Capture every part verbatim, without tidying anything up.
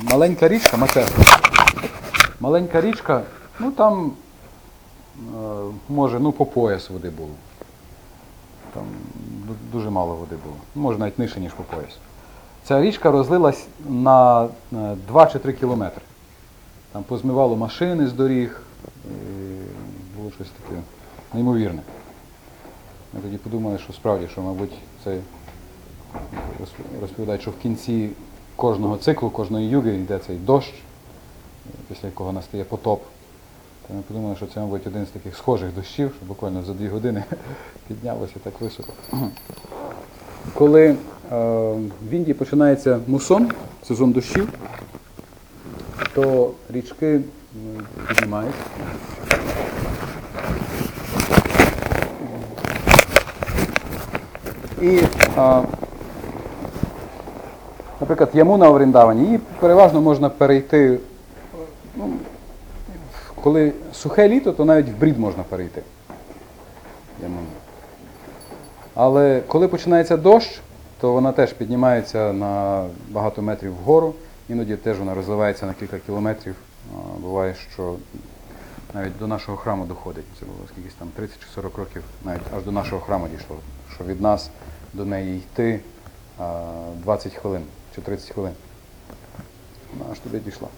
маленька річка, Матерка. Маленька річка, ну там, може, ну по пояс води було. Там дуже мало води було. Може навіть нижче, ніж по пояс. Ця річка розлилась на два чи три кілометри. Там позмивало машини з доріг. І було щось таке неймовірне. Ми тоді подумали, що справді, що, мабуть, це розповідають, що в кінці кожного циклу, кожної юги йде цей дощ, після якого настає потоп. То ми подумали, що це, мабуть, один з таких схожих дощів, що буквально за дві години піднялося так високо. Коли е, в Індії починається мусон, сезон дощів, то річки піднімають. І, а, наприклад, Ямуна у Вріндавані, її переважно можна перейти, ну, коли сухе літо, то навіть в брід можна перейти. Ямуну. Але коли починається дощ, то вона теж піднімається на багато метрів вгору, іноді теж вона розливається на кілька кілометрів. А, буває, що навіть до нашого храму доходить. Це було скількись там тридцять чи сорок років, навіть аж до нашого храму дійшло, що від нас до неї йти а, двадцять хвилин чи тридцять хвилин. Вона аж туди дійшла.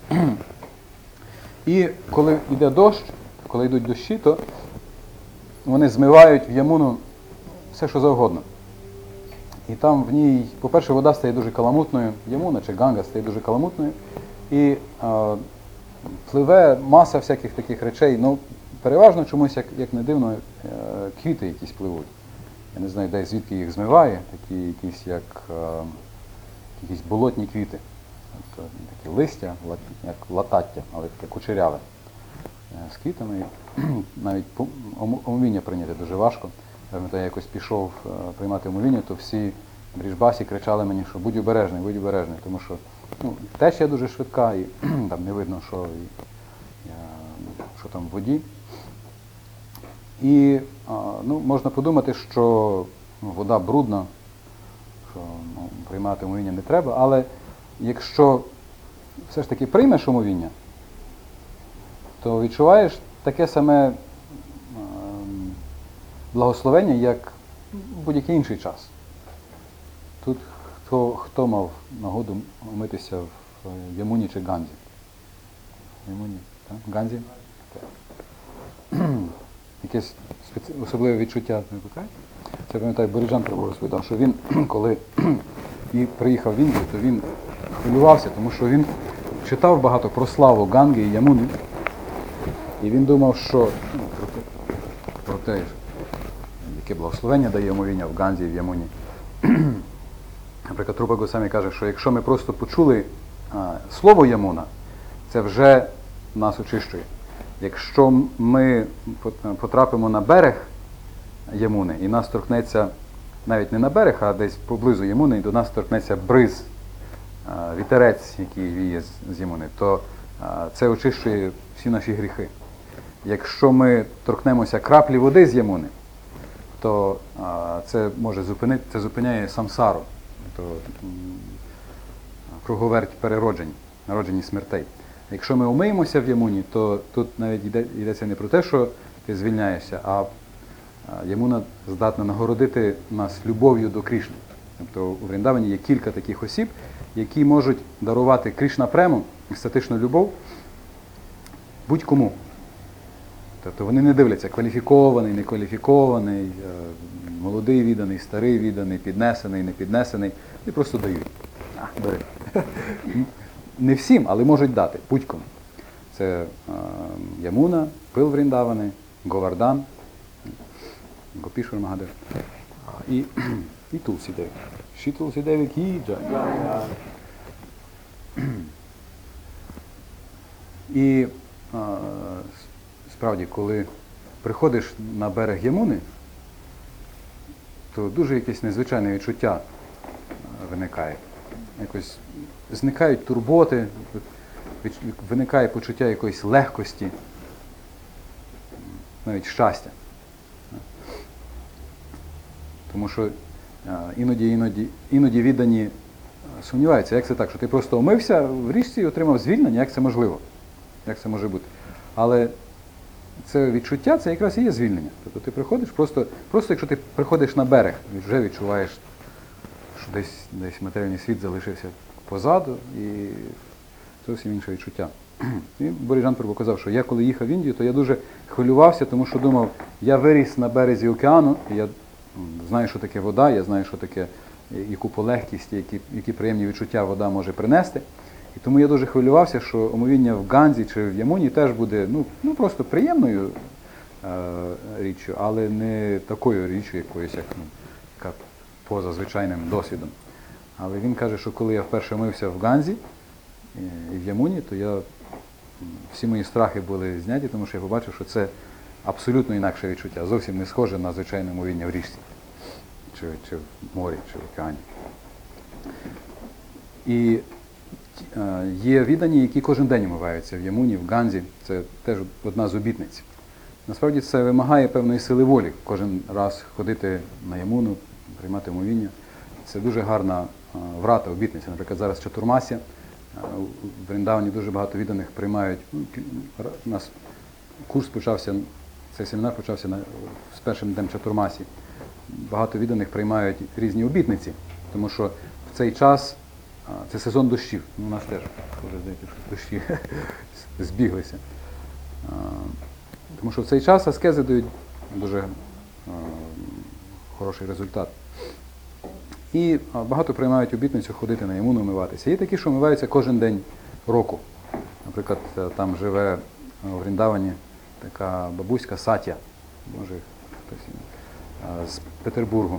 І коли йде дощ, коли йдуть дощі, то вони змивають в Ямуну все, що завгодно. І там в ній, по-перше, вода стає дуже каламутною, Ямуна чи Ганга стає дуже каламутною, і а, пливе маса всяких таких речей. Ну, переважно чомусь, як, як не дивно, квіти якісь пливуть. Я не знаю, де звідки їх змиває, такі якісь як а, якісь болотні квіти. Тобто, такі листя, як латаття, але таке кучеряве. З квітами навіть омовіння прийняти дуже важко. Я якось пішов приймати омовіння, то всі в Бріжбасі кричали мені, що будь обережний, будь обережний, тому що ну, течія дуже швидка і там не видно, що, що там в воді. І ну, можна подумати, що ну, вода брудна, що ну, приймати омовіння не треба, але якщо все ж таки приймеш омовіння, то відчуваєш таке саме е, благословення, як в будь-який інший час. Тут хто, хто мав нагоду омитися в Ямуні чи Ганзі? Ямуні, так? Ганзі? Так. Якесь спеці... особливе відчуття не викликає? Це, пам'ятаю, Боріджан Прабу розповідав, що він, коли і приїхав в Індію, то він хвилювався, тому що він читав багато про славу Ганги і Ямуни. І він думав, що ну, про, те, про те, яке благословення дає омовіння в Ганзі і в Ямуні. Наприклад, Рупа Госвамі каже, що якщо ми просто почули а, слово Ямуна, це вже нас очищує. Якщо ми потрапимо на берег Ямуни, і нас торкнеться, навіть не на берег, а десь поблизу Ямуни, і до нас торкнеться бриз, а, вітерець, який віє з, з Ямуни, то а, це очищує всі наші гріхи. Якщо ми торкнемося краплі води з Ямуни, то а, це може зупинити, це зупиняє самсару, то круговерть перероджень, народжень і смертей. Якщо ми умиємося в Ямуні, то тут навіть йде, йдеться не про те, що ти звільняєшся, а Ямуна здатна нагородити нас любов'ю до Крішни. Тобто у Вріндавані є кілька таких осіб, які можуть дарувати Кришна прему, естетичну любов будь-кому. Тобто вони не дивляться, кваліфікований, некваліфікований, молодий відданий, старий відданий, піднесений, непіднесений. І просто дають. А, бери. Не всім, але можуть дати, будь-кому. Це е, Ямуна, Пил Вріндавани, Говардан, Гопішвар Магадев і, і Тулсі Деві. Ші Тулсі Деві кі джай. І е, справді, коли приходиш на берег Ямуни, то дуже якесь незвичайне відчуття виникає. Якось зникають турботи, виникає почуття якоїсь легкості, навіть щастя. Тому що іноді, іноді, іноді віддані сумніваються, як це так, що ти просто омився в річці і отримав звільнення, як це можливо, як це може бути. Але це відчуття, це якраз і є звільнення. Тобто ти приходиш, просто, просто якщо ти приходиш на берег, вже відчуваєш, що десь, десь матеріальний світ залишився позаду і зовсім інше відчуття. І Борис Джанпур показав, що я коли їхав в Індію, то я дуже хвилювався, тому що думав, я виріс на березі океану, і я знаю, що таке вода, я знаю, що таке, яку полегкість, які, які приємні відчуття вода може принести. І тому я дуже хвилювався, що омовіння в Ганзі чи в Ямуні теж буде ну, ну просто приємною е, річчю, але не такою річчю, якоюсь, як, ну, яка поза звичайним досвідом. Але він каже, що коли я вперше мився в Ганзі і в Ямуні, то я, всі мої страхи були зняті, тому що я побачив, що це абсолютно інакше відчуття, зовсім не схоже на звичайне омовіння в річці, чи, чи в морі, чи в океані. І є віддані, які кожен день омиваються в Ямуні, в Ганзі. Це теж одна з обітниць. Насправді це вимагає певної сили волі. Кожен раз ходити на Ямуну, приймати омовіння. Це дуже гарна врата, обітниця. Наприклад, зараз Чатурмасія. В Вріндавані дуже багато відданих приймають. У нас курс почався, цей семінар почався з першим днем Чатурмасії. Багато відданих приймають різні обітниці, тому що в цей час це сезон дощів. Ну, у нас теж, вже здається, що дощі збіглися. Тому що в цей час аскези дають дуже хороший результат. І багато приймають обітницю ходити на Ямуну, омиватися. Є такі, що омиваються кожен день року. Наприклад, там живе у Вріндавані така бабуська Сатя, може хтось з Петербургу.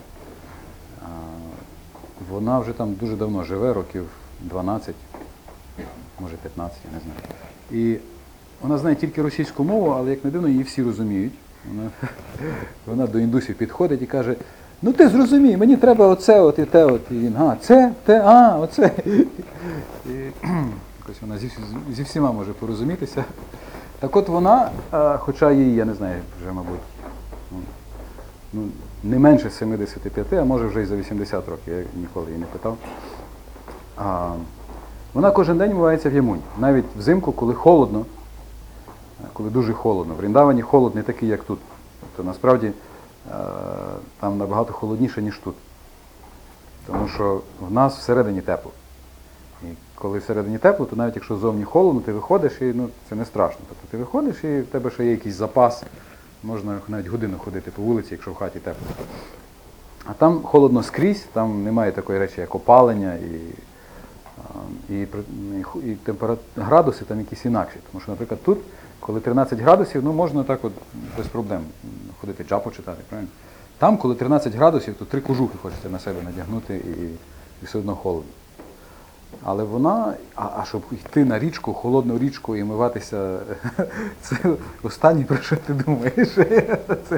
Вона вже там дуже давно живе, років дванадцять, може п'ятнадцять, я не знаю. І вона знає тільки російську мову, але, як не дивно, її всі розуміють. Вона, вона до індусів підходить і каже, ну ти зрозумій, мені треба оце, от і те, от. І він, а, це, те, а, оце. І якось вона зі, зі всіма може порозумітися. Так от вона, хоча їй, я не знаю, вже, мабуть, ну, не менше сімдесят п'ять, а може вже і за вісімдесят років, я ніколи її не питав. А, вона кожен день вмивається в Ямуні. Навіть взимку, коли холодно, коли дуже холодно. В Вріндавані холод не такий, як тут. Тобто, насправді, там набагато холодніше, ніж тут. Тому що в нас всередині тепло. І коли всередині тепло, то навіть якщо зовні холодно, ти виходиш і ну, це не страшно. Тобто ти виходиш і в тебе ще є якийсь запас. Можна навіть годину ходити по вулиці, якщо в хаті тепло. А там холодно скрізь, там немає такої речі, як опалення, і, і, і, і температура, градуси там якісь інакші. Тому що, наприклад, тут, коли тринадцять градусів, ну можна так от без проблем ходити джапу читати, правильно? Там, коли тринадцять градусів, то три кожухи хочеться на себе надягнути і, і все одно холодно. Але вона, а, а щоб йти на річку, холодну річку і миватися, це останнє, про що ти думаєш. Це...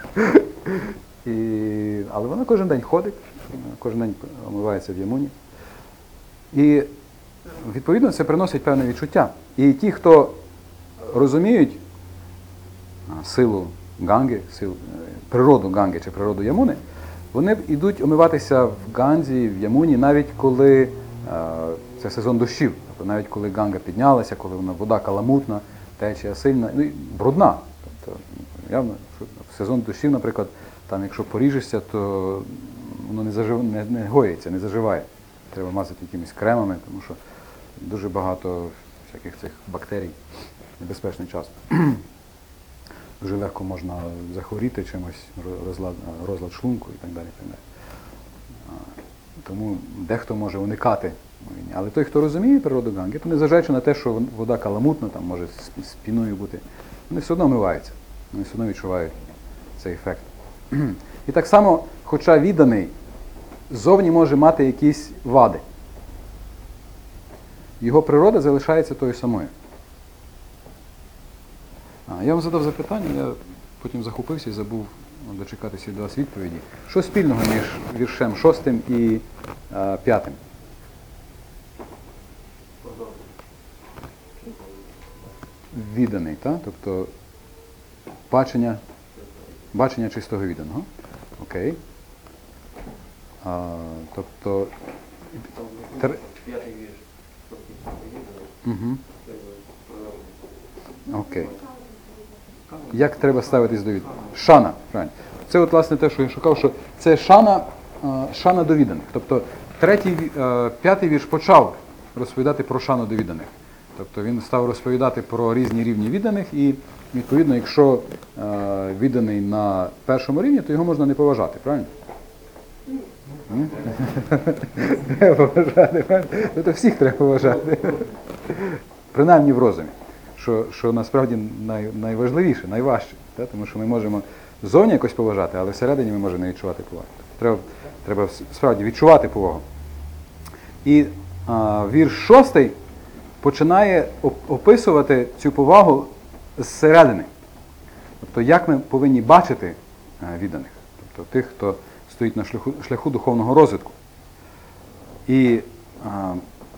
І... Але вона кожен день ходить, кожен день омивається в Ямуні. І, відповідно, це приносить певне відчуття. І ті, хто розуміють силу Ганги, силу, природу Ганги чи природу Ямуни, вони йдуть омиватися в Ганзі, в Ямуні, навіть коли це сезон дощів. Тобто навіть коли Ганга піднялася, коли вона вода каламутна, течія сильна, ну, і брудна. Тобто, явно, що в сезон дощів, наприклад, там якщо поріжешся, то воно не, зажив... не, не гоїться, не заживає. Треба мазати якимись кремами, тому що дуже багато всяких цих бактерій, небезпечний час. Дуже легко можна захворіти чимось, розлад, розлад шлунку і так далі. І так далі. Тому дехто може уникати. Але той, хто розуміє природу Ганги, то незважаючи на те, що вода каламутна, там може з піною бути, вони все одно омиваються, вони все одно відчувають цей ефект. І так само, хоча відданий, ззовні може мати якісь вади. Його природа залишається тою самою. А, я вам задав запитання, я потім захопився і забув дочекатися від вас відповіді. Що спільного між віршем шостим і а, п'ятим? Відданий, так? Тобто бачення, бачення чистого відданого. Окей. А, тобто Тр- П'ятий вірш. Угу. Окей. Як треба ставитись до відданих? Шана, правильно. Це от, власне, те, що я шукав, що це шана, е, шана до відданих. Тобто третій, ві- е, п'ятий вірш почав розповідати про шану до відданих. Тобто він став розповідати про різні рівні відданих і, відповідно, якщо е, відданий на першому рівні, то його можна не поважати, правильно? Ні? Треба поважати, правильно? Тобто всіх треба поважати. Принаймні в розумі. Що, що насправді най, найважливіше, найважче. Так? Тому що ми можемо ззовні якось поважати, але всередині ми можемо не відчувати повагу. Треба, треба справді відчувати повагу. І а, вірш шостий починає описувати цю повагу зсередини. Тобто, як ми повинні бачити відданих, тобто тих, хто стоїть на шляху, шляху духовного розвитку. І а,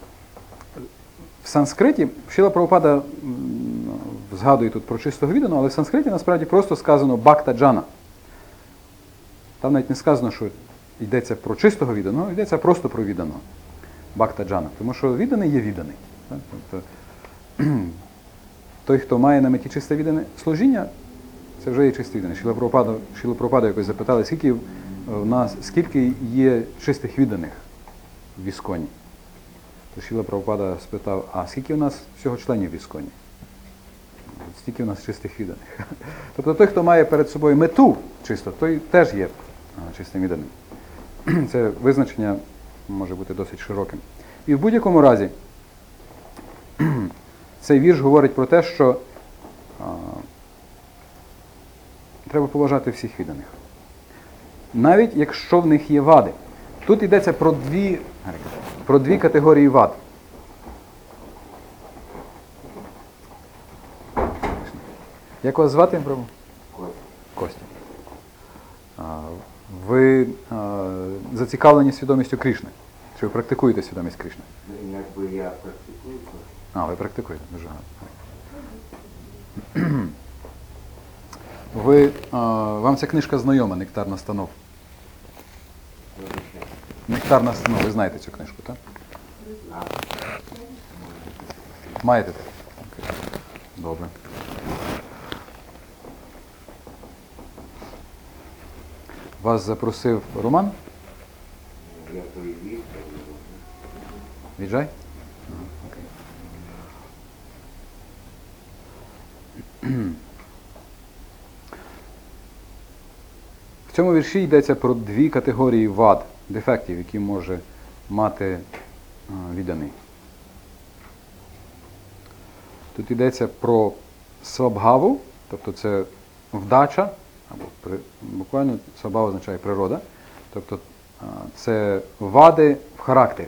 в санскриті, Шріла Прабхупада м, згадує тут про чистого відданого, але в санскриті насправді просто сказано бхакта джана. Там навіть не сказано, що йдеться про чистого відданого, йдеться просто про відданого. Бхакта джана. Тому що відданий є відданий. Так? Тобто, той, хто має на меті чисте віддане служіння, це вже є чистий відданий. Шріла Прабхупада, Шріла Прабхупада якось запитали, скільки в нас, скільки є чистих відданих в Ісконі. То Шріла Прабхупада спитав, а скільки у нас всього членів в Ісконі? Скільки у нас чистих відданих? Тобто той, хто має перед собою мету чисто, той теж є чистим відданим. Це визначення може бути досить широким. І в будь-якому разі цей вірш говорить про те, що а, треба поважати всіх відданих. Навіть якщо в них є вади. Тут йдеться про дві, про дві категорії вад. Як вас звати? Костя. Ви а, зацікавлені свідомістю Кришни? Чи ви практикуєте свідомість Кришни? Якби я практикую, то... А, ви практикуєте, дуже гарно. Ви, а, вам ця книжка знайома, «Нектар настанов». «Нектар настанов», ви знаєте цю книжку, так? Маєте? Окей. Добре. Вас запросив Роман? Я привів, Віджай? Ага, окей. В цьому вірші йдеться про дві категорії вад, дефектів, які може мати а, відданий. Тут йдеться про свабгаву, тобто це вдача, або при, буквально свабгава означає природа, тобто а, це вади в характері.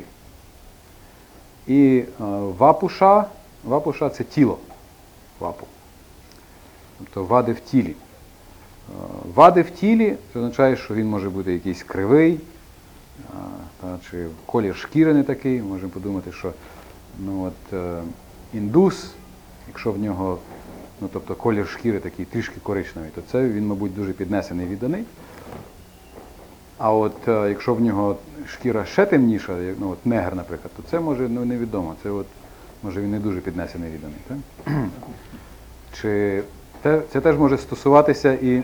І а, вапуша, вапуша це тіло, вапу, тобто вади в тілі. Вади в тілі, це означає, що він може бути якийсь кривий, та, чи колір шкіри не такий. Можемо подумати, що ну, от, е, індус, якщо в нього ну, тобто, колір шкіри такий трішки коричневий, то це він, мабуть, дуже піднесений, відданий. А от е, якщо в нього шкіра ще темніша, як, ну, от негр, наприклад, то це може ну, невідомо. Це от, може він не дуже піднесений, відданий. Так? Чи те, це теж може стосуватися і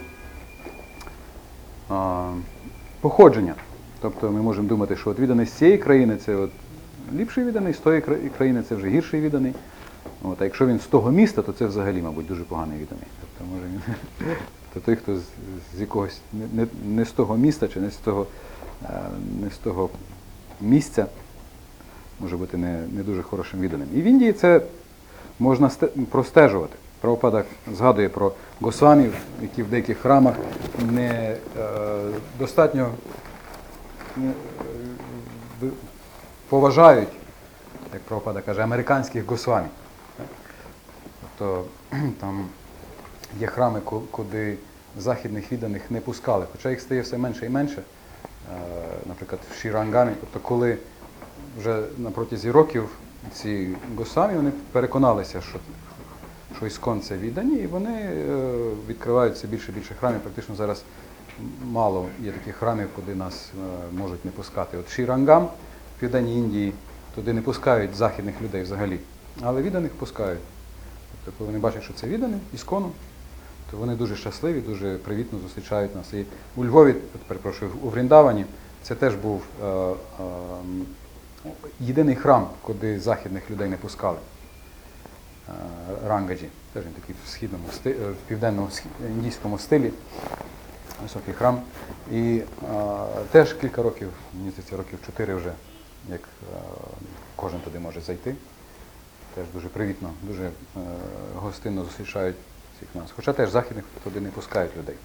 а, походження. Тобто ми можемо думати, що от відданий з цієї країни це от ліпший відданий, з тої країни це вже гірший відданий. От, а якщо він з того міста, то це взагалі, мабуть, дуже поганий відданий. Тобто, може, він, то той, хто з, з якогось не, не, не з того міста чи не з того, не з того місця, може бути не, не дуже хорошим відданим. І в Індії це можна сте, простежувати. Прабхупада згадує про госвамів, які в деяких храмах не е, достатньо не, е, поважають, як Прабхупада каже, американських госвамів. Тобто там є храми, куди західних відданих не пускали, хоча їх стає все менше і менше. Е, наприклад, в Шрі-Рангамі, тобто коли вже на протязі років ці госвамі вони переконалися, що що Іскон це віддані, і вони е, відкривають все більше і більше храмів. Практично зараз мало є таких храмів, куди нас е, можуть не пускати. От Шрі-Рангам в Південній Індії туди не пускають західних людей взагалі, але відданих пускають. Тобто, коли вони бачать, що це відданий, іскону, то вони дуже щасливі, дуже привітно зустрічають нас. І у Львові, перепрошую, у Вріндавані, це теж був е, е, єдиний храм, куди західних людей не пускали. Е, Рангаджі, теж він такий в східному стилі, в південному індійському стилі, високий храм. І е, теж кілька років, мені здається, років чотири вже, як е, кожен туди може зайти. Теж дуже привітно, дуже е, гостинно зустрічають всіх нас. Хоча теж західних туди не пускають людей.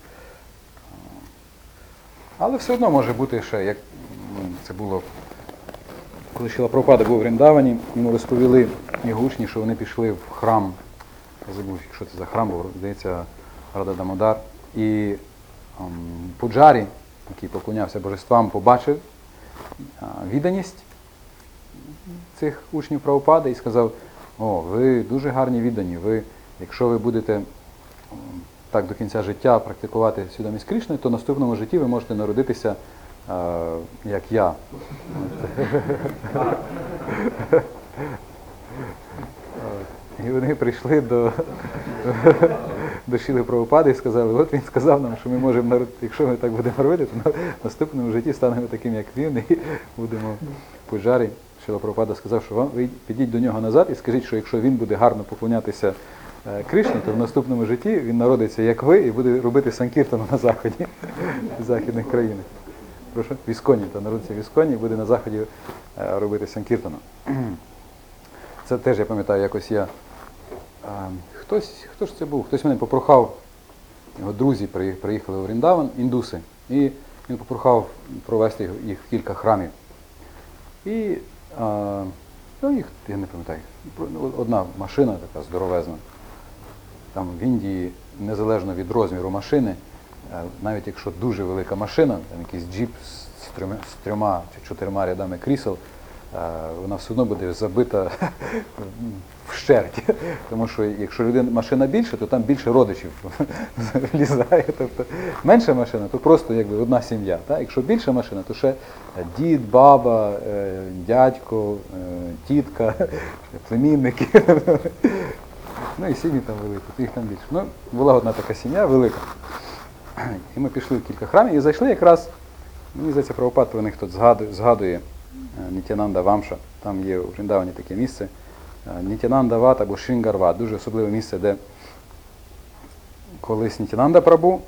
Але все одно може бути ще, як це було, коли Шріла Прабхупада був в Вріндавані, йому розповіли його учні, що вони пішли в храм, я забув, що це за храм був, здається, Рада Дамодар, і ем, Пуджарі, який поклонявся божествам, побачив е, відданість цих учнів Прабхупади і сказав: о, ви дуже гарні віддані, ви, якщо ви будете ем, так до кінця життя практикувати свідомість Кришни, то в наступному житті ви можете народитися, е, як я. І вони прийшли до, до Шріли Прабхупади і сказали: от він сказав нам, що ми можемо народити, якщо ми так будемо робити, то в наступному житті станемо таким, як він, і будемо пуджарі. Шріла Прабхупада сказав, що вам, ви підіть до нього назад і скажіть, що якщо він буде гарно поклонятися Кришні, то в наступному житті він народиться, як ви, і буде робити санкіртану на заході в західних країнах. Прошу? В Ісконі, то народиться в Ісконі і буде на заході робити санкіртану. Це теж, я пам'ятаю, якось я... А, хтось, хто ж це був? Хтось мене попрохав, його друзі приїхали у Вріндаван, індуси, і він попрохав провести їх в кілька храмів. І, а, ну, їх, я не пам'ятаю, одна машина така здоровезна. Там в Індії, незалежно від розміру машини, навіть якщо дуже велика машина, там якийсь джіп з трьома, з трьома чи чотирма рядами крісел, вона все одно буде забита вщерть. Тому що якщо людина, машина більша, то там більше родичів влізає. Тобто менша машина, то просто якби одна сім'я. Так? Якщо більша машина, то ще дід, баба, дядько, тітка, племінники. Ну і сім'ї там великі, то їх там більше. Ну, була одна така сім'я велика. І ми пішли в кілька храмів і зайшли якраз, мені здається, Прабхупад про них тут згадує, згадує Нітянанда Вамша. Там є у Вріндавані таке місце. Нітянанда Ват або Шрінгар Ват. Дуже особливе місце, де колись Нітянанда Прабу,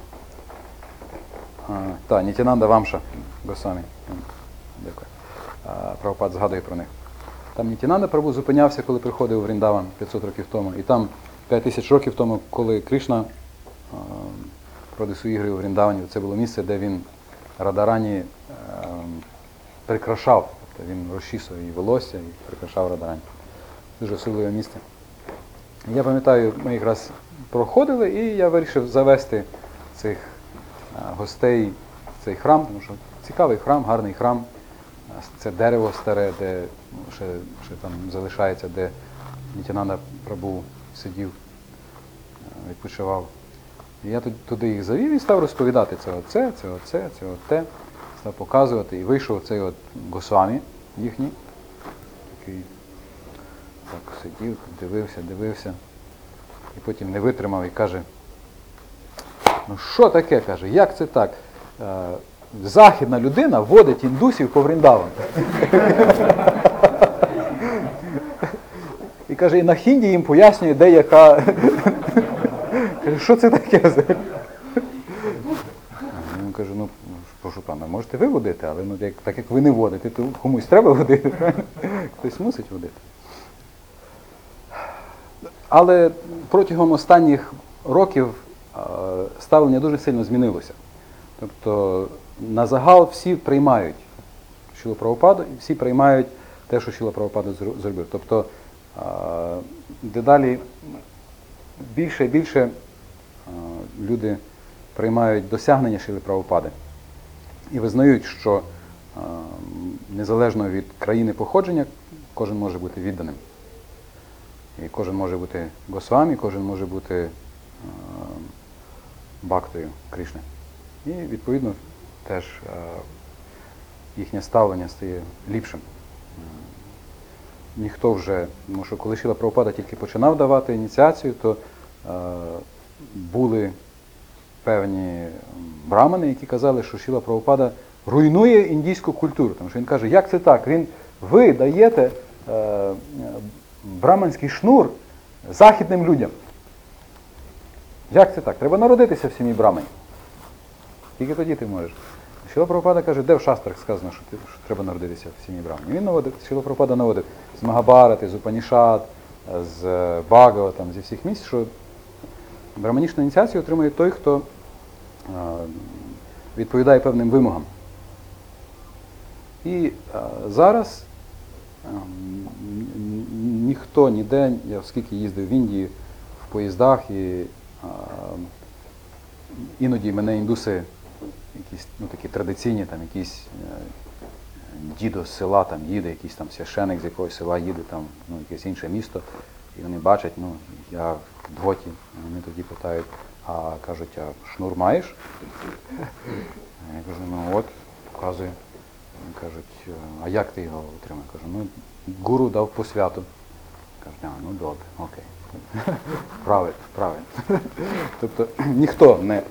та, Нітянанда Вамша Госвамі, дякую, Прабхупад згадує про них. Там Нітянанда Прабу зупинявся, коли приходив у Вріндаван п'ятсот років тому. І там п'ять тисяч років тому, коли Кришна проводив свої ігри у Вріндавані, це було місце, де він Радарані прикрашав. Тобто він розчісував її волосся і прикрашав Радарані. Дуже особливе місце. Я пам'ятаю, ми якраз проходили, і я вирішив завести цих гостей в цей храм, тому що цікавий храм, гарний храм. Це дерево старе, де ще, ще там залишається, де Нітянанда Прабу сидів, відпочивав. І я туди їх завів і став розповідати це оце, це оце, це оте. Став показувати. І вийшов цей от Госвамі їхній, який так сидів, дивився, дивився. І потім не витримав і каже: ну що таке, каже, як це так? Західна людина водить індусів по Вріндавану. І каже, і на хінді їм пояснює, де яка... Каже, що це таке? Він каже, ну, прошу пана, можете ви водити, але ну, як, так як ви не водите, то комусь треба водити. Хтось мусить водити. Але протягом останніх років ставлення дуже сильно змінилося. Тобто на загал всі приймають Шрілу Прабхупаду, і всі приймають те, що Шріла Прабхупада зробив. Тобто дедалі більше і більше люди приймають досягнення Шріли Прабхупади і визнають, що незалежно від країни походження кожен може бути відданим. І кожен може бути Госвамі, кожен може бути бхактою Кришни. І, відповідно, теж їхнє ставлення стає ліпшим. ніхто вже, тому що коли Шріла Прабхупада тільки починав давати ініціацію, то е, були певні брамани, які казали, що Шріла Прабхупада руйнує індійську культуру. Тому що він каже, як це так? Він, ви даєте е, браманський шнур західним людям. Як це так? Треба народитися в сім'ї браманів. Тільки тоді ти можеш. Шріла Прабхупада каже, де в шастрах сказано, що, ти, що треба народитися в сім'ї браманів. Він наводив, Шріла Прабхупада наводив з Магабарати, з Упанішад, з Бхагаватам, зі всіх місць, що браманічну ініціацію отримує той, хто а, відповідає певним вимогам. І а, зараз а, ніхто ніде, я оскільки їздив в Індії в поїздах, і а, іноді мене індуси якісь, ну, такі традиційні, там якийсь е, дідо з села там їде, якийсь там священик з якогось села їде, там, ну, якесь інше місто, і вони бачать, ну, я в дготі, вони тоді питають, а кажуть, а шнур маєш? Я кажу, ну от, показую. Вони кажуть, а як ти його отримав? Я кажу, ну, гуру дав по святу. Кажуть, а, ну добре, окей. Правильно, правильно. Тобто ніхто не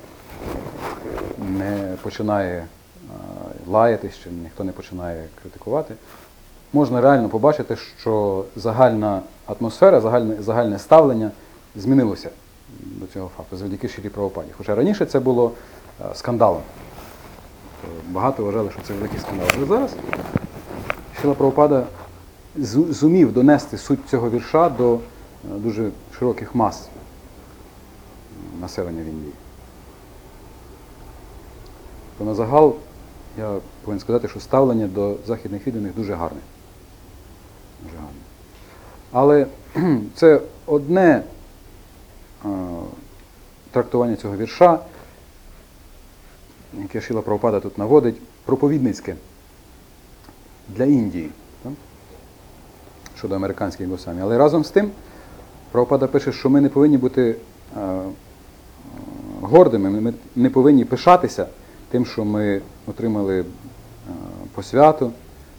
не починає а, лаятись, чи ніхто не починає критикувати. Можна реально побачити, що загальна атмосфера, загальне, загальне ставлення змінилося до цього факту, завдяки Шрілі Прабхупаді. Хоча раніше це було а, скандалом. Багато вважали, що це великий скандал. Але зараз Шріла Прабхупада зумів донести суть цього вірша до а, дуже широких мас населення в Індії. То на загал я повинен сказати, що ставлення до західних відданих дуже гарне. Дуже гарне. Але це одне а, трактування цього вірша, яке Шріла Прабхупада тут наводить, проповідницьке для Індії, так? Щодо американських госамі. Але разом з тим Прабхупада пише, що ми не повинні бути а, гордими, ми не повинні пишатися тим, що ми отримали а, посвяту.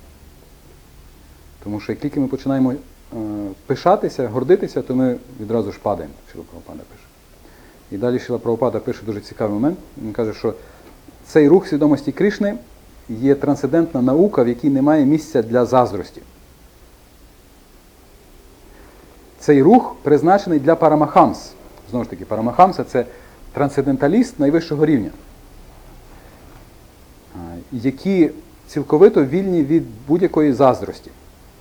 Тому що як тільки ми починаємо а, пишатися, гордитися, то ми відразу ж падаємо, Шріла Прабхупада пише. І далі Шріла Прабхупада пише дуже цікавий момент. Він каже, що цей рух свідомості Кришни є трансцендентна наука, в якій немає місця для заздрості. Цей рух призначений для парамахамс. Знову ж таки, парамахамса – це трансценденталіст найвищого рівня, які цілковито вільні від будь-якої заздрості.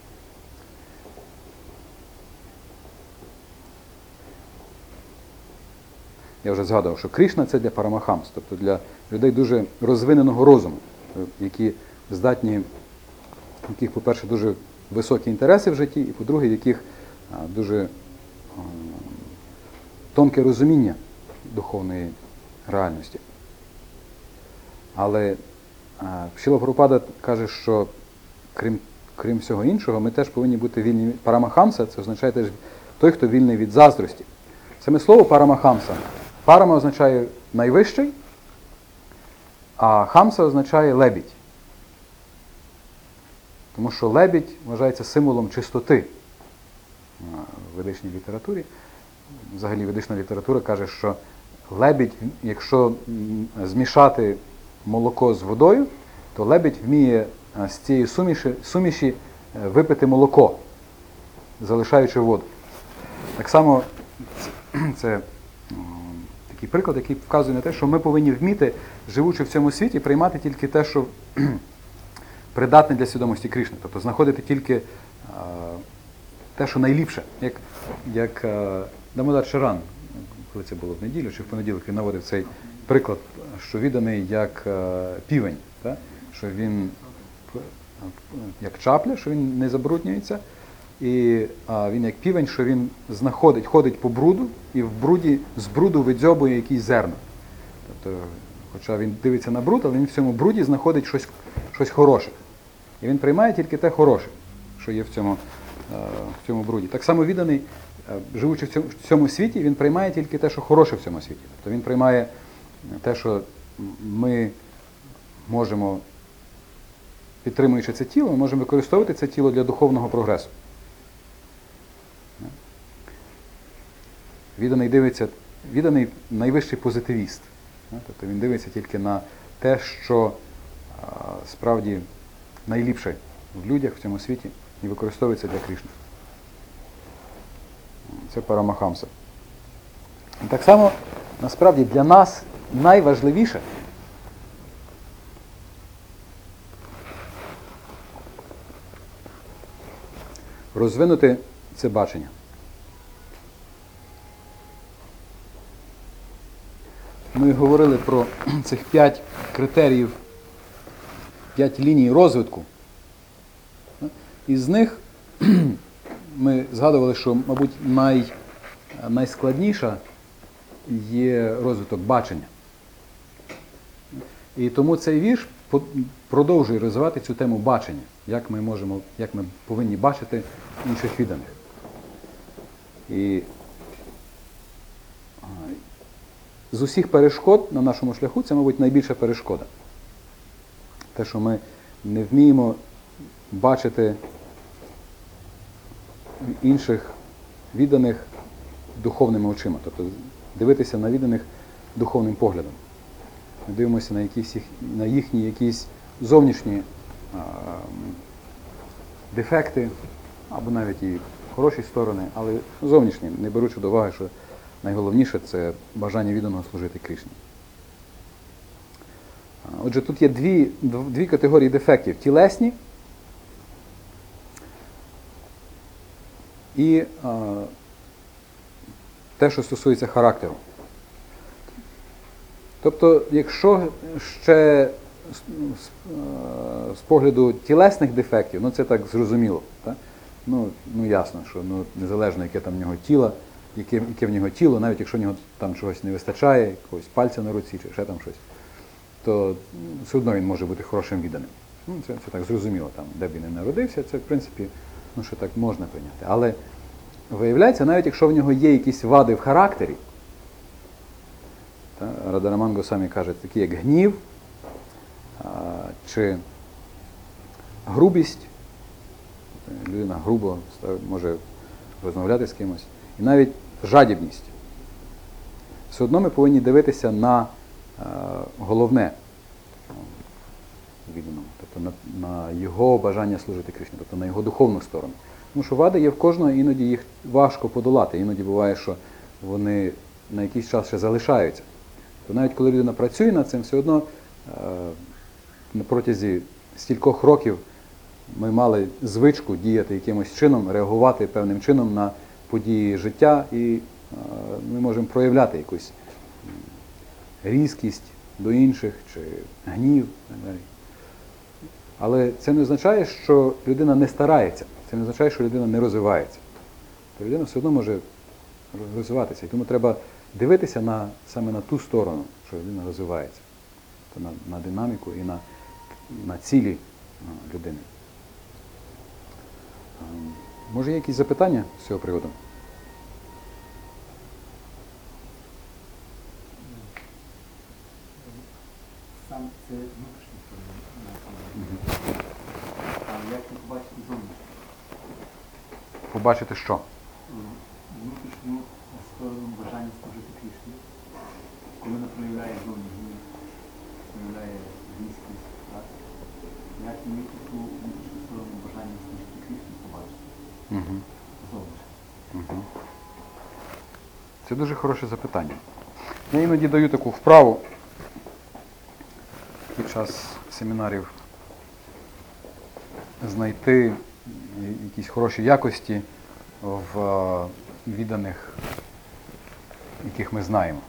Я вже згадував, що Кришна – це для парамахамс, тобто для людей дуже розвиненого розуму, які здатні, у яких, по-перше, дуже високі інтереси в житті, і, по-друге, в яких дуже тонке розуміння духовної реальності. Але Шріла Прабхупада каже, що крім, крім всього іншого, ми теж повинні бути вільні. Парамахамса – це означає теж той, хто вільний від заздрості. Саме слово парамахамса. Парама означає найвищий, а хамса означає лебідь. Тому що лебідь вважається символом чистоти в ведичній літературі. Взагалі ведична література каже, що лебідь, якщо змішати молоко з водою, то лебідь вміє з цієї суміші, суміші випити молоко, залишаючи воду. Так само це такий приклад, який вказує на те, що ми повинні вміти, живучи в цьому світі, приймати тільки те, що придатне для свідомості Кришни. Тобто знаходити тільки а, те, що найліпше. Як, як а, Дамодар Шаран, коли це було в неділю чи в понеділок, він наводив цей приклад, що відданий як а, півень, та? Що він як чапля, що він не забруднюється, і а, він як півень, що він знаходить, ходить по бруду, і в бруді, з бруду видзьобує якісь зерна. Тобто, хоча він дивиться на бруд, але він в цьому бруді знаходить щось, щось хороше. І він приймає тільки те хороше, що є в цьому, в цьому бруді. Так само відданий, живучи в цьому, в цьому світі, він приймає тільки те, що хороше в цьому світі. Тобто він приймає те, що ми можемо підтримуючи це тіло, ми можемо використовувати це тіло для духовного прогресу. Відданий дивиться, відданий найвищий позитивіст. Тобто він дивиться тільки на те, що а, справді найліпше в людях в цьому світі і використовується для Кришни. Це Парамахамса. І так само, насправді, для нас найважливіше розвинути це бачення. Ми говорили про цих п'ять критеріїв, п'ять ліній розвитку. Із них ми згадували, що, мабуть, най, найскладніша є розвиток бачення. І тому цей вірш продовжує розвивати цю тему бачення, як ми можемо, як ми повинні бачити інших відданих. І з усіх перешкод на нашому шляху це, мабуть, найбільша перешкода. Те, що ми не вміємо бачити інших відданих духовними очима, тобто дивитися на відданих духовним поглядом. Ми дивимося на, якісь, на їхні якісь зовнішні а, дефекти, або навіть і хороші сторони, але зовнішні, не беручи до уваги, що найголовніше – це бажання відданого служити Кришні. Отже, тут є дві, дві категорії дефектів – тілесні і а, те, що стосується характеру. Тобто, якщо ще з, з погляду тілесних дефектів, ну це так зрозуміло, так? Ну, ну ясно, що ну, незалежно, яке там в нього тіло, яке, яке в нього тіло, навіть якщо в нього там чогось не вистачає, якогось пальця на руці чи ще там щось, то все одно він може бути хорошим відданим. Ну, це, це так зрозуміло, там, де б він не народився, це в принципі, ну що так можна прийняти. Але виявляється, навіть якщо в нього є якісь вади в характері, та, Радараман Госвамі каже, такі як гнів а, чи грубість, людина грубо може розмовляти з кимось, і навіть жадібність. Все одно ми повинні дивитися на е, головне відданому, тобто на, на його бажання служити Кришні, тобто на його духовну сторону. Тому що вади є в кожного, іноді їх важко подолати, іноді буває, що вони на якийсь час ще залишаються. То навіть коли людина працює над цим, все одно е, на протязі стількох років ми мали звичку діяти якимось чином, реагувати певним чином на події життя, і е, ми можемо проявляти якусь різкість до інших, чи гнів. Але це не означає, що людина не старається, це не означає, що людина не розвивається. То людина все одно може розвиватися. І тому треба дивитися на, саме на ту сторону, що людина розвивається. То на, на динаміку і на, на цілі людини. Може, є якісь запитання з цього приводу? Сам це внутрішній сторони. А як ви побачите зовнішню? Побачити що? Внутрішню сторону бажання служити Кришні. Коли вона проявляє зовнішню, проявляє різкість, так? Як ми таку внутрішню сторону бажання служити Кришні побачити? Угу. Зовнішньо. Угу. Це дуже хороше запитання. Я іноді даю таку вправу під час семінарів знайти якісь хороші якості в відданих, яких ми знаємо.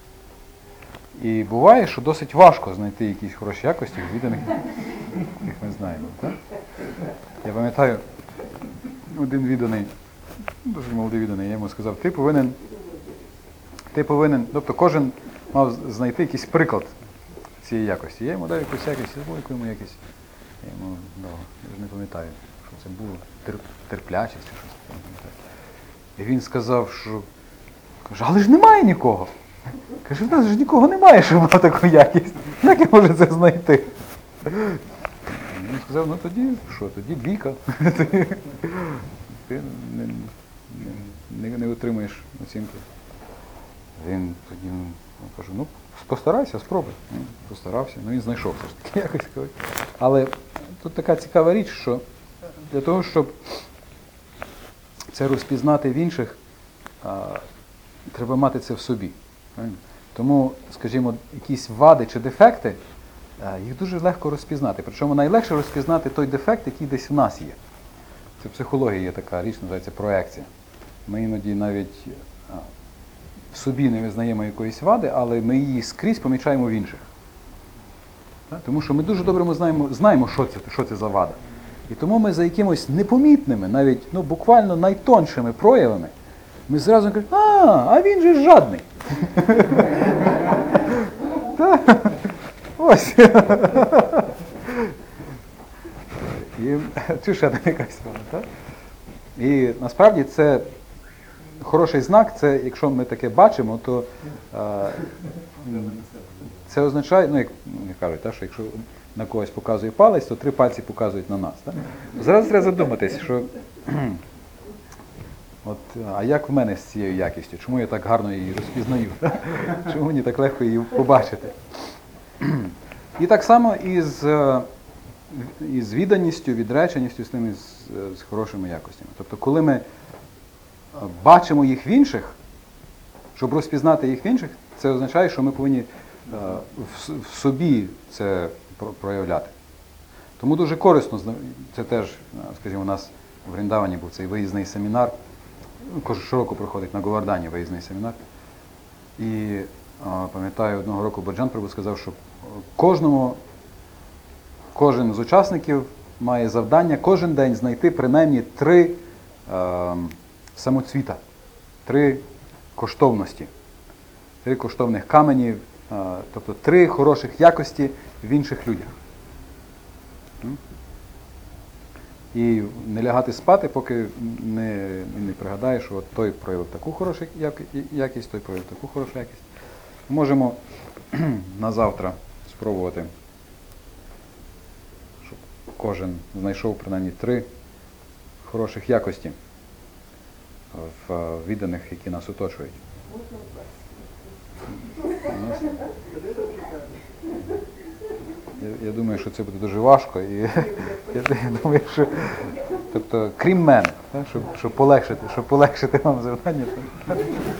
І буває, що досить важко знайти якісь хороші якості в відданих, яких ми знаємо. Так? Я пам'ятаю, один відданий, дуже молодий відданий, я йому сказав, ти повинен, ти повинен, тобто кожен мав знайти якийсь приклад цієї якості. Я йому дав якусь якість, я яку йому якість. Я йому дав, я ж не пам'ятаю, що це було, Тер, терплячість чи щось. Я не пам'ятаю. І він сказав, що, каже, але ж немає нікого. Каже, в нас ж нікого немає, що мав таку якість. Як я можу це знайти? сказав, ну тоді що, тоді двійка. Ти не, не, не, не отримаєш оцінку. Він тоді ну, каже, ну постарайся, спробуй. Ну, постарався, ну він знайшов все ж таки якось. Коли. Але тут така цікава річ, що для того, щоб це розпізнати в інших, а, треба мати це в собі. Правильно? Тому, скажімо, якісь вади чи дефекти, а, їх дуже легко розпізнати. Причому найлегше розпізнати той дефект, який десь в нас є. Це в психології є така річ, називається проекція. Ми іноді навіть а, в собі не визнаємо якоїсь вади, але ми її скрізь помічаємо в інших. Так? Тому що ми дуже добре знаємо, знаємо що, це, що це за вада. І тому ми за якимось непомітними, навіть ну, буквально найтоншими проявами, ми зразу кажемо, а, а він же жадний. Ось. І чи ще там якась вона, так? І насправді це хороший знак, це якщо ми таке бачимо, то а, це означає, ну як не кажуть, так, що якщо на когось показує палець, то три пальці показують на нас. Так? Зараз треба задуматись, що от, а як в мене з цією якістю? Чому я так гарно її розпізнаю? Так? Чому мені так легко її побачити? І так само і з, і з відданістю, відреченістю, з тими з, з хорошими якостями. Тобто, коли ми бачимо їх в інших, щоб розпізнати їх в інших, це означає, що ми повинні в, в собі це проявляти. Тому дуже корисно, це теж, скажімо, у нас в Вріндавані був цей виїзний семінар, щороку проходить на Говардані виїзний семінар. І пам'ятаю, одного року Боджан Прабу сказав, що кожному, кожен з учасників має завдання кожен день знайти принаймні три е, самоцвіта, три коштовності, три коштовних камені, е, тобто три хороших якості в інших людях. І не лягати спати, поки не, не пригадаєш, що от той проявив таку хорошу якість, той проявив таку хорошу якість. Можемо на завтра спробувати, щоб кожен знайшов принаймні три хороших якості в відданих, які нас оточують. Я, я думаю, що це буде дуже важко, і я, я думаю, що, тобто, крім мене, так, щоб, щоб полегшити, щоб полегшити вам завдання. Так.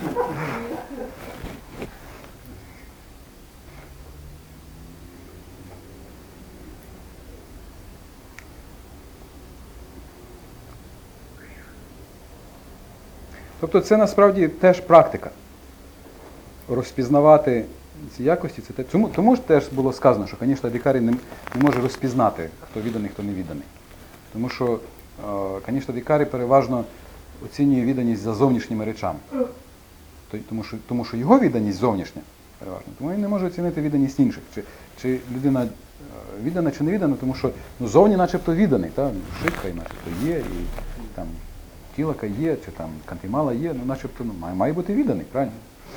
Тобто це насправді теж практика. Розпізнавати ці якості, це те. Тому, тому ж теж було сказано, що, звісно, Адікарі не, не може розпізнати, хто відданий, хто не відданий. Тому що, звісно, Адікарі переважно оцінює відданість за зовнішніми речами. Тому що, тому що його відданість зовнішня, переважно. Тому він не може оцінити відданість інших. Чи, чи людина віддана, чи не віддана, тому що ну, зовні начебто відданий. Та? Шитка і начебто є, і там тілака є, чи там кантимала є, ну начебто ну, має, має бути відданий, правильно?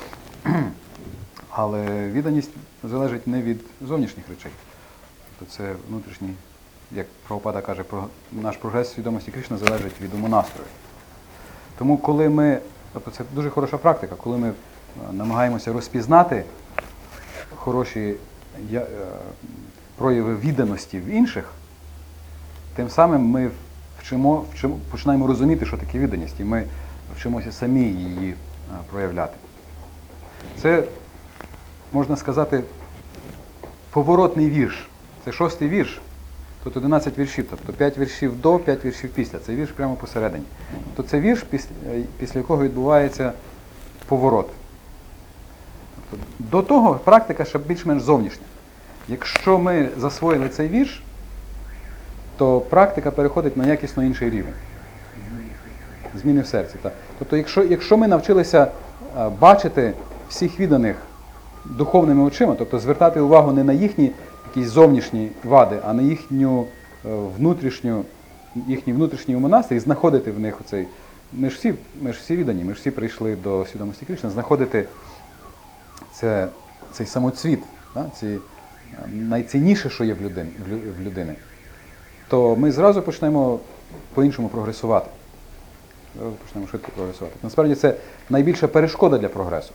Але відданість залежить не від зовнішніх речей. Тобто це внутрішній, як Прабхупада каже, наш прогрес свідомості Кришни залежить від умонастрою. Тому коли ми, тобто це дуже хороша практика, коли ми намагаємося розпізнати хороші прояви відданості в інших, тим самим ми вчимо, вчимо, починаємо розуміти, що таке відданість, і ми вчимося самі її проявляти. Це, можна сказати, поворотний вірш. Це шостий вірш, тут одинадцять віршів, тобто п'ять віршів до, п'ять віршів після. Це вірш прямо посередині. Тобто це вірш, після, після якого відбувається поворот. Тобто, до того практика ще більш-менш зовнішня. Якщо ми засвоїли цей вірш, то практика переходить на якісно інший рівень. Зміни в серці. Так. Тобто, якщо, якщо ми навчилися а, бачити всіх відданих духовними очима, тобто звертати увагу не на їхні якісь зовнішні вади, а на їхню е, внутрішню, їхній внутрішній монастир і знаходити в них оцей. Ми ж всі, ми ж всі віддані, ми ж всі прийшли до свідомості Кришни, знаходити це, цей самоцвіт, да? Ці, найцінніше, що є в людини, в людини. то ми зразу почнемо по-іншому прогресувати. Зразу почнемо швидко прогресувати. Насправді це найбільша перешкода для прогресу.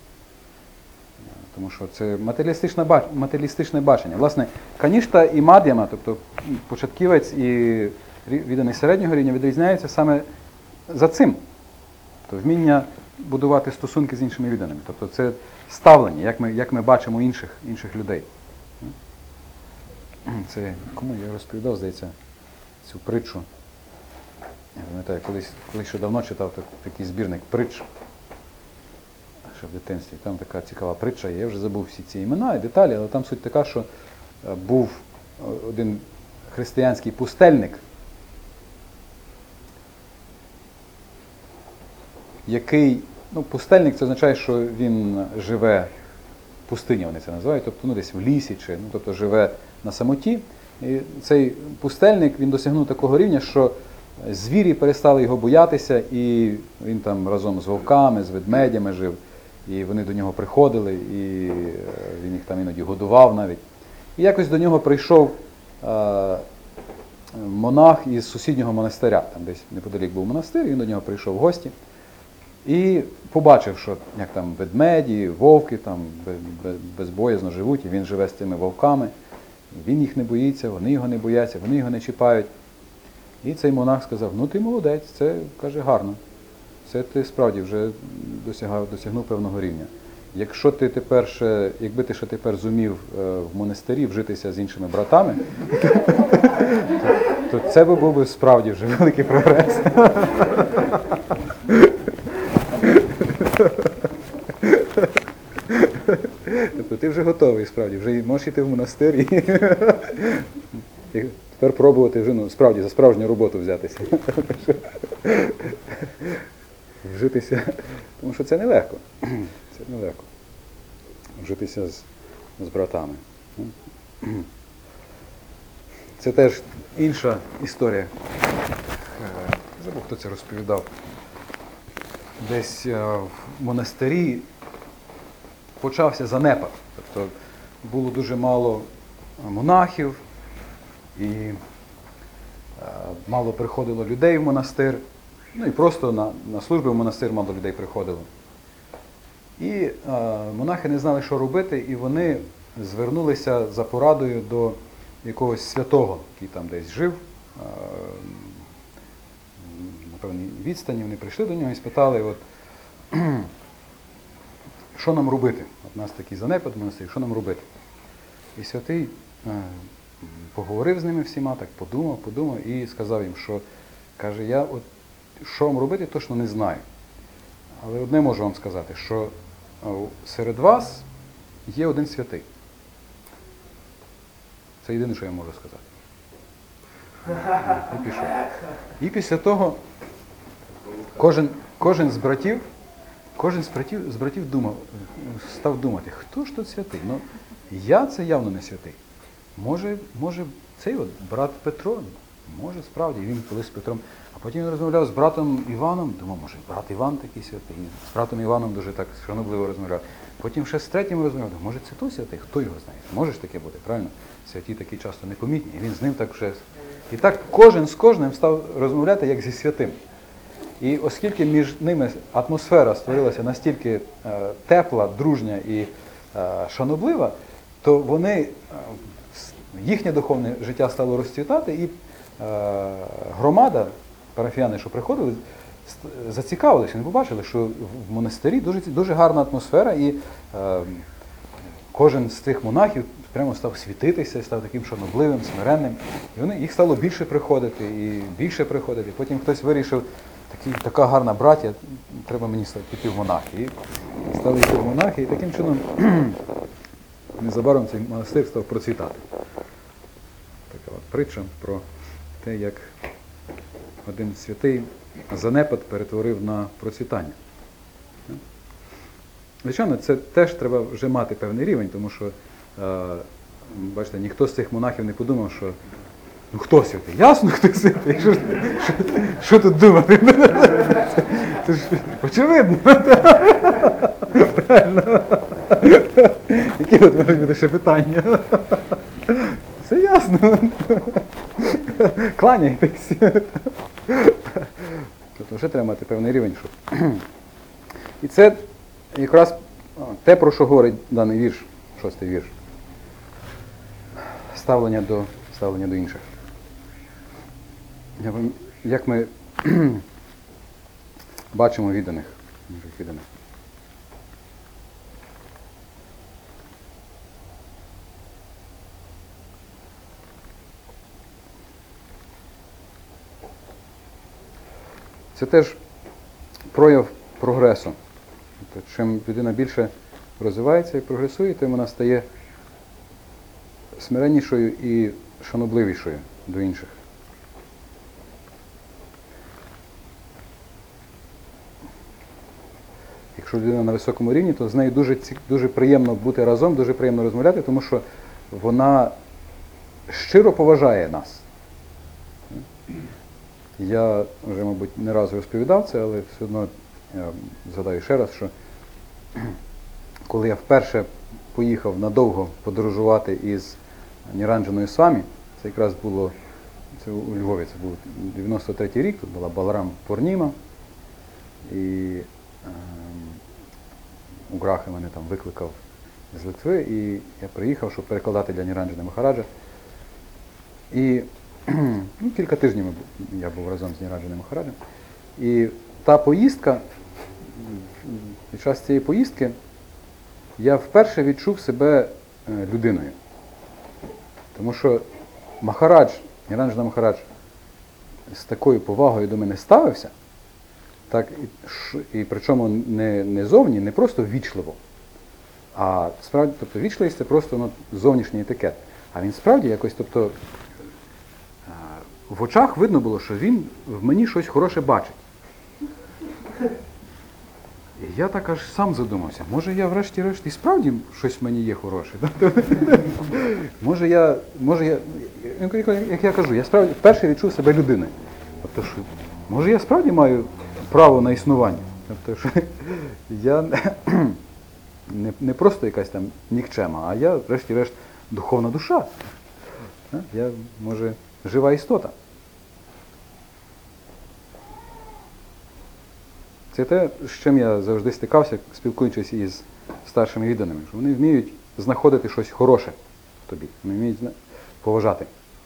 Тому що це матеріалістичне, бач... матеріалістичне бачення. Власне, канішта і мад'яма, тобто початківець і відданий середнього рівня, відрізняються саме за цим. Тобто вміння будувати стосунки з іншими відданими. Тобто це ставлення, як ми, як ми бачимо інших, інших людей. Це кому я розповідав, здається, цю притчу. Я пам'ятаю, колись, колись ще давно читав так, такий збірник притч, ще в дитинстві. Там така цікава притча, я вже забув всі ці імена і деталі, але там суть така, що був один християнський пустельник, який, ну, пустельник це означає, що він живе в пустині, вони це називають, тобто ну, десь в лісі, чи, ну, тобто живе на самоті. І цей пустельник, він досягнув такого рівня, що звірі перестали його боятися, і він там разом з вовками, з ведмедями жив, і вони до нього приходили, і він їх там іноді годував навіть. І якось до нього прийшов е, монах із сусіднього монастиря, там десь неподалік був монастир, і він до нього прийшов в гості. І побачив, що як там ведмеді, вовки там безбоязно живуть, і він живе з цими вовками. Він їх не боїться, вони його не бояться, вони його не чіпають. І цей монах сказав: ну ти молодець, це, каже, гарно. Це ти справді вже досягав, досягнув певного рівня. Якщо ти тепер ще, якби ти ще тепер зумів в монастирі вжитися з іншими братами, то, то це би був би справді вже великий прогрес. Тобто ти вже готовий, справді, вже можеш йти в монастир і, і тепер пробувати вже, ну, справді, за справжню роботу взятися. Вжитися, тому що це нелегко. Це нелегко. Вжитися з, з братами. Це теж інша історія. Забув, хто це розповідав. Десь в монастирі почався занепад. Тобто було дуже мало монахів і мало приходило людей в монастир. Ну і просто на, на служби в монастир мало людей приходило. І е, монахи не знали, що робити, і вони звернулися за порадою до якогось святого, який там десь жив, е, на певній відстані. Вони прийшли до нього і спитали, от, що нам робити? От у нас такий занепад в монастирі, що нам робити? І святий е, поговорив з ними всіма, так подумав, подумав і сказав їм, що, каже, я от що вам робити, точно не знаю. Але одне можу вам сказати, що серед вас є один святий. Це єдине, що я можу сказати. І пішов. І після того кожен, кожен з братів, кожен з братів, з братів думав, став думати, хто ж тут святий? Ну, я це явно не святий. Може, може цей от брат Петро? Може, справді, він колись з Петром. А потім він розмовляв з братом Іваном, думав, може, брат Іван такий святий. З братом Іваном дуже так шанобливо розмовляв. Потім ще з третім розмовляв, думав, може, це той святий? Хто його знає? Може ж таке бути, правильно? Святі такі часто непомітні. І він з ним так вже... І так кожен з кожним став розмовляти, як зі святим. І оскільки між ними атмосфера створилася настільки е, тепла, дружня і е, шаноблива, то вони, е, їхнє духовне життя стало розцвітати, і е, громада, парафіяни, що приходили, зацікавилися, вони побачили, що в монастирі дуже, дуже гарна атмосфера, і е, кожен з тих монахів прямо став світитися, став таким шанобливим, смиренним. І вони, їх стало більше приходити, і більше приходити. Потім хтось вирішив, такі, така гарна браття, треба мені піти в монахи. І стали йти в монахи, і таким чином незабаром цей монастир став процвітати. Така от притча про те, як один святий занепад перетворив на процвітання. Звичайно, це теж треба вже мати певний рівень, тому що, е, бачите, ніхто з цих монахів не подумав, що ну хто святий? Ясно, хто святий. Що, що, що тут думати? Це, це ж очевидно. Правильно. Які от можуть бути ще питання? Все ясно. Кланяйтесь. Тобто вже треба мати певний рівень. Щоб... І це якраз те, про що говорить даний вірш, шостий вірш. Ставлення до, ставлення до інших. Як ми бачимо відданих. відданих. Це теж прояв прогресу. Тобто, чим людина більше розвивається і прогресує, тим вона стає смиреннішою і шанобливішою до інших. Якщо людина на високому рівні, то з нею дуже, дуже приємно бути разом, дуже приємно розмовляти, тому що вона щиро поважає нас. Я вже, мабуть, не раз розповідав це, але все одно я згадаю ще раз, що коли я вперше поїхав надовго подорожувати із Ніранджаною Свамі, це якраз було це у Львові, це був дев'яносто третій рік, тут була Баларам Пурніма, і е, у Грахи мене там викликав з Литви, і я приїхав, щоб перекладати для Ніранджани Махараджа. І ну, кілька тижнів я був разом з Ніранджаним Махараджем. І та поїздка, під час цієї поїздки, я вперше відчув себе людиною. Тому що Махарадж, Ніранджана Махарадж з такою повагою до мене ставився, так, і, і причому не, не зовні, не просто ввічливо, а справді, тобто ввічливість це просто ну, зовнішній етикет. А він справді якось, тобто, в очах видно було, що він в мені щось хороше бачить. І я так аж сам задумався, може я врешті-решт і справді щось в мені є хороше. Може я, може я, як я кажу, я справді вперше відчув себе людиною. Тобто, що, може я справді маю право на існування. Тобто, що я не, не просто якась там нікчема, а я врешті-решт духовна душа. Я, може, жива істота. Це те, з чим я завжди стикався, спілкуючись із старшими відданими, що вони вміють знаходити щось хороше в тобі, вони вміють поважати.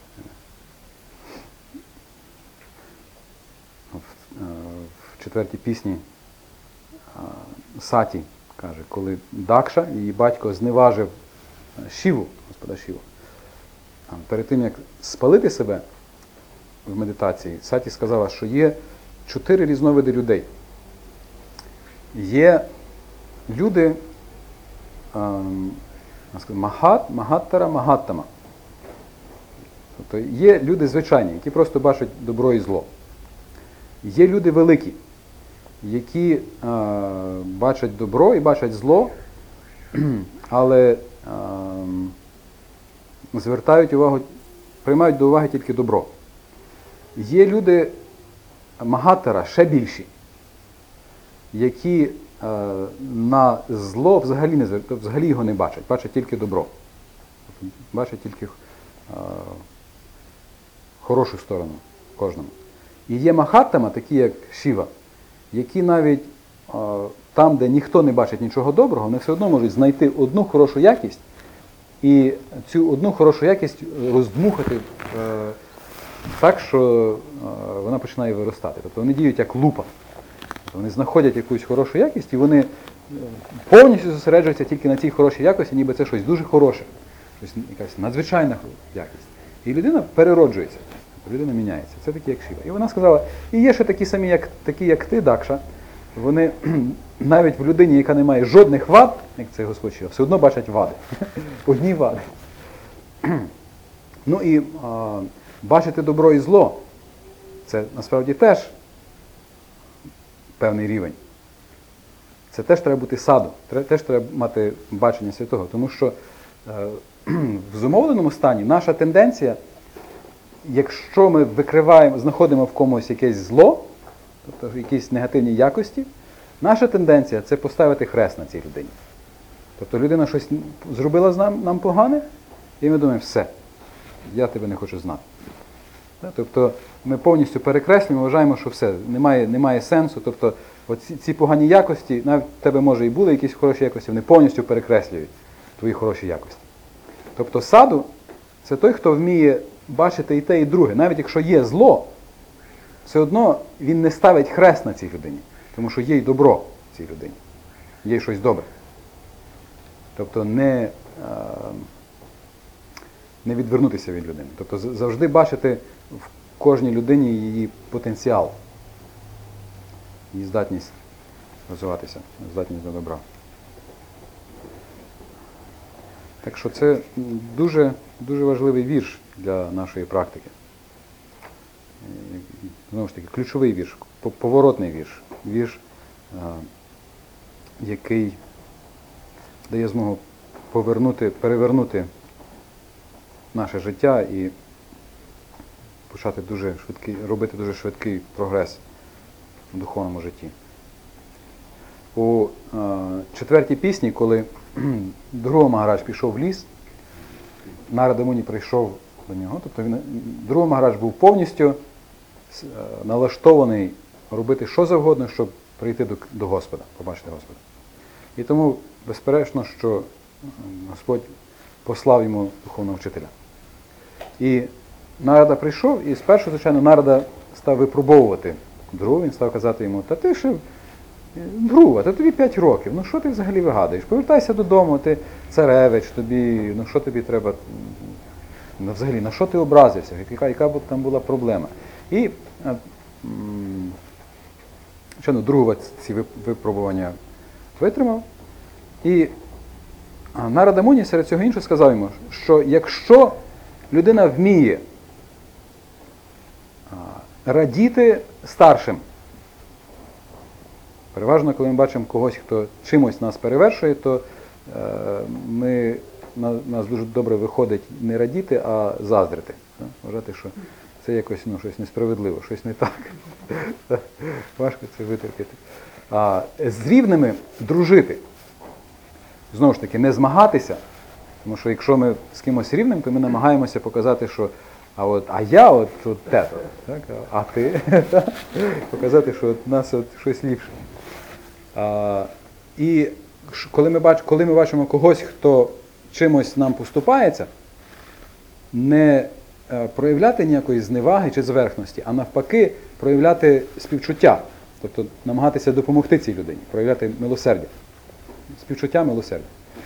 В четвертій пісні Саті каже, коли Дакша, її батько, зневажив Шіву, Господа Шіву, перед тим, як спалити себе в медитації, Саті сказала, що є чотири різновиди людей. Є люди ем, Магат, Магаттара, Магаттама. Тобто є люди звичайні, які просто бачать добро і зло. Є люди великі, які е, бачать добро і бачать зло, але е, звертають увагу, приймають до уваги тільки добро. Є люди Магаттара, ще більші, які е, на зло взагалі, не, взагалі його не бачать, бачать тільки добро. Бачать тільки е, хорошу сторону кожному. І є Магаттама, такі як Шіва, які навіть е, там, де ніхто не бачить нічого доброго, вони все одно можуть знайти одну хорошу якість і цю одну хорошу якість роздмухати е, так, що е, вона починає виростати. Тобто вони діють як лупа. Тобто вони знаходять якусь хорошу якість і вони повністю зосереджуються тільки на цій хорошій якості, ніби це щось дуже хороше, щось, якась надзвичайна якість. І людина перероджується, людина міняється. Це такі, як Шіва. І вона сказала, і є ще такі самі, як, такі, як ти, Дакша, вони навіть в людині, яка не має жодних вад, як це Господь Шіва, все одно бачать вади. Одні вади. Ну і а, бачити добро і зло, це насправді теж певний рівень. Це теж треба бути саду, теж треба мати бачення святого, тому що е, в зумовленому стані наша тенденція, якщо ми викриваємо, знаходимо в комусь якесь зло, тобто якісь негативні якості, наша тенденція – це поставити хрест на цій людині. Тобто людина щось зробила нам, нам погане, і ми думаємо, все, я тебе не хочу знати. Да? Тобто ми повністю перекреслюємо, вважаємо, що все, немає, немає сенсу. Тобто оці, ці погані якості, навіть в тебе може і були якісь хороші якості, вони повністю перекреслюють твої хороші якості. Тобто саду – це той, хто вміє бачити і те, і друге. Навіть якщо є зло, все одно він не ставить хрест на цій людині, тому що є й добро в цій людині, є й щось добре. Тобто не, не відвернутися від людини. Тобто завжди бачити в кожній людині її потенціал, її здатність розвиватися, здатність до добра. Так що це дуже, дуже важливий вірш для нашої практики. Знову ж таки, ключовий вірш, поворотний вірш. Вірш, який дає змогу повернути, перевернути наше життя і почати дуже швидкий, робити дуже швидкий прогрес в духовному житті. У е, четвертій пісні, коли Друга Магарадж пішов в ліс, Нарада Муні прийшов до нього, тобто він, Друга Магарадж був повністю е, налаштований робити що завгодно, щоб прийти до, до Господа, побачити Господа. І тому, безперечно, що Господь послав йому духовного вчителя. І Нарада прийшов, і спершу, звичайно, Нарада став випробовувати Дру, він став казати йому, та ти ще, Друга, та тобі п'ять років, ну що ти взагалі вигадуєш? Повертайся додому, ти царевич, тобі, ну що тобі треба, ну, взагалі, на що ти образився, яка, яка б там була проблема? І, звичайно, Друга ці випробування витримав. І Нарада Муні серед цього іншого сказав йому, що якщо людина вміє радіти старшим, переважно, коли ми бачимо когось, хто чимось нас перевершує, то ми, на, нас дуже добре виходить не радіти, а заздрити. Вважати, що це якось ну, щось несправедливо, щось не так. Важко це витерпіти. А з рівними дружити. Знову ж таки, не змагатися, тому що якщо ми з кимось рівним, то ми намагаємося показати, що а от, а я от, от те, так, а ти, показати, що от нас от щось ліпше. А, і коли ми, бач, коли ми бачимо когось, хто чимось нам поступається, не проявляти ніякої зневаги чи зверхності, а навпаки проявляти співчуття, тобто намагатися допомогти цій людині, проявляти милосердя. Співчуття, милосердя.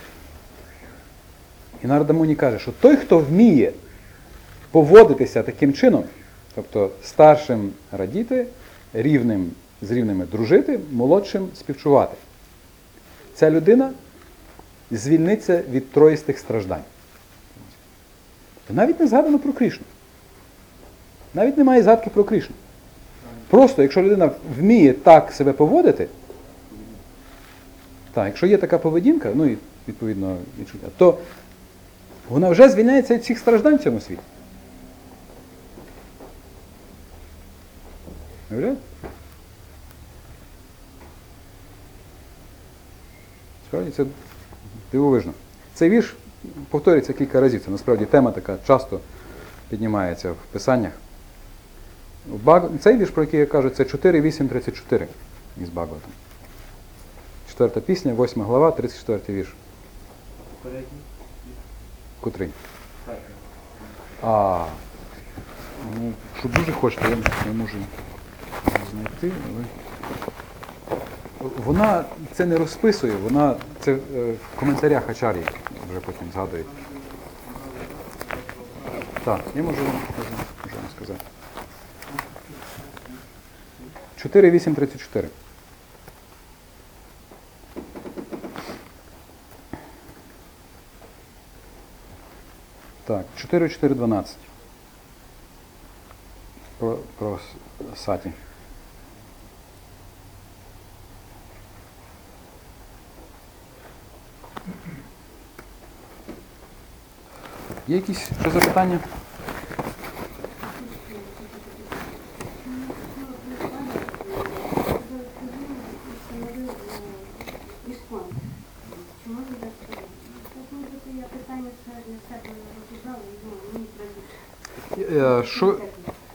І Нарада Муні каже, що той, хто вміє поводитися таким чином, тобто старшим радіти, рівним з рівними дружити, молодшим співчувати, ця людина звільниться від троїстих страждань. Навіть не згадано про Кришну. Навіть немає згадки про Кришну. Просто, якщо людина вміє так себе поводити, так, якщо є така поведінка, ну і відповідно відчуття, то вона вже звільняється від всіх страждань в цьому світі. Уявляєте? Справді це дивовижно. Цей вірш повторюється кілька разів. Це насправді тема така часто піднімається в писаннях. Цей вірш, про який я кажу, це чотири вісім тридцять чотири із Бхагаватам. Четверта пісня, восьма глава, тридцять четвертий вірш. Попередній? Котрий? Так. А, ну, що дуже хочете, я не можу знайти, але... Вона це не розписує, вона це е, в коментарях Ачар'ї вже потім згадує. Так, я можу, можу, можу вам сказати. чотири вісім тридцять чотири. Так, чотири чотири дванадцять. Про, про саті. Є якісь ще запитання? Що,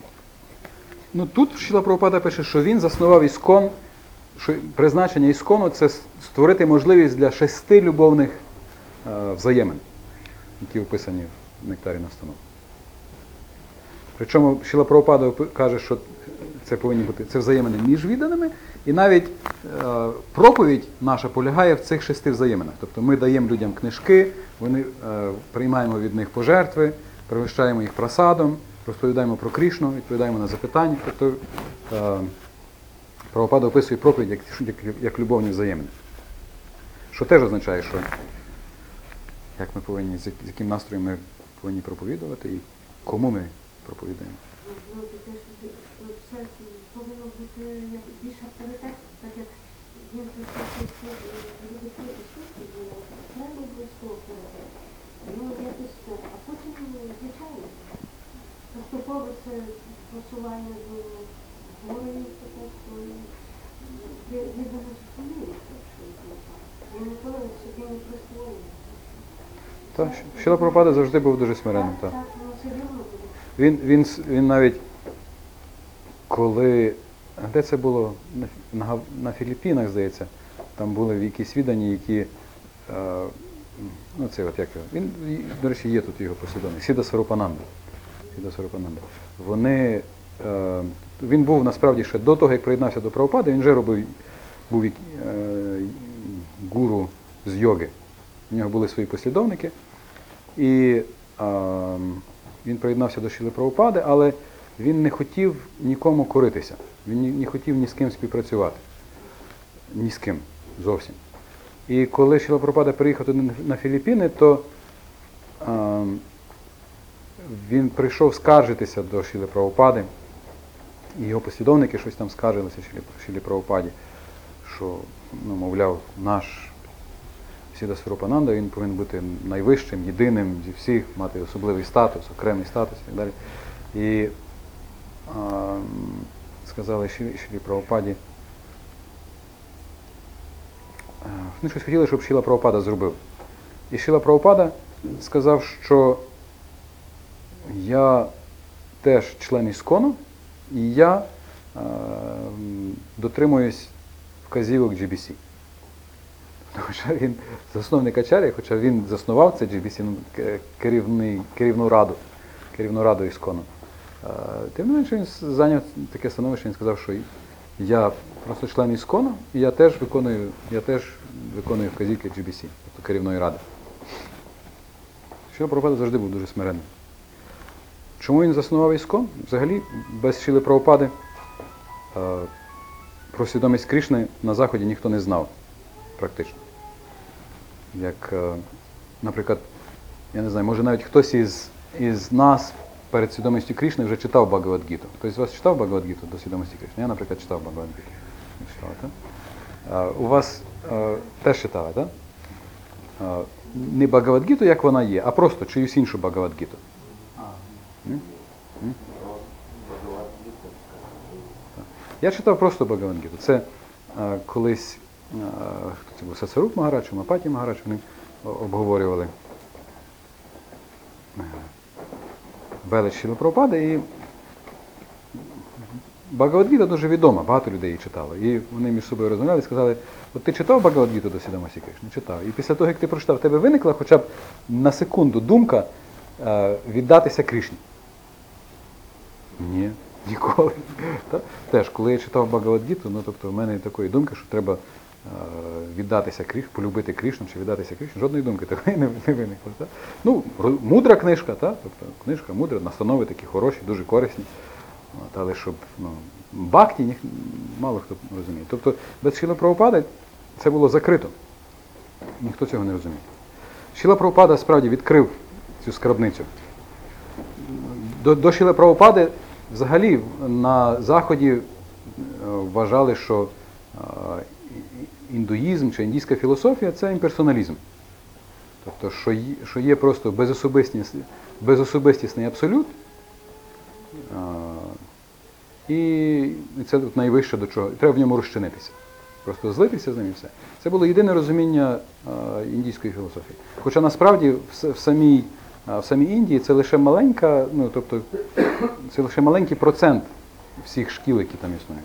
Ну тут Шріла Прабхупада пише, що він заснував іскон, що призначення іскону – це створити можливість для шести любовних е, взаємин, які описані в Нектарі настанов. Причому Шріла Прабхупада каже, що це повинні бути це взаємини між відданими, і навіть е, проповідь наша полягає в цих шести взаєминах. Тобто ми даємо людям книжки, вони, е, приймаємо від них пожертви, пригощаємо їх прасадом, розповідаємо про Кришну, відповідаємо на запитання. Тобто е, Прабхупада описує проповідь як, як, як любовні взаємини. Що теж означає, що як ми повинні, з яким настроєм ми повинні проповідувати і кому ми проповідаємо. Ну, це ж це повинно бути як більш авторитет, так як він це робить історії, треба обов'язково авторитет. Ну, якось так. А потім, звичайно, поступово це просування до гори, так, відомо зміниться, що він не повинен собі не присвоїти. Так, Шріла Прабхупада завжди був дуже смиренним. Так. Так, ну, все рівно буде. Він, він, він навіть, коли, де це було, на, на, на Філіппінах, здається, там були якісь віддані, які, е, ну це от як його, він, до речі, є тут його послідовник, Сіда Сварупананда. Сіда Сварупананда. Вони, е, він був насправді ще до того, як приєднався до Прабхупади, він вже робив, був е, гуру з йоги. У нього були свої послідовники, і е, він приєднався до Шріли Прабхупади, але він не хотів нікому коритися, він не хотів ні з ким співпрацювати, ні з ким зовсім. І коли Шріла Прабхупада приїхав туди на Філіппіни, то е, він прийшов скаржитися до Шріли Прабхупади, і його послідовники щось там скаржилися Шрілі Прабхупаді, що, ну, мовляв, наш Сіда Сварупананда, він повинен бути найвищим, єдиним зі всіх, мати особливий статус, окремий статус і так далі. І а, сказали Шрілі, Шрілі Прабхупаді, вони щось хотіли, щоб Шріла Прабхупада зробив. І Шріла Прабхупада сказав, що я теж член іскону, і я а, дотримуюсь вказівок джі бі сі. Хоча він засновник Ачар'ї, хоча він заснував це джі бі сі, ну, керівний, керівну раду, керівну раду іскону. Тим не менше він зайняв таке становище, він сказав, що я просто член іскону, і я теж виконую, я теж виконую вказівки джі бі сі, тобто керівної ради. Шріла Прабхупада завжди був дуже смиренним. Чому він заснував іскон? Взагалі, без Шріли Прабхупади про свідомість Кришни на Заході ніхто не знав. Практично. Як, наприклад, я не знаю, може навіть хтось із, із нас перед свідомістю Кришни вже читав Бхагавад-гіту. Хтось з вас читав Бхагавад-гіту до свідомості Кришни? Я, наприклад, читав Бхагавад-гіту. Читав, так? А, у вас а, теж читали, так? А, не Бхагавад-гіту, як вона є, а просто чиюсь іншу Бхагавад-гіту. Я читав просто Бхагавад-гіту. Це а, колись хто це був, Сацаруп Магарадж, Мапаті Магарадж, вони обговорювали велич Шріли Прабхупади, і Бхагавад-гіта дуже відома, багато людей її читало. І вони між собою розмовляли і сказали, от ти читав Бхагавад-гіту до Свідомості Кришни? Читав. І після того, як ти прочитав, в тебе виникла хоча б на секунду думка е, віддатися Кришні? Ні, ніколи. Теж, коли я читав Бхагавад-гіту, ну, тобто в мене такої думки, що треба віддатися Кришні, полюбити Кришну чи віддатися Кришні, жодної думки такої не, не виникло. Так? Ну, мудра книжка, так? Тобто книжка мудра, настанови такі хороші, дуже корисні, от, але щоб, ну, бхакті ніх, мало хто розуміє. Тобто без Шріли Прабхупади це було закрито. Ніхто цього не розуміє. Шріла Прабхупада справді відкрив цю скарбницю. До, до Шріли Прабхупади взагалі на Заході вважали, що індуїзм чи індійська філософія – це імперсоналізм. Тобто, що є, що є просто безособистісний, безособистісний абсолют, а, і це от найвище до чого. Треба в ньому розчинитися. Просто злитися з ним і все. Це було єдине розуміння а, індійської філософії. Хоча насправді в, в, самій, а, в самій Індії це лише маленька, ну, тобто, це лише маленький процент всіх шкіл, які там існують.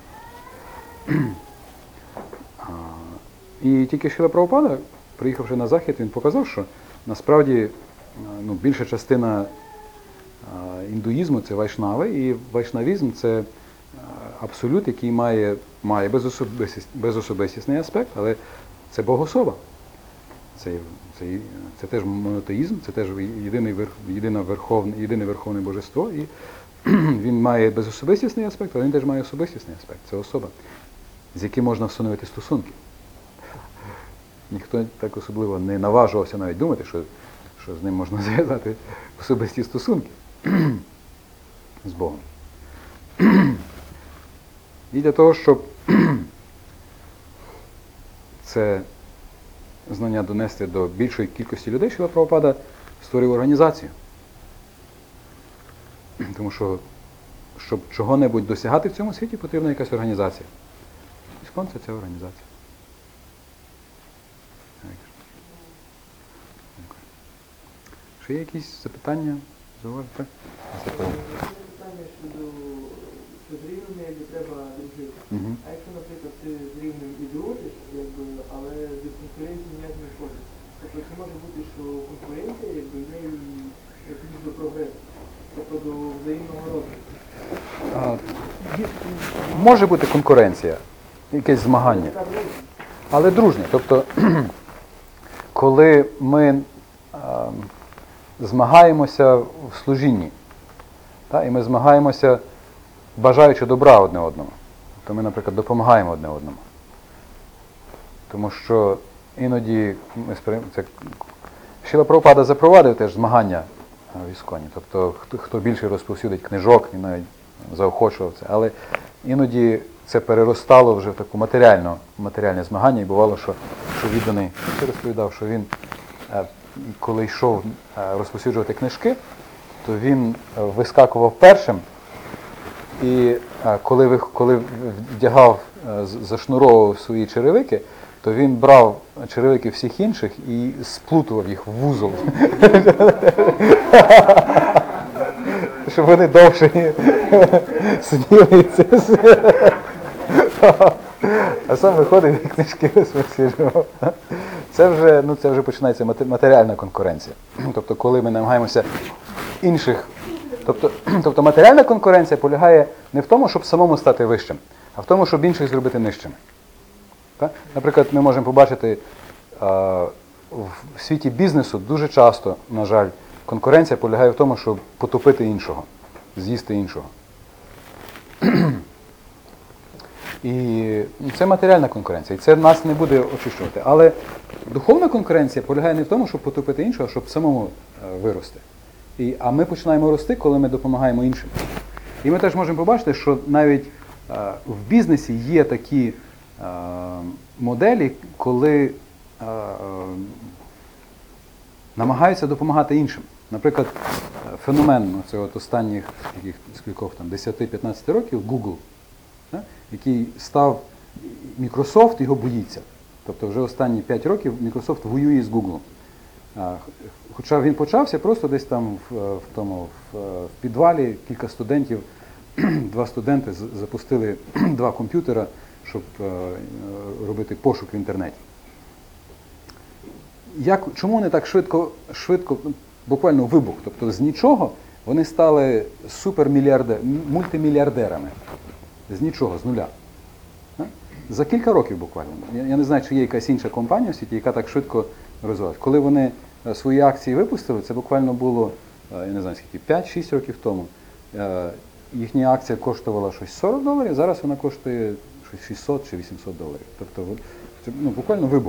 А, І тільки Шріла Прабхупада, приїхавши на Захід, він показав, що насправді ну, більша частина а, індуїзму – це вайшнави, і вайшнавізм – це абсолют, який має, має безособистіс- безособистісний аспект, але це богособа. Це, це, це теж монотеїзм, це теж єдиний, верх, єдине, верховне, єдине верховне божество. І він має безособистісний аспект, але він теж має особистісний аспект. Це особа, з яким можна встановити стосунки. Ніхто так особливо не наважувався навіть думати, що, що з ним можна зв'язати особисті стосунки з Богом. І для того, щоб це знання донести до більшої кількості людей, Шріла Прабхупада створив організацію. Тому що, щоб чого-небудь досягати в цьому світі, потрібна якась організація. Іскон – це ця організація. Чи є якісь запитання? Зауважити? Питання щодо що з рівнем, якби треба дружити. Угу. А якщо, наприклад, ти з рівнем і дружиш, якби, але без конкуренції ніяк не входиш. Тобто це може бути, що конкуренція, якби, в неї якийсь до прогресу, тобто до взаємного розвитку. А, є- може бути конкуренція, якесь змагання, Така дружба. але дружня. Тобто, коли ми а, змагаємося в служінні, та, і ми змагаємося, бажаючи добра одне одному, то ми, наприклад, допомагаємо одне одному. Тому що іноді ми сприйм... це... Шріла Прабхупада запровадив теж змагання в Ісконі. Тобто, хто, хто більше розповсюдить книжок, він навіть заохочував це. Але іноді це переростало вже в таку матеріальну, матеріальне змагання, і бувало, що, що відданий ти розповідав, що він, е, коли йшов е, розповсюджувати книжки, то він е, вискакував першим, і е, коли, ви- коли вдягав, е, з- зашнуровував свої черевики, то він брав черевики всіх інших і сплутував їх в вузол. Щоб вони довше сиділи. А сам виходив і книжки розповсюджував. Це вже, ну, це вже починається мате- матеріальна конкуренція. Тобто, коли ми намагаємося інших. Тобто, тобто матеріальна конкуренція полягає не в тому, щоб самому стати вищим, а в тому, щоб інших зробити нижчими. Так? Наприклад, ми можемо побачити а, в світі бізнесу дуже часто, на жаль, конкуренція полягає в тому, щоб потопити іншого, з'їсти іншого. І це матеріальна конкуренція, і це нас не буде очищувати. Але духовна конкуренція полягає не в тому, щоб потопити іншого, а щоб самому е, вирости. І, а ми починаємо рости, коли ми допомагаємо іншим. І ми теж можемо побачити, що навіть е, в бізнесі є такі е, моделі, коли е, е, намагаються допомагати іншим. Наприклад, е, феномен ну, це от останніх яких, скількох там десять-п'ятнадцять років Google, да, який став, Microsoft його боїться. Тобто вже останні п'ять років Microsoft воює з Google. А, Хоча він почався просто десь там в, в тому в, в підвалі, кілька студентів, два студенти з- запустили два комп'ютера, щоб е, робити пошук в інтернеті. Як, чому вони так швидко, швидко, ну, буквально вибух, тобто з нічого вони стали супермільярдер, мультимільярдерами. З нічого, з нуля. А? За кілька років буквально. Я, я не знаю, чи є якась інша компанія в світі, яка так швидко розвивалась. Коли вони е, свої акції випустили, це буквально було, е, я не знаю скільки, п'ять-шість років тому. Е, Їхня акція коштувала щось сорок доларів, зараз вона коштує щось шістсот чи вісімсот доларів. Тобто ви- це ну, буквально вибух.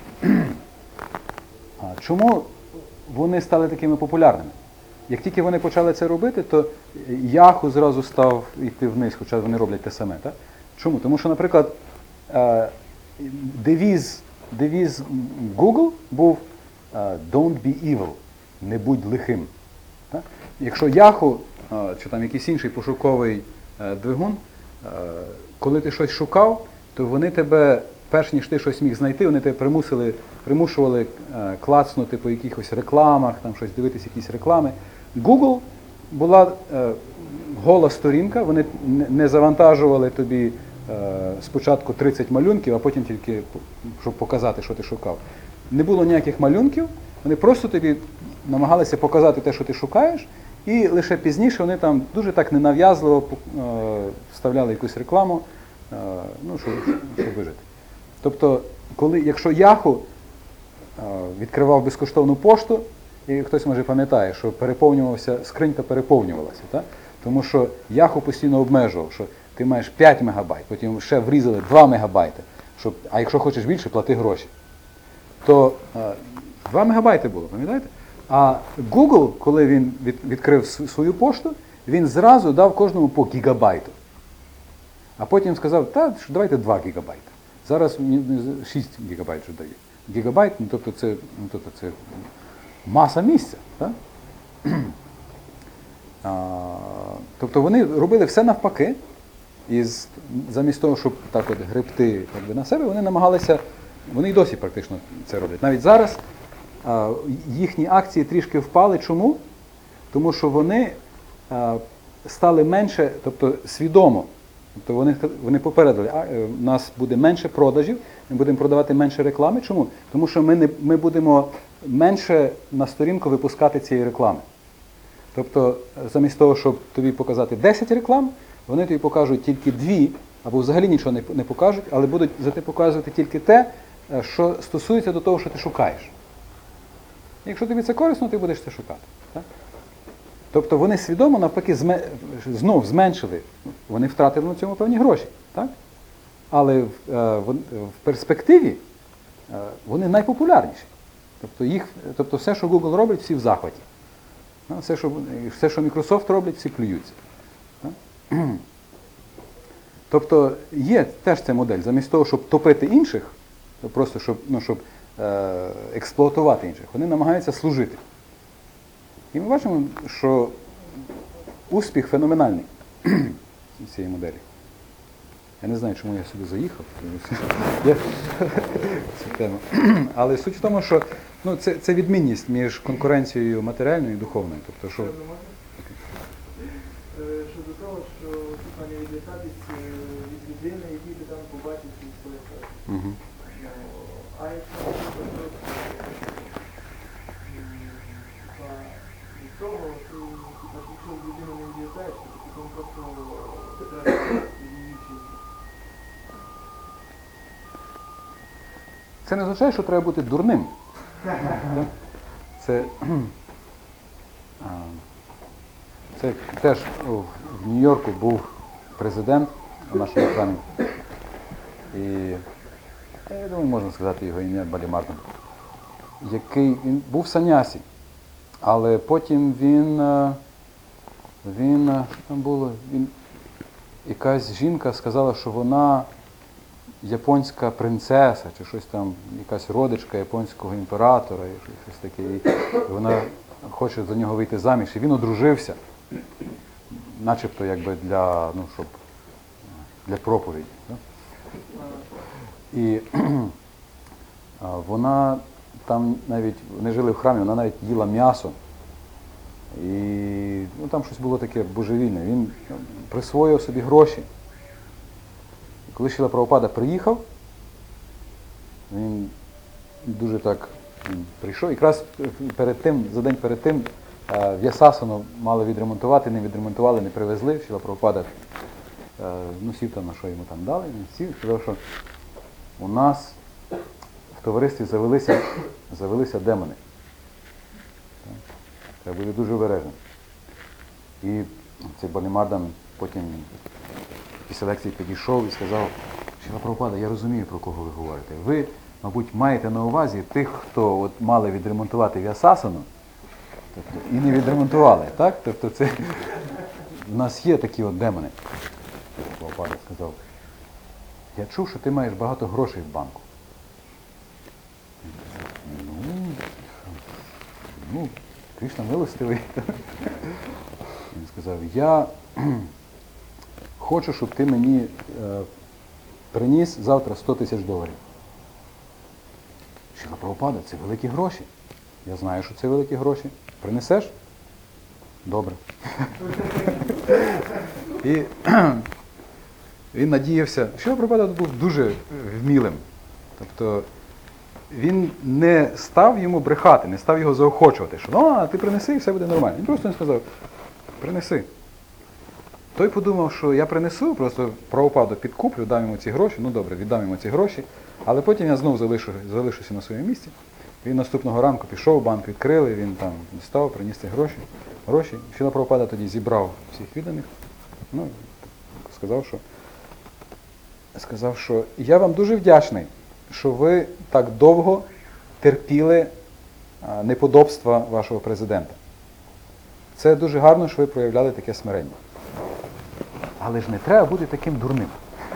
А чому вони стали такими популярними? Як тільки вони почали це робити, то Yahoo зразу став йти вниз, хоча вони роблять те саме. Так? Чому? Тому що, наприклад, е, девіз, девіз Google був е, «Don't be evil», не будь лихим. Так? Якщо Yahoo е, чи там якийсь інший пошуковий е, двигун, е, коли ти щось шукав, то вони тебе, перш ніж ти щось міг знайти, вони тебе примусили, примушували е, клацнути по якихось рекламах, там щось дивитися, якісь реклами. Google була е, гола сторінка, вони не- не завантажували тобі е, спочатку тридцять малюнків, а потім тільки, щоб показати, що ти шукав. Не було ніяких малюнків, вони просто тобі намагалися показати те, що ти шукаєш, і лише пізніше вони там дуже так ненав'язливо е, вставляли якусь рекламу, е, ну, щоб, щоб вижити. Тобто, коли, якщо Yahoo е, відкривав безкоштовну пошту, і хтось, може, пам'ятає, що переповнювався, скринька переповнювалася, так? Тому що Yahoo постійно обмежував, що ти маєш п'ять мегабайт, потім ще врізали два мегабайти, щоб, а якщо хочеш більше, плати гроші. То е, два мегабайти було, пам'ятаєте? А Google, коли він від, відкрив с- свою пошту, він зразу дав кожному по гігабайту. А потім сказав, та що давайте два гігабайти. Зараз мені шість гігабайт вже дає. Гігабайт, ну тобто це, ну, тобто це маса місця. Так? А, тобто вони робили все навпаки. І з- замість того, щоб так от гребти якби, на себе, вони намагалися, вони й досі практично це роблять. Навіть зараз а, їхні акції трішки впали. Чому? Тому що вони а, стали менше, тобто свідомо. Тобто вони, вони попередили, а, е, у нас буде менше продажів, ми будемо продавати менше реклами. Чому? Тому що ми, не, ми будемо менше на сторінку випускати цієї реклами. Тобто, замість того, щоб тобі показати десять реклам, вони тобі покажуть тільки дві, або взагалі нічого не, не покажуть, але будуть зате показувати тільки те, е, що стосується до того, що ти шукаєш. Якщо тобі це корисно, ти будеш це шукати. Так? Тобто вони свідомо навпаки зме... знов зменшили, вони втратили на цьому певні гроші. Так? Але в, е, в, в перспективі е, вони найпопулярніші. Тобто, їх, тобто все, що Google робить, всі в захваті. Ну, Все, що, все, що Microsoft роблять, всі плюються. Так? Тобто є теж ця модель. Замість того, щоб топити інших, просто щоб, ну, щоб е, експлуатувати інших, вони намагаються служити. І ми бачимо, що успіх феноменальний цієї моделі. Я не знаю, чому я сюди заїхав. Я... цю тему. Але суть в тому, що ну, це, це відмінність між конкуренцією матеріальною і духовною. Тобто, що... Е, Щодо того, що тут має відлітатись е, від людини, який ти там побачив свій своє. Угу. А якщо наприклад, типа, від того, то типа, якщо в людину не відлітаєш, то потім просто треба її вчити. Це не означає, що треба бути дурним. Це, а, це теж о, в Нью-Йорку був президент у нашому храмі. І я думаю, можна сказати його ім'я Балімарден, який він був санясі, але потім він, е, він, е, що там було, він, якась жінка сказала, що вона японська принцеса, чи щось там, якась родичка японського імператора, і щось таке. І вона хоче за нього вийти заміж. І він одружився, начебто якби для, ну, щоб, для проповіді. Да? І а, вона там навіть, вони жили в храмі, вона навіть їла м'ясо. І ну, там щось було таке божевільне. Він присвоїв собі гроші. Коли Шріла Прабхупада приїхав, він дуже так прийшов. Якраз перед тим, за день перед тим В'ясасану мали відремонтувати, не відремонтували, не привезли. Шріла Прабхупада ну, сів там, на що йому там дали, він сів, сказав, що у нас в товаристві завелися, завелися демони. Треба бути дуже обережним. І цей Балімардан потім після лекції підійшов і сказав, Шріла Прабхупада, я розумію, про кого ви говорите. Ви, мабуть, маєте на увазі тих, хто от мали відремонтувати В'ясасану, тобто, і не відремонтували, так? Тобто це, в нас є такі от демони. Шріла Прабхупада сказав, я чув, що ти маєш багато грошей в банку. Він сказав, ну, ну, Кришна милостивий. Він сказав, я хочу, щоб ти мені е, приніс завтра сто тисяч доларів. Шріла Прабхупада, це великі гроші. Я знаю, що це великі гроші. Принесеш? Добре. І він надіявся, що Прабхупада був дуже вмілим. Тобто він не став йому брехати, не став його заохочувати, що ну, а ти принеси і все буде нормально. Він просто не сказав, принеси. Той подумав, що я принесу, просто Прабхупаду підкуплю, дам йому ці гроші, ну добре, віддам йому ці гроші, але потім я знову залишу, залишуся на своєму місці. Він наступного ранку пішов, банк відкрили, він там дістав, приніс ці гроші. гроші. Шріла Прабхупада тоді зібрав всіх відданих, ну, сказав, що, сказав, що я вам дуже вдячний, що ви так довго терпіли а, неподобства вашого президента. Це дуже гарно, що ви проявляли таке смирення. Але ж не треба бути таким дурним.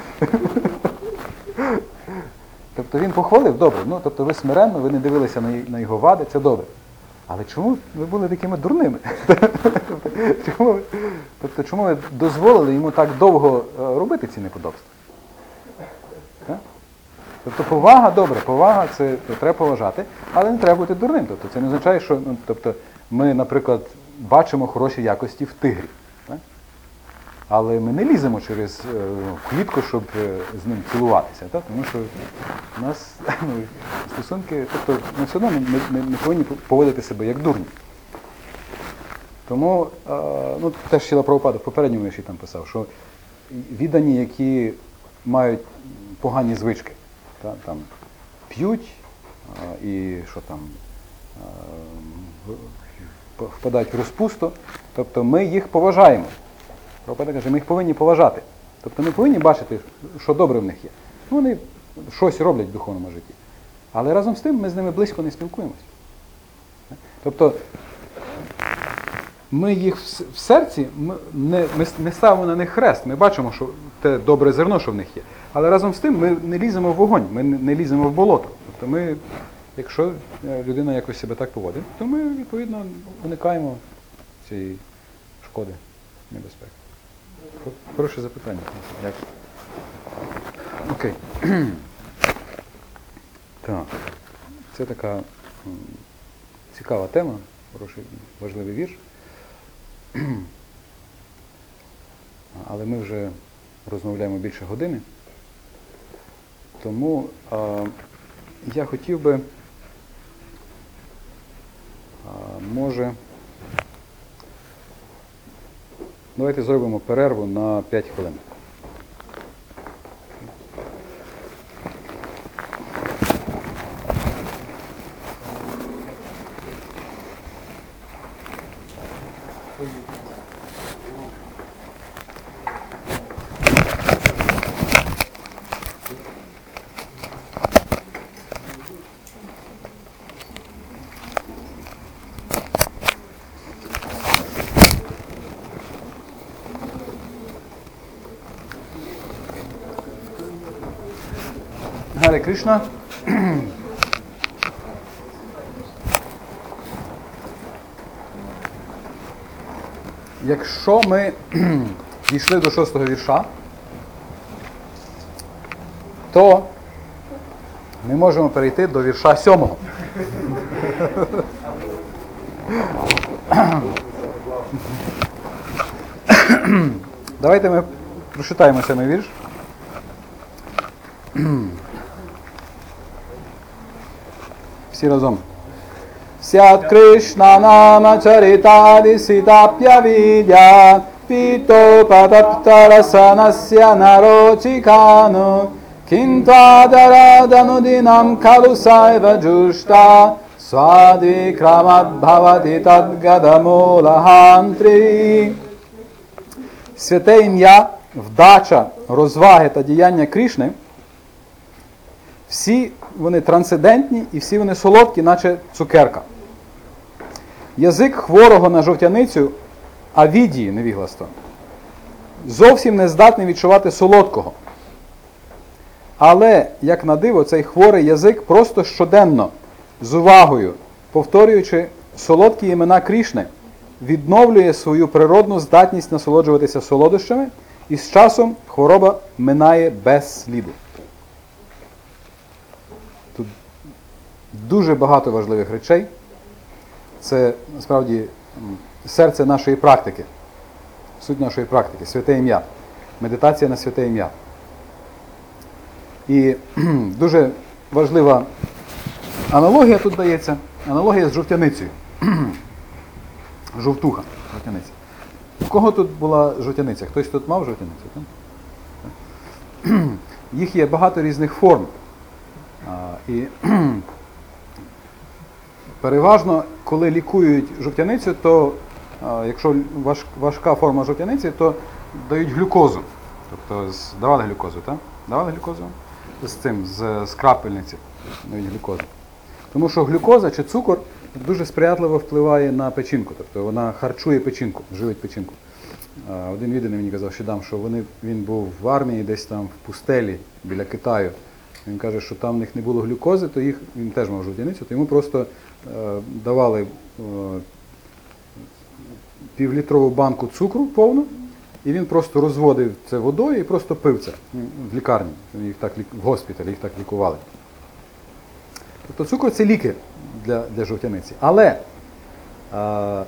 Тобто він похвалив, добре, ну, тобто ви смиренно, ви не дивилися на, на його вади, це добре. Але чому ви були такими дурними? чому, тобто чому ви дозволили йому так довго робити ці неподобства? Так? Тобто повага, добре, повага, це треба поважати, але не треба бути дурним. Тобто це не означає, що ну, тобто, ми, наприклад, бачимо хороші якості в тигрі. Так? Але ми не ліземо через е, клітку, щоб е, з ним цілуватися. Так? Тому що у нас ну, стосунки, тобто ми все одно не, не, не повинні поводити себе як дурні. Тому, е, ну, теж Шріла Прабхупада в попередньому вірші там писав, що віддані, які мають погані звички, та, там, п'ють е, і що там, е, впадають в розпусту, тобто ми їх поважаємо. Прабхупада каже, ми їх повинні поважати. Тобто ми повинні бачити, що добре в них є. Ну, вони щось роблять в духовному житті. Але разом з тим ми з ними близько не спілкуємося. Тобто ми їх в серці, ми не, ми не ставимо на них хрест, ми бачимо, що те добре зерно, що в них є. Але разом з тим ми не ліземо в вогонь, ми не ліземо в болото. Тобто ми, якщо людина якось себе так поводить, то ми, відповідно, уникаємо цієї шкоди, небезпеки. Хороше запитання. Як? Окей. Так. Це така м, цікава тема, хороший, важливий вірш. Але ми вже розмовляємо більше години. Тому а, я хотів би, а, може, давайте зробимо перерву на п'ять хвилин. Харе Кришна. Якщо ми дійшли до шостого вірша, то ми можемо перейти до вірша сьомого. Давайте ми прочитаємо сьомий вірш. Всі разом. Сят Кришна нама чаритади ситап'я відя піто падаптарасанасya нарочикану кінтадараданудинам калу сайва джушта свадвікрамадбхавати тадгадамулахантри. Святе ім'я, вдача, розваги та діяння Кришни, всі вони трансцендентні і всі вони солодкі, наче цукерка. Язик хворого на жовтяницю, авідії, невігластва, зовсім не здатний відчувати солодкого. Але, як на диво, цей хворий язик просто щоденно, з увагою, повторюючи солодкі імена Кришни, відновлює свою природну здатність насолоджуватися солодощами, і з часом хвороба минає без сліду. Тут дуже багато важливих речей. Це, насправді, серце нашої практики. суть нашої практики, святе ім'я. Медитація на святе ім'я. І дуже важлива аналогія тут дається. Аналогія з жовтяницею. Жовтуха. Жовтяниця. У кого тут була жовтяниця? Хтось тут мав жовтяницю? Так? Їх є багато різних форм. А, і переважно, коли лікують жовтяницю, то а, якщо важ, важка форма жовтяниці, то дають глюкозу. Тобто з- давали глюкозу, так? Давали глюкозу? З цим, з, з крапельниці дають глюкозу. Тому що глюкоза чи цукор дуже сприятливо впливає на печінку. Тобто вона харчує печінку, живить печінку. А, Один відданий мені казав, що дам, що вони, він був в армії десь там в пустелі біля Китаю. Він каже, що там в них не було глюкози, то їх, він теж мав жовтяницю, то йому просто е, давали е, півлітрову банку цукру повну, і він просто розводив це водою і просто пив це ну, в лікарні. Їх так, лік- в госпіталі їх так лікували. Тобто цукор – це ліки для, для жовтяниці. Але е,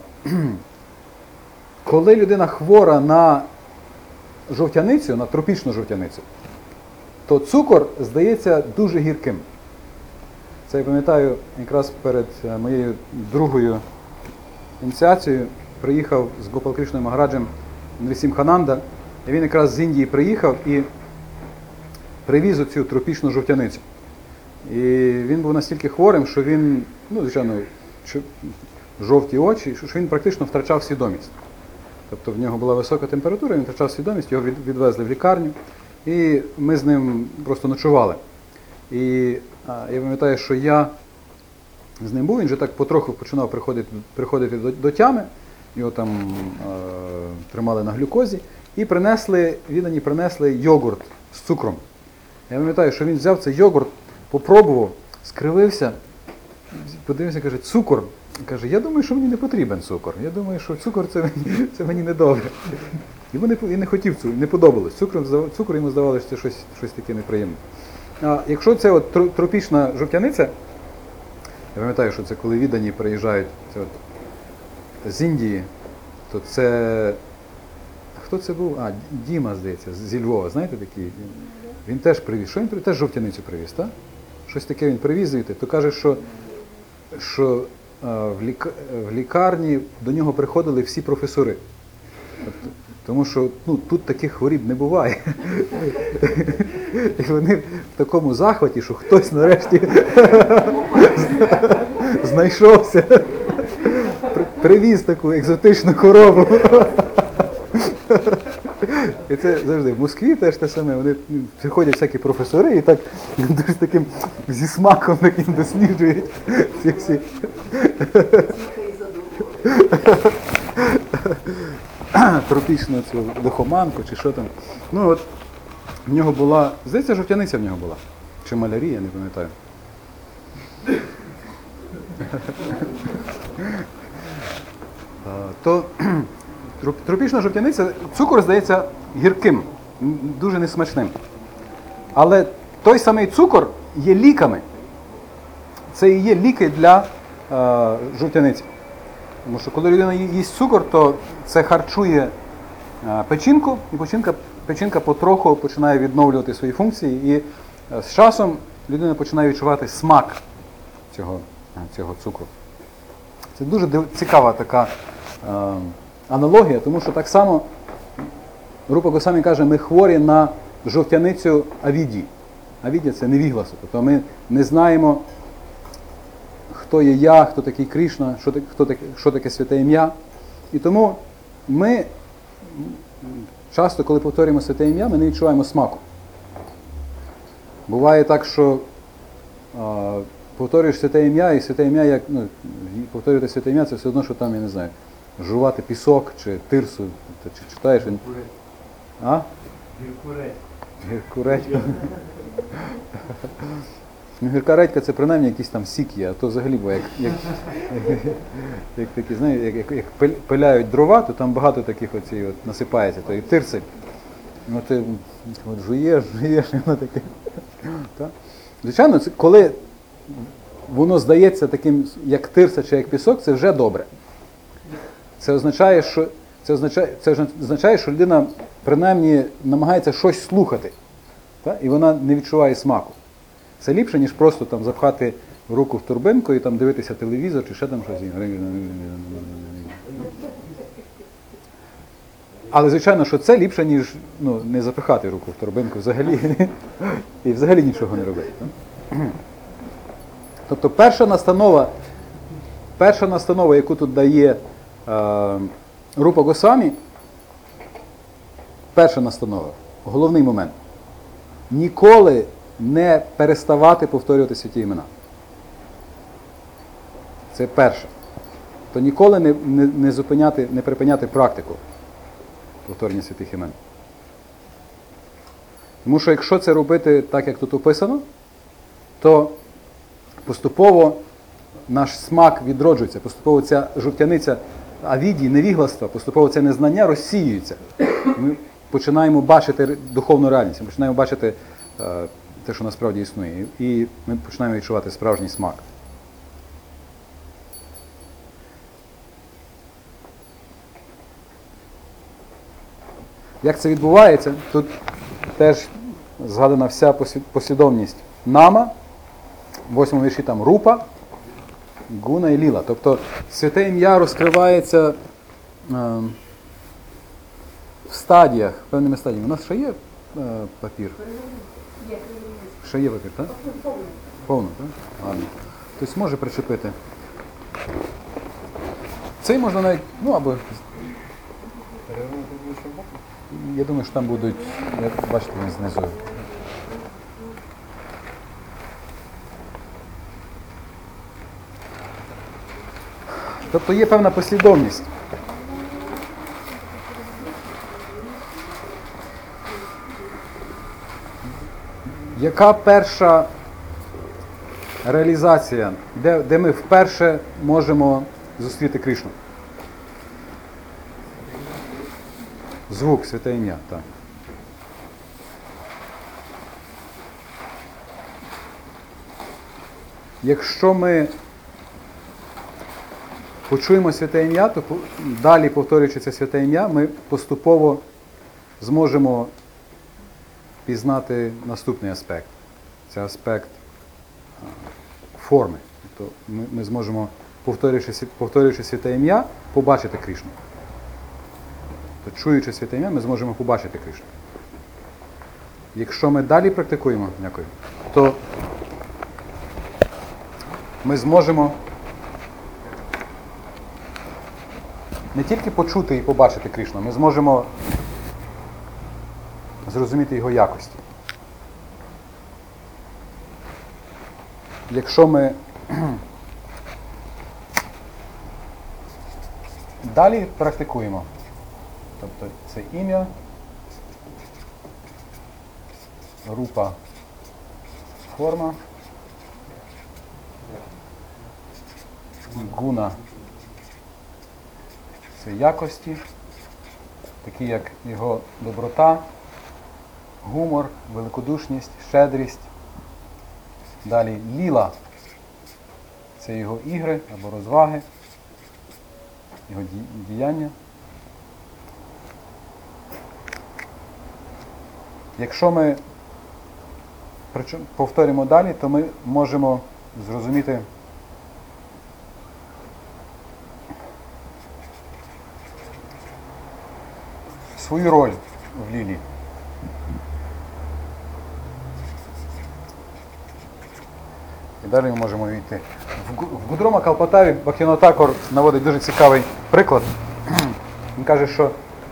коли людина хвора на жовтяницю, на тропічну жовтяницю, то цукор здається дуже гірким. Це я пам'ятаю, якраз перед е, моєю другою ініціацією приїхав з Гопал Кришною Магараджем Нрисімхананда, і він якраз з Індії приїхав і привіз оцю тропічну жовтяницю. І він був настільки хворим, що він, ну, звичайно, чу- жовті очі, що він практично втрачав свідомість. Тобто в нього була висока температура, він втрачав свідомість, його від- відвезли в лікарню, і ми з ним просто ночували. І а, я пам'ятаю, що я з ним був, він вже так потроху починав приходити, приходити до, до тями, його там е, тримали на глюкозі, і принесли, віддані принесли йогурт з цукром. Я пам'ятаю, що він взяв цей йогурт, попробував, скривився, подивився, каже, цукор. Каже, я думаю, що мені не потрібен цукор. Я думаю, що цукор це мені, це мені не добре. Йому не, він не хотів цукру, не подобалось. Цукор, цукор йому здавалося, що це щось, щось таке неприємне. А якщо це от тро- тропічна жовтяниця, я пам'ятаю, що це коли віддані приїжджають це от, з Індії, то це... Хто це був? А, Діма, здається, зі Львова, знаєте такий? Він теж привіз. Що він привіз? Теж жовтяницю привіз, так? Щось таке він привіз звідти. То каже, що, що а, в, ліка... в лікарні до нього приходили всі професори. Тобто, тому що ну, тут таких хворіб не буває. І вони в такому захваті, що хтось нарешті знайшовся, при- привіз таку екзотичну хворобу. І це завжди в Москві теж те саме. Вони ну, приходять всякі професори і так дуже таким зі смаком таким досліджують ці всі. Тропічну цю лихоманку чи що там. Ну от в нього була, здається, жовтяниця в нього була. Чи малярія, не пам'ятаю. А, То троп- тропічна жовтяниця, цукор здається гірким, м, дуже несмачним. Але той самий цукор є ліками. Це і є ліки для е, жовтяниці. Тому що коли людина ї- їсть цукор, то це харчує е, печінку, і печінка, печінка потроху починає відновлювати свої функції, і е, з часом людина починає відчувати смак цього, е, цього цукру. Це дуже див- цікава така е, аналогія, тому що так само Рупа Госвамі каже, ми хворі на жовтяницю авіді. Авідя – це невігласу. Тобто ми не знаємо, хто є я, хто такий Кришна, що таке, хто таке, що таке святе ім'я. І тому ми часто, коли повторюємо святе ім'я, ми не відчуваємо смаку. Буває так, що а, повторюєш святе ім'я, і святе ім'я, як ну, повторювати святе ім'я, це все одно, що там, я не знаю, жувати пісок чи тирсу, чи читаєш він. А? Гіркурець. Гірку редьку. Ну, гірка редька це принаймні якийсь там сік є, а то взагалі бо як, як, як такі, знаєте, як, як, як пил- пиляють дрова, то там багато таких оці от насипається, то і тирси. Ну ти от жуєш, жуєш, і воно таке. Так? Звичайно, це, коли воно здається таким, як тирса чи як пісок, це вже добре. Це означає, що Це означає, це ж означає, що людина принаймні намагається щось слухати, та? І вона не відчуває смаку. Це ліпше, ніж просто там запхати руку в торбинку і там дивитися телевізор чи ще там щось. Але, звичайно, що це ліпше, ніж ну, не запихати руку в торбинку взагалі і взагалі нічого не робити. Тобто перша настанова, перша настанова, яку тут дає е, Рупа Госвамі, перша настанова, головний момент. Ніколи не переставати повторювати святі імена. Це перше. То ніколи не, не, не зупиняти, не припиняти практику повторення святих імен. Тому що якщо це робити так, як тут описано, то поступово наш смак відроджується, поступово ця жовтяниця авідії, невігластва, поступово це незнання розсіюється. Ми починаємо бачити духовну реальність, ми починаємо бачити е, те, що насправді існує. І ми починаємо відчувати справжній смак. Як це відбувається? Тут теж згадана вся послідовність нама, в восьмому вірші там рупа, гуна і ліла. Тобто святе ім'я розкривається е, в стадіях, певними стадіями. У нас ще є е, папір? Ще є папір, так? Повно, так? Ладно. Хтось може причепити. Цей можна навіть, ну або... Я думаю, що там будуть, як бачите, він знизу. Тобто є певна послідовність. Яка перша реалізація, де, де ми вперше можемо зустріти Кришну? Звук, святе ім'я, так. Якщо ми почуємо святе ім'я, то далі, повторюючи це святе ім'я, ми поступово зможемо пізнати наступний аспект. Це аспект форми. Тобто ми, ми зможемо, повторюючи, повторюючи святе ім'я, побачити Кришну. То, чуючи святе ім'я, ми зможемо побачити Кришну. Якщо ми далі практикуємо, дякую, то ми зможемо не тільки почути і побачити Кришну, ми зможемо зрозуміти його якості. Якщо ми далі практикуємо, тобто це ім'я, рупа, форма, гуна, це якості, такі як його доброта, гумор, великодушність, щедрість. Далі ліла, це його ігри або розваги, його діяння. Якщо ми повторимо далі, то ми можемо зрозуміти свою роль в лілі. І далі ми можемо війти. В Гудрома Калпатарі Бхактивinoda Thakura наводить дуже цікавий приклад. Він каже, що...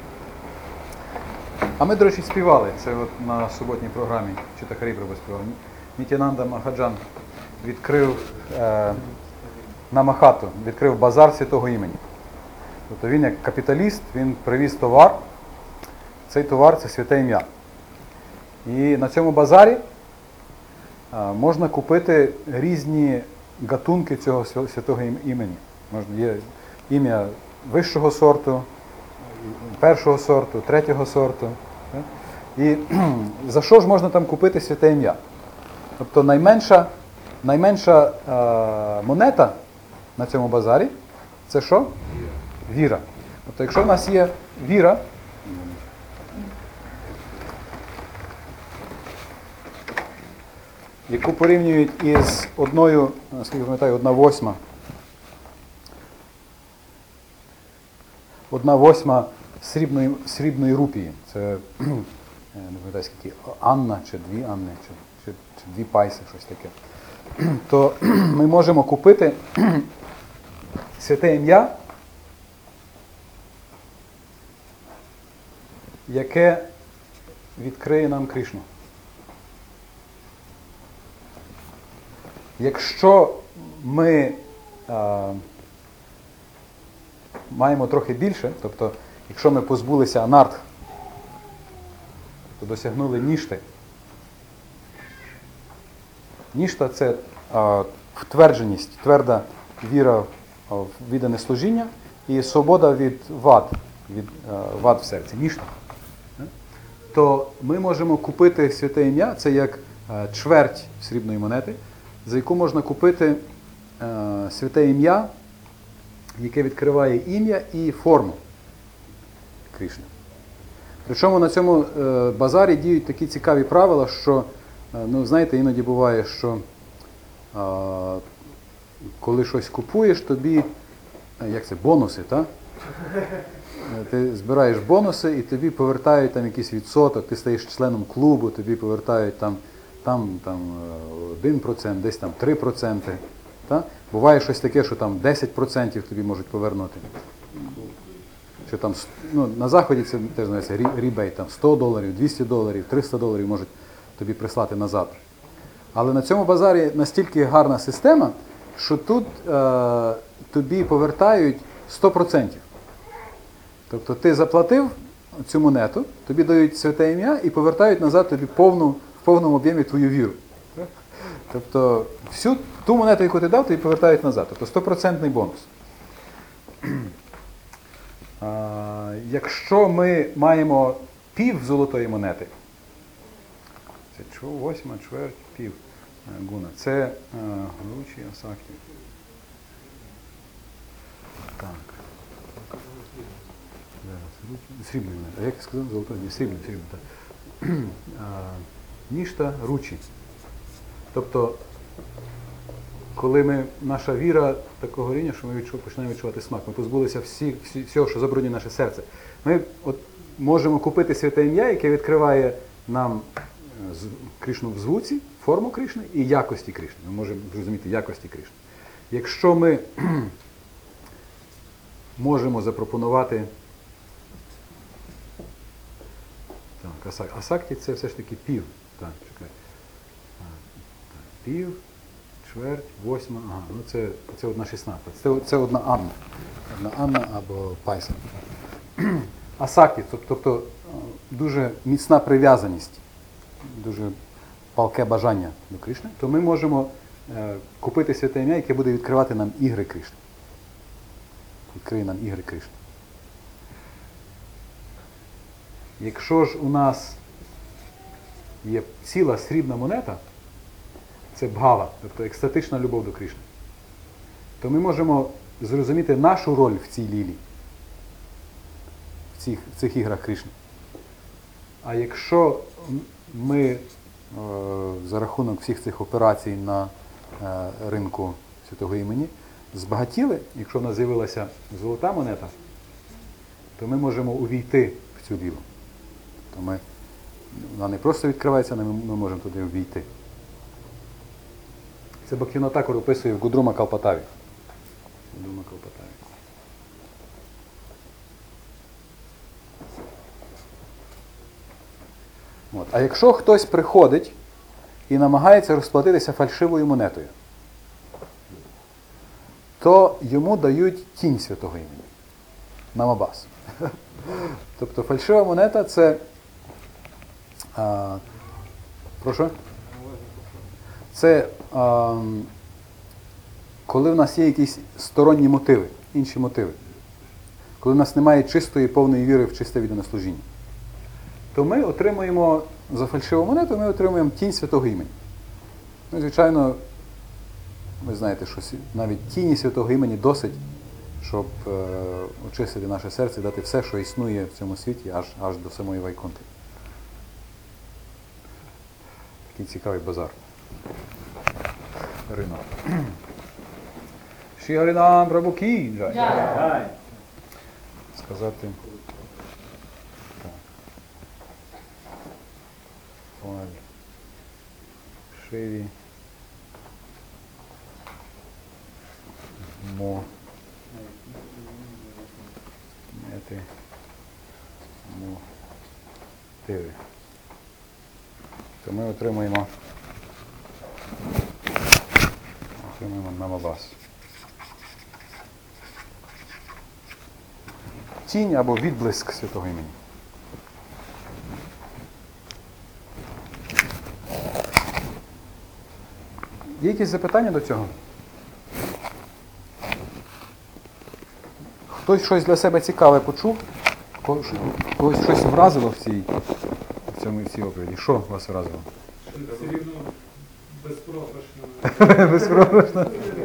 А ми, до речі, співали. Це от на суботній програмі Чита Харі Прабhu співав. Нітянанда Махаджан відкрив е, на Махату, відкрив базар святого імені. Тобто він як капіталіст, він привіз товар. Цей товар – це святе ім'я. І на цьому базарі а, можна купити різні гатунки цього святого імені. Можна, є ім'я вищого сорту, першого сорту, третього сорту. Так? І за що ж можна там купити святе ім'я? Тобто найменша, найменша а, монета на цьому базарі – це що? Віра. Тобто Тобто, якщо в нас є віра, яку порівнюють із одною, наскільки пам'ятаю, одна восьма, одна восьма срібної, срібної рупії. Це, я не пам'ятаю, скільки, Анна, чи дві Анни, чи, чи, чи дві пайси, щось таке. То ми можемо купити святе ім'я, яке відкриє нам Кришну. Якщо ми а, маємо трохи більше, тобто, якщо ми позбулися анартх, то досягнули нішти. Нішта – це а, втвердженість, тверда віра в віддане служіння і свобода від вад, від а, вад в серці. Нішта. То ми можемо купити святе ім'я, це як а, чверть срібної монети, за яку можна купити а, святе ім'я, яке відкриває ім'я і форму Кришни. Причому на цьому е, базарі діють такі цікаві правила, що, е, ну, знаєте, іноді буває, що е, коли щось купуєш, тобі, е, як це, бонуси, так? Ти збираєш бонуси і тобі повертають там якийсь відсоток, ти стаєш членом клубу, тобі повертають там, там, там один процент, десь там три відсотки. Та? Буває щось таке, що там десять відсотків тобі можуть повернути. Що там, ну, на Заході це теж називається рібейт, там сто доларів, двісті доларів, триста доларів можуть тобі прислати назад. Але на цьому базарі настільки гарна система, що тут е, тобі повертають сто відсотків. Тобто ти заплатив цю монету, тобі дають святе ім'я і повертають назад тобі повну, в повному об'ємі твою віру. Тобто всю ту монету, яку ти дав, тобі повертають назад. Тобто сто відсотків бонус. А, якщо ми маємо пів золотої монети, це чо, восьма, чверть, пів гуна, це Ручі Асакті. Так. Срібний монета. А як я сказав, золотої? Срібний, срібний, так. Нішта Ручі. Тобто, коли ми, наша віра такого рівня, що ми відчу, починаємо відчувати смак, ми позбулися всі, всі, всього, що забруднює наше серце. Ми от можемо купити святе ім'я, яке відкриває нам з, Кришну в звуці, форму Кришни і якості Кришни. Ми можемо зрозуміти якості Кришни. Якщо ми можемо запропонувати так, асак, асакті це все ж таки пів. Так, чекай. Пів, чверть, восьма, ага, ну це, це одна шістнадцята. Це, це одна Анна. Одна Анна або пайса. Асакті, тобто дуже міцна прив'язаність, дуже палке бажання до Кришни, то ми можемо е, купити святе ім'я, яке буде відкривати нам ігри Кришни. Відкриє нам ігри Кришни. Якщо ж у нас є ціла срібна монета, це бхава, тобто екстатична любов до Кришни, то ми можемо зрозуміти нашу роль в цій лілі, в цих, в цих іграх Кришни. А якщо ми е, за рахунок всіх цих операцій на е, ринку святого імені збагатіли, якщо в нас з'явилася золота монета, то ми можемо увійти в цю лілу. То ми, вона не просто відкривається, але ми, ми можемо туди увійти. Це Бхактивinoda Thakura описує в Гудрума Калпатаві. Гудрума Калпатаві. От. А якщо хтось приходить і намагається розплатитися фальшивою монетою, то йому дають тінь святого імені. Намабас. Тобто фальшива монета – це... А, прошу? Це а, коли в нас є якісь сторонні мотиви, інші мотиви. Коли в нас немає чистої, повної віри в чисте віддане служіння. То ми отримуємо, за фальшиву монету, ми отримуємо тінь святого імені. Ну, звичайно, ви знаєте, що навіть тіні святого імені досить, щоб е, очистити наше серце, дати все, що існує в цьому світі, аж, аж до самої Вайкунти. Такий цікавий базар. Ринок. Ші Гарінам Прабху кі джай. Ай. Сказати. Так. Валь. Шиві. Мо. Мети. Мо. Тиви. То ми отримуємо отримуємо намабас. Тінь або відблиск святого імені. Є якісь запитання до цього? Хтось щось для себе цікаве почув? Когось когось щось вразило в цій, в цьому, в цій оповіді? Що вас вразило? Все рівно безпрограшно. Безпрограшно.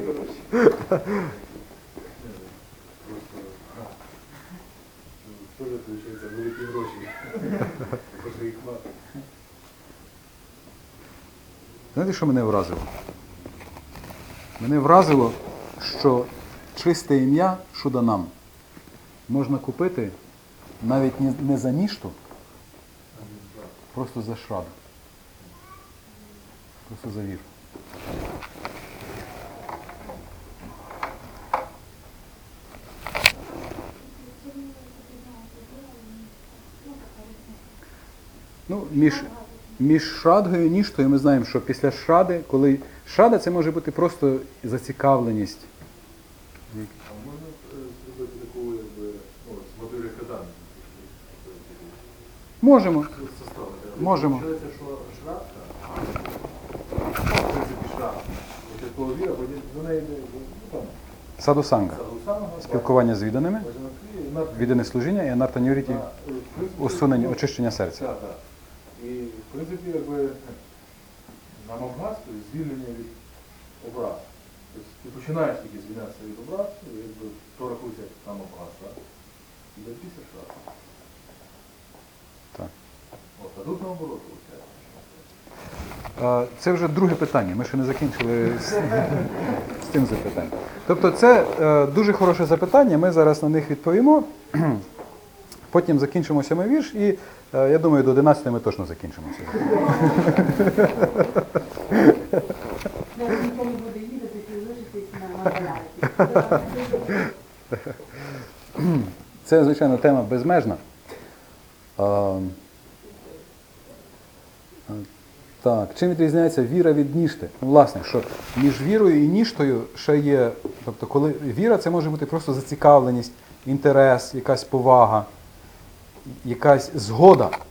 Теж, виходить, великі гроші. Може їх мати. Знаєте, що мене вразило? Мене вразило, що чисте ім'я Шуданам можна купити навіть не не за нішту, просто за шраду. Просто за віру. Ну, між, між шрадгою і ніштою ми знаємо, що після шради, коли шрада це може бути просто зацікавленість. А можна е, зробити таку, якби, ну, з модулі кадан? Можемо. Составити. Можемо. Виходить, що шрадка, в принципі, шрадка, це такого віра, бо до неї, ну, там, Саду-санга. Сагусанга, Спілкування з відданими, віддане служіння і анарта нюріті, усунення, очищення серця. Так, так. І, в принципі, якби намагатися, звільнення від образ. Тобто ти починаєш тільки звільнятися від образ, і якби то рахується як намагатися, так? І до після шрати. Так. От, а тут наоборот, виходить. Е, Це вже друге питання. Ми ще не закінчили з, з цим запитанням. Тобто це е, дуже хороше запитання, ми зараз на них відповімо. Потім закінчимо сьомий вірш і, е, я думаю, до одинадцятої ми точно закінчимо сьогодні. Навіть ніхто не буде їхати, ти залишитись на Мандалярі. Це, звичайно, тема безмежна. А, так, чим відрізняється віра від нішти? Ну, власне, що між вірою і ніштою ще є, тобто, коли віра, це може бути просто зацікавленість, інтерес, якась повага, якась згода е,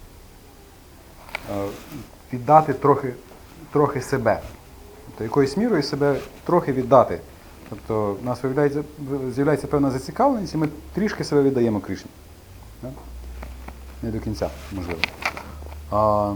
віддати трохи, трохи себе. Тобто, якоюсь мірою себе трохи віддати. Тобто, у нас виявляється, з'являється певна зацікавленість, і ми трішки себе віддаємо Кришні. Не до кінця, можливо. А,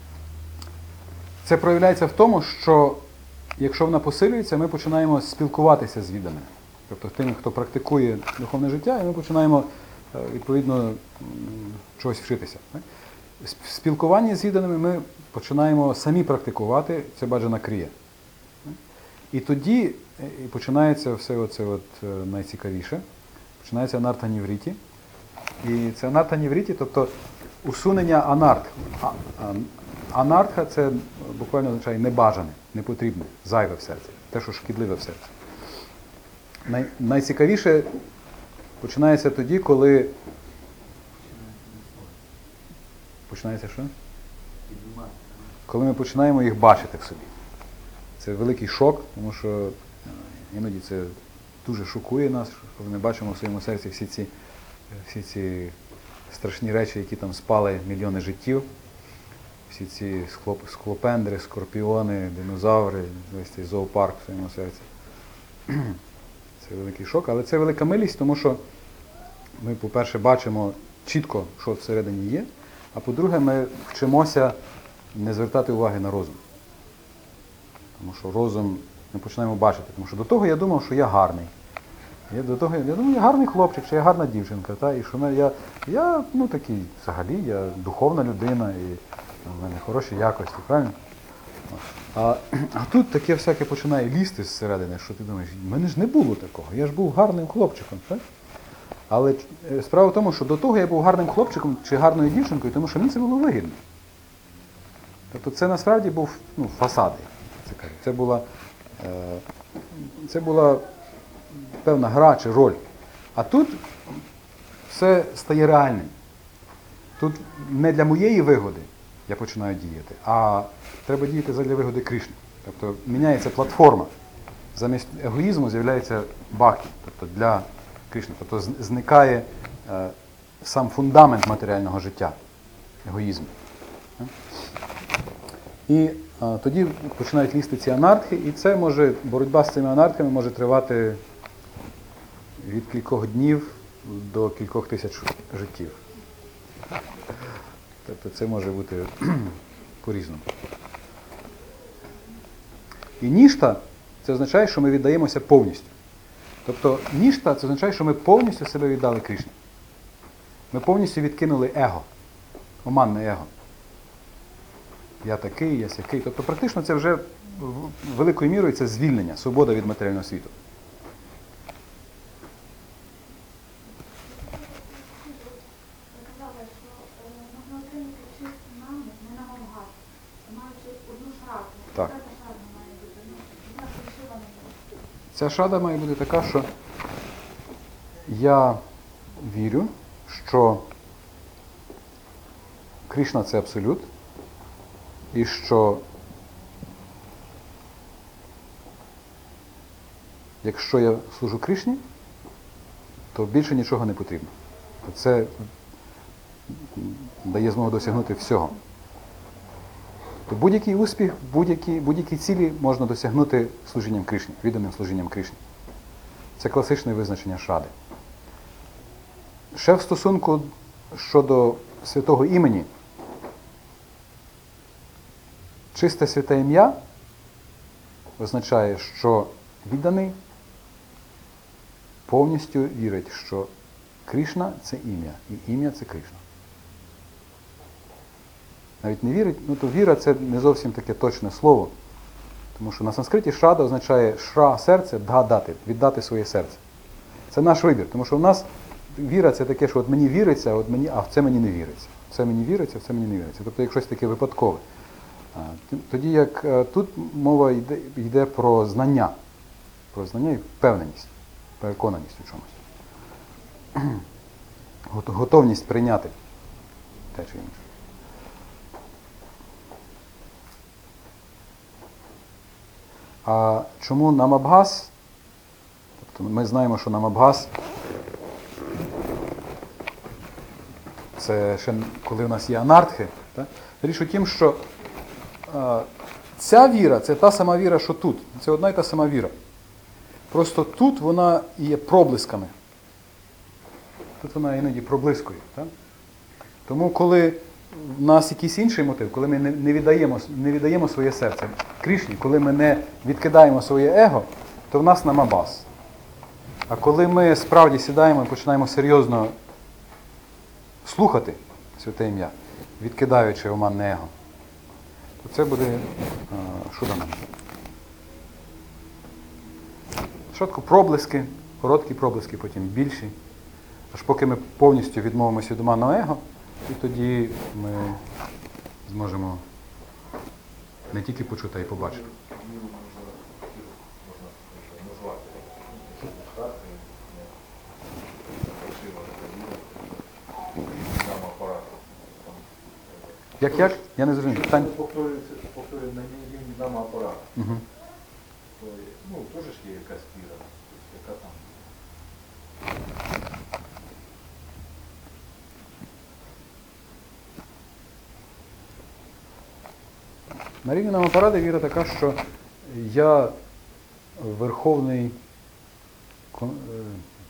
це проявляється в тому, що якщо вона посилюється, ми починаємо спілкуватися з відданими. Тобто тими, хто практикує духовне життя, і ми починаємо, відповідно, м, чогось вчитися. В спілкуванні з відданими ми починаємо самі практикувати, це баджана крія. І тоді і починається все оце от найцікавіше. Починається анарта нівріті. І це анарта нівріті, тобто усунення анарт. А- а- Анартха – це буквально означає небажане, непотрібне, зайве в серці, те, що шкідливе в серці. Най, найцікавіше починається тоді, коли... Починається що? Коли ми починаємо їх бачити в собі. Це великий шок, тому що е, іноді це дуже шокує нас, коли ми бачимо в своєму серці всі ці, всі ці страшні речі, які там спали мільйони життів. Всі ці склоп, склопендри, скорпіони, динозаври, весь цей зоопарк в своєму серці. Це великий шок, але це велика милість, тому що ми, по-перше, бачимо чітко, що всередині є, а по-друге, ми вчимося не звертати уваги на розум. Тому що розум ми починаємо бачити. Тому що до того я думав, що я гарний. Я до того, я думаю, я гарний хлопчик, чи я гарна дівчинка, та, і що мене, я, я, ну такий, взагалі, я духовна людина, і в мене хороші якості, правильно? А, а тут таке всяке починає лізти зсередини, що ти думаєш, в мене ж не було такого, я ж був гарним хлопчиком, так? Але е, справа в тому, що до того я був гарним хлопчиком чи гарною дівчинкою, тому що мені це було вигідно. Тобто це насправді був ну, фасад. Це, кажуть. це, була, е, це була певна гра чи роль. А тут все стає реальним. Тут не для моєї вигоди я починаю діяти, а треба діяти задля вигоди Кришни. Тобто міняється платформа. Замість егоїзму з'являється бхакті, тобто для Кришни. Тобто зникає е, сам фундамент матеріального життя, егоїзм. І а, тоді починають лізти ці анархи, і це може, боротьба з цими анархами може тривати від кількох днів до кількох тисяч життів. Тобто це може бути по-різному. І нішта – це означає, що ми віддаємося повністю. Тобто нішта – це означає, що ми повністю себе віддали Кришні. Ми повністю відкинули его, оманне его. Я такий, я сякий. Тобто практично це вже великою мірою це звільнення, свобода від матеріального світу. Ви казали, що можна отримати чисту намір, не на Мамгат, маючи одну шрадну. Так. Яка та шрадна має бути? Ну, вона пришива на ній. Ця шрада має бути така, що я вірю, що Кришна – це абсолют, і що якщо я служу Кришні, то більше нічого не потрібно. Це дає змогу досягнути всього. То будь-який успіх, будь-які, будь-які цілі можна досягнути служінням Кришні, відданим служінням Кришні. Це класичне визначення шради. Ще в стосунку щодо святого імені, чисте святе ім'я означає, що відданий повністю вірить, що Кришна – це ім'я, і ім'я – це Кришна. Навіть не вірить, ну то віра – це не зовсім таке точне слово, тому що на санскриті шрада означає шра – серце, дга – дати, віддати своє серце. Це наш вибір, тому що в нас віра – це таке, що от мені віриться, от мені, а в це мені не віриться. В це мені віриться, в це мені не віриться. Тобто як щось таке випадкове. Тоді як тут мова йде, йде про знання, про знання і впевненість, переконаність у чомусь. Готовність прийняти те чи інше. А чому намабгас? Тобто ми знаємо, що намабгас це ще коли у нас є анартхи. Так? Річ у тім, що а, ця віра – це та сама віра, що тут. Це одна і та сама віра. Просто тут вона є проблисками. Тут вона іноді проблискує. Так? Тому коли в нас якийсь інший мотив, коли ми не віддаємо, не віддаємо своє серце Кришні, коли ми не відкидаємо своє его, то в нас намабгас. А коли ми справді сідаємо і починаємо серйозно слухати святе ім'я, відкидаючи оманне его, то це буде шудана. Спочатку проблиски, короткі проблиски, потім більші, аж поки ми повністю відмовимося від оманного его, і тоді ми зможемо не тільки почути, а й побачити. Як, як? Я не зрозумів. Питання. Повторюється, повторює на рівні нама апарат. Угу. Ну, теж ж є якась віра, тобто, яка там. На рівні намапаради віра така, що я верховний кон- е,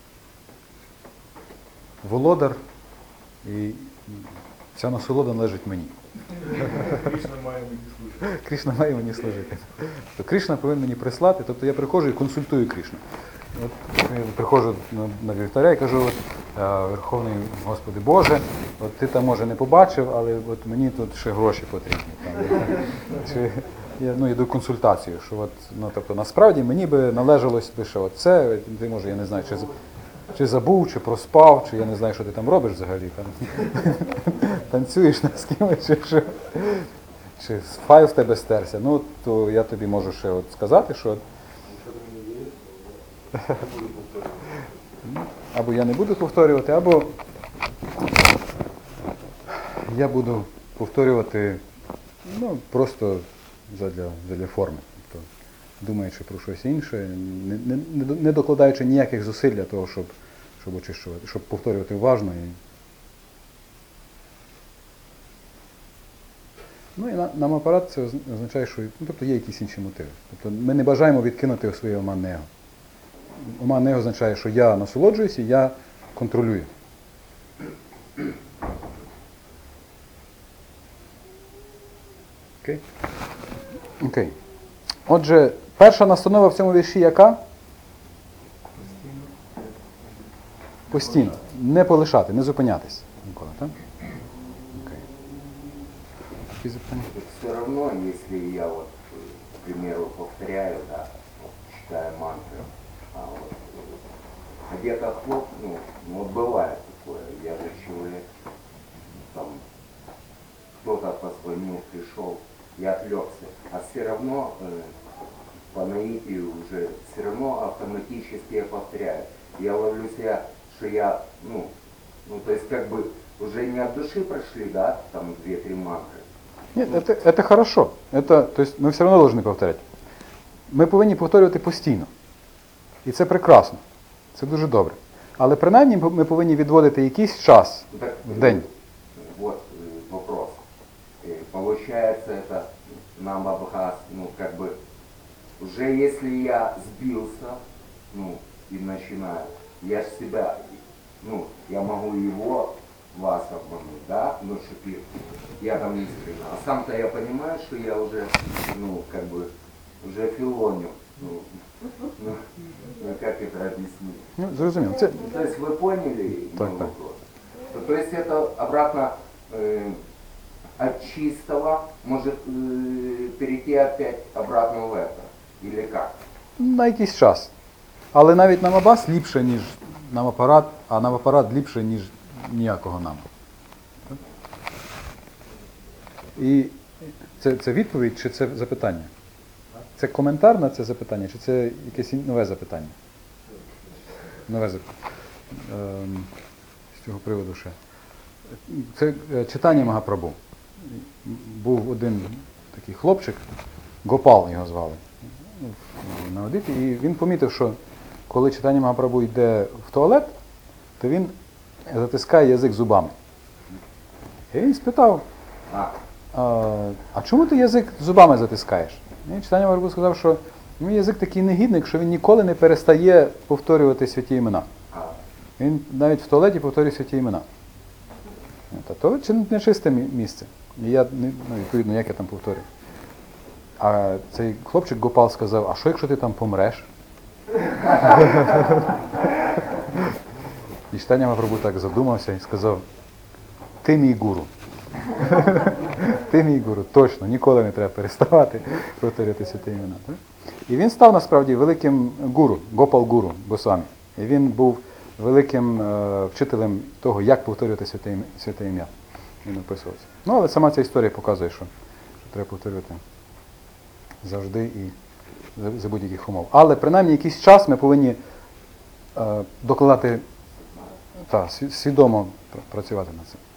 володар, і ця насолода належить мені. Кришна має мені служити. Кришна має мені служити. То Кришна повинен мені прислати, тобто я приходжу і консультую Кришну. от, я приходжу на, на вівтаря і кажу, от, е, Верховний Господи Боже, от ти там може не побачив, але от мені тут ще гроші потрібні. Там, чи, я ну, йду консультацію, що от, ну, тобто, насправді мені би належалось би ще оце, ти може, я не знаю, чи, чи забув, чи проспав, чи я не знаю, що ти там робиш взагалі. Там, танцюєш на з кимось, чи що. Чи файл в тебе стерся, ну, то я тобі можу ще от сказати, що Якщо ти мені віриш, то я не буду повторювати. або я не буду повторювати, або я буду повторювати ну, просто задля, задля форми. Тобто, думаючи про щось інше, не, не, не докладаючи ніяких зусиль для того, щоб, щоб очищувати, щоб повторювати уважно. І... Ну і на, нам апарат це означає, що ну, тобто є якісь інші мотиви. Тобто ми не бажаємо відкинути своє оманне его. Оманне его означає, що я насолоджуюся, я контролюю. Окей? Окей. Отже, перша настанова в цьому вірші яка? Постійно. Не полишати, не зупинятись ніколи, так? Окей. Які запитання? Все равно, если я вот, к примеру, повторяю, да, вот, читаю мантры, а вот, э, где-то хлоп, ну, ну, вот бывает такое, я же человек, там, кто-то позвонил, пришел, я отвлекся, а все равно э, по наитию уже, все равно автоматически я повторяю. Я ловлю себя, что я, ну, ну, то есть как бы уже не от души прошли, да, там две-три мантры. Нет, это, это хорошо. Это, то есть ми все одно повинні повторяти. Ми повинні повторювати постійно. І це прекрасно. Це дуже добре. Але принаймні ми повинні відводити якийсь час Ну, так, в день. Вот э, вопрос. Э, Получается, это нам Абхаз, ну, как бы, уже если я сбился, ну, и начинаю, я ж себя, ну, я могу его, вас обмануть, да, ну, что я там искренне. А сам-то я понимаю, что я уже, ну, как бы, уже филоню. Ну, ну, ну, как это объяснить? Ну, зрозуміло. Це, То есть вы поняли Так, мой так. вопрос? То, то есть это обратно э, от чистого может э, перейти опять обратно в это? Или как? на якийсь час. Але навіть нам Абас ліпше, ніж нам апарат, а нам апарат ліпше, ніж ніякого нам. Так? І це, це відповідь чи це запитання? Це коментар на це запитання, чи це якесь ін- нове запитання? Нове запитання. Ем, з цього приводу ще. Це е, читання Магапрабху. Був один такий хлопчик, Гопал його звали, ну, в- на Одиті, і він помітив, що коли читання Магапрабху йде в туалет, то він затискає язик зубами. І він спитав, А, а, а чому ти язик зубами затискаєш? І читання Магапрабху сказав, що ну, язик такий негідник, що він ніколи не перестає повторювати святі імена. а, Він навіть в туалеті повторює святі імена. Та то чи не чисте мі- місце. І я, не- ну, відповідно, як я там повторюю. А цей хлопчик Гопал сказав, а що якщо ти там помреш? І читання Магапрабху так задумався і сказав, ти мій гуру. Ти мій гуру, точно, ніколи не треба переставати повторювати святі імена. Так? І він став насправді великим гуру, Гопал Гуру Госвамі. І він був великим е, вчителем того, як повторювати святе, ім- святе ім'я. Він описувався. Ну, але сама ця історія показує, що, що треба повторювати завжди і за, за будь-яких умов. Але принаймні якийсь час ми повинні е, докладати, та, сві- свідомо пр- працювати над цим.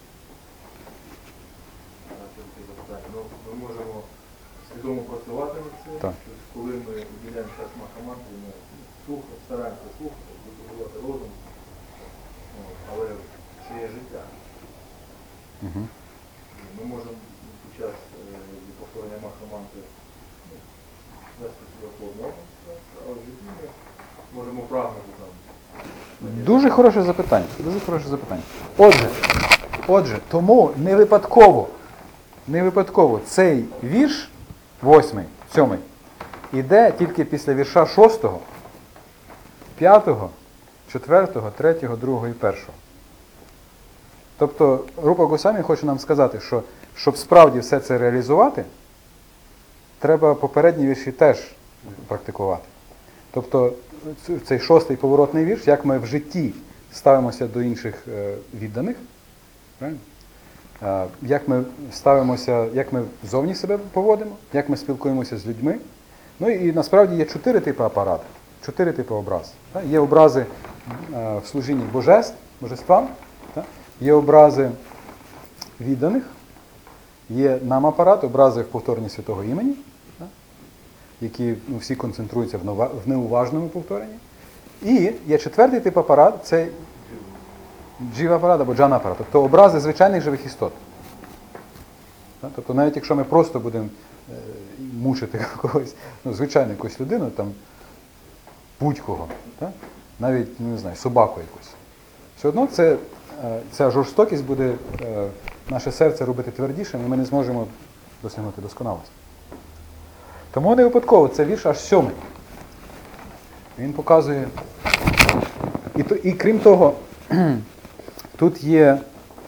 Ну, ми можемо свідомо працювати над цим. Так. Тобто, коли ми виділяємо час Махамантрі, ми слухаємо, стараємося слухати, будувати розум. От, але ще є життя. Угу. Ми можемо під час е, повторення Махамантри ну, вести себе плодно, але в житті ми можемо прагнути там. Дуже хороше запитання. Дуже хороше запитання. Отже, отже, тому не випадково, не випадково цей вірш, восьмий, сьомий, іде тільки після вірша шостого, п'ятого, четвертого, третього, другого і першого. Тобто Рупа Госвамі хоче нам сказати, що щоб справді все це реалізувати, треба попередні вірші теж практикувати. Тобто цей шостий поворотний вірш, як ми в житті ставимося до інших відданих, правильно? Як ми ставимося, як ми зовні себе поводимо, як ми спілкуємося з людьми. Ну і насправді є чотири типи апарату, чотири типи образ. Є образи в служінні божеств, божествам, є образи відданих, є нам-апарат, образи в повторенні святого імені, які ну, всі концентруються в неуважному повторенні. І є четвертий тип апарат, це джива-апарат або джана-апарат, тобто образи звичайних живих істот. Тобто навіть якщо ми просто будемо мучити когось, ну, звичайну якусь людину, там, будь-кого, так? Навіть, не знаю, собаку якусь. Все одно це, ця жорстокість буде наше серце робити твердішим, і ми не зможемо досягнути досконалості. Тому не випадково, це вірш аж сьомий. Він показує... І, то, і крім того, тут є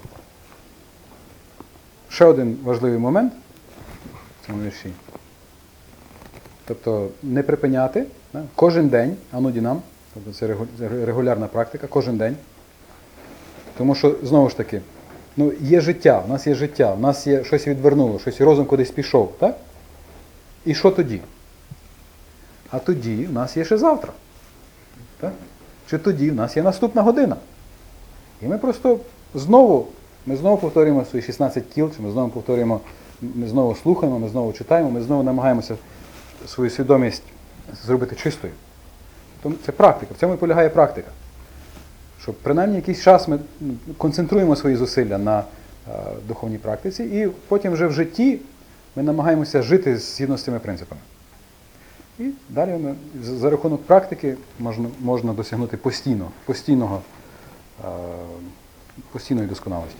ще один важливий момент в цьому вірші. Тобто не припиняти, да? Кожен день, анудінам, тобто це регулярна практика, кожен день. Тому що, знову ж таки, ну, є життя, в нас є життя, в нас є щось відвернуло, щось розум кудись пішов, так? І що тоді? А тоді в нас є ще завтра. Так? Чи тоді в нас є наступна година. І ми просто знову, ми знову повторюємо свої шістнадцять кіл, чи ми знову повторюємо, ми знову слухаємо, ми знову читаємо, ми знову намагаємося свою свідомість зробити чистою. Тому це практика, в цьому і полягає практика. Щоб принаймні якийсь час ми концентруємо свої зусилля на а, духовній практиці, і потім вже в житті ми намагаємося жити згідно з цими принципами. І далі ми, за рахунок практики можна, можна досягнути постійно, постійного, а, постійної досконалості.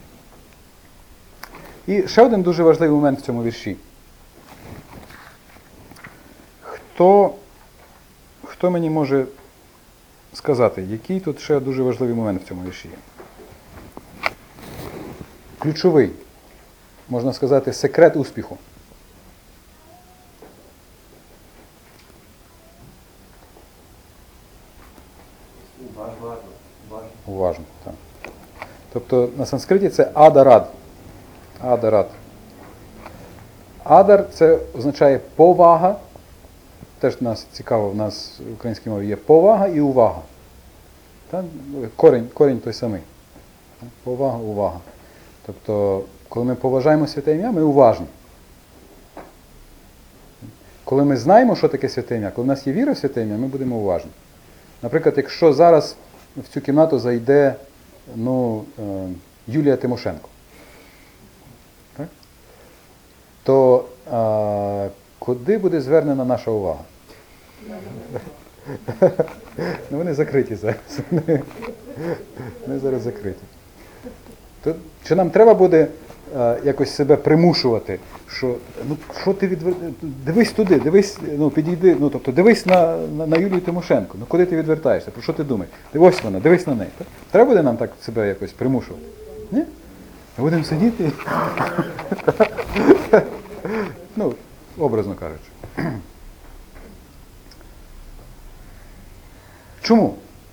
І ще один дуже важливий момент в цьому вірші. Хто, хто мені може сказати, який тут ще дуже важливий момент в цьому вірші є? Ключовий, можна сказати, секрет успіху. Уважно, так. Тобто на санскриті це адарад. Адарад. Адар – це означає повага. Теж нас цікаво, в нас в українській мові є повага і увага. Так? Корінь, корінь той самий. Повага, увага. Тобто, коли ми поважаємо святе ім'я, ми уважні. Коли ми знаємо, що таке святе ім'я, коли в нас є віра в святе ім'я, ми будемо уважні. Наприклад, якщо зараз в цю кімнату зайде ну, е, Юлія Тимошенко, так? То е, куди буде звернена наша увага? Ну, вони закриті зараз. Вони зараз закриті. То, чи нам треба буде е, якось себе примушувати, що, ну, що ти відвер... дивись туди, дивись, ну, підійди, ну, тобто, дивись на, на, на Юлію Тимошенко, ну, куди ти відвертаєшся, про що ти думаєш? Ось вона, дивись на неї. Так? Треба буде нам так себе якось примушувати? Ні? Ми будемо сидіти. Ну, образно кажучи. Чому?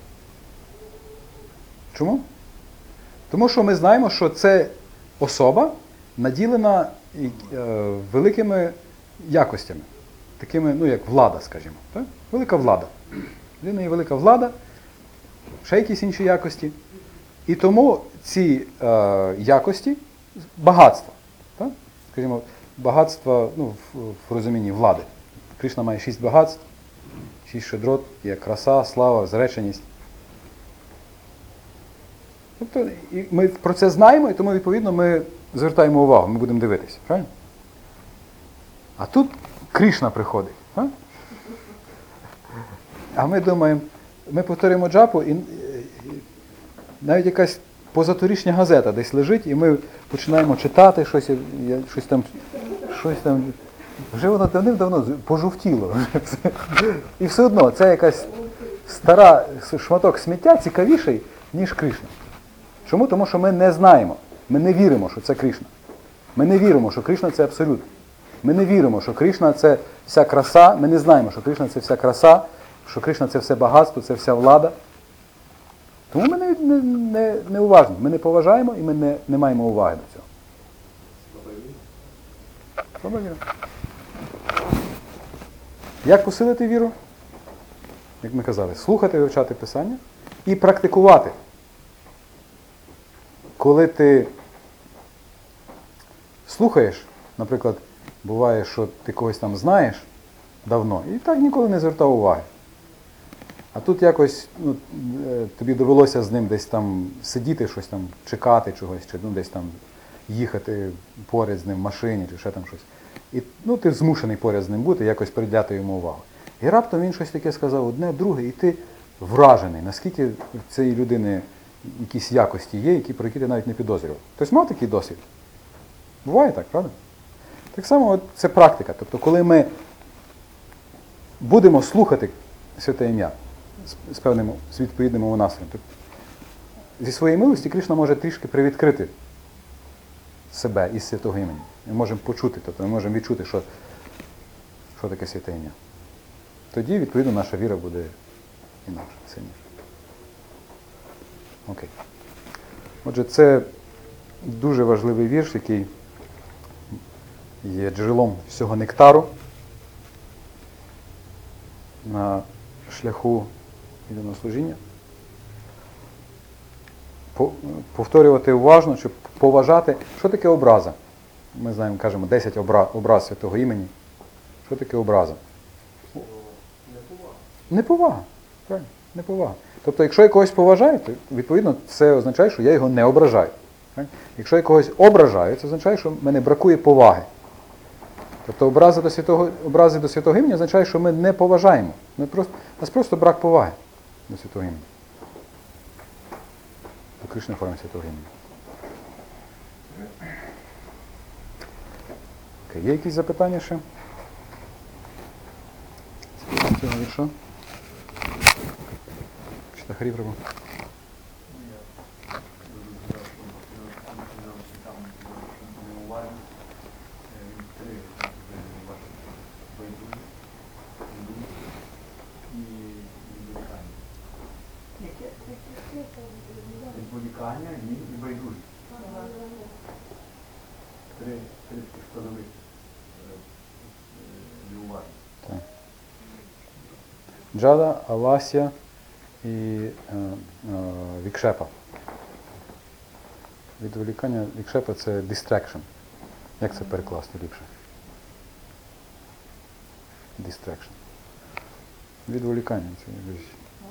Чому? Тому що ми знаємо, що це особа наділена е, великими якостями. Такими, ну, як влада, скажімо. Так? Велика влада. Людина є велика влада, ще якісь інші якості. І тому ці е, якості багатства. Так? Скажімо, багатства, ну, в, в розумінні влади. Кришна має шість багатств, шість щедрот, є краса, слава, зреченість. Тобто і ми про це знаємо, і тому, відповідно, ми звертаємо увагу, ми будемо дивитися. Правильно? А тут Кришна приходить. А, а ми думаємо, ми повторюємо джапу, і, і навіть якась позаторічня газета десь лежить, і ми починаємо читати щось, щось там, щось там. Вже воно давним-давно пожовтіло. І все одно, це якась стара шматок сміття цікавіший, ніж Кришна. Чому? Тому що ми не знаємо, ми не віримо, що це Кришна. Ми не віримо, що Кришна – це абсолют. Ми не віримо, що Кришна – це вся краса, ми не знаємо, що Кришна – це вся краса, що Кришна – це все багатство, це вся влада. Тому ми не, не, не, не уважні, ми не поважаємо і ми не, не маємо уваги до цього. Слаба віра. Як посилити віру? Як ми казали, слухати, вивчати Писання і практикувати. Коли ти слухаєш, наприклад, буває, що ти когось там знаєш давно, і так ніколи не звертав уваги. А тут якось ну, тобі довелося з ним десь там сидіти, щось там, чекати чогось, чи ну, десь там їхати поряд з ним в машині, чи ще там щось. І ну, ти змушений поряд з ним бути, якось приділяти йому увагу. І раптом він щось таке сказав, одне, друге, і ти вражений, наскільки в цієї людини якісь якості є, які, про які ти навіть не підозрював. Хтось мав такий досвід? Буває так, правда? Так само от, це практика. Тобто, коли ми будемо слухати святе ім'я з, з певним, з відповідним настроєм, то зі своєї милості Кришна може трішки привідкрити себе із святого імені. Ми можемо почути, тобто ми можемо відчути, що, що таке святе ім'я. Тоді, відповідно, наша віра буде інакша, сильніша. Окей. Отже, це дуже важливий вірш, який є джерелом всього нектару на шляху відданого служіння. Повторювати уважно, щоб поважати. Що таке образа? Ми знаємо, кажемо, десять образ, образ святого імені. Що таке образа? Неповага. Неповага. Правильно, неповага. Тобто, якщо я когось поважаю, то, відповідно, це означає, що я його не ображаю. Правильно? Якщо я когось ображаю, це означає, що в мене бракує поваги. Тобто, образи до святого, образи до святого імені означає, що ми не поважаємо. Ми просто, у нас просто брак поваги до святого імені. До Кришни форми святого імені. Окей, є якісь запитання ще? З цього вірша? Читахарі Прабу. Відволікання і небайдужість. Три, три складових неуважності. Джада, Аласya і е, е, Вікшепа. Відволікання Вікшепа – це distraction. Як це перекласти ліпше? Distraction. Відволікання. Це якось...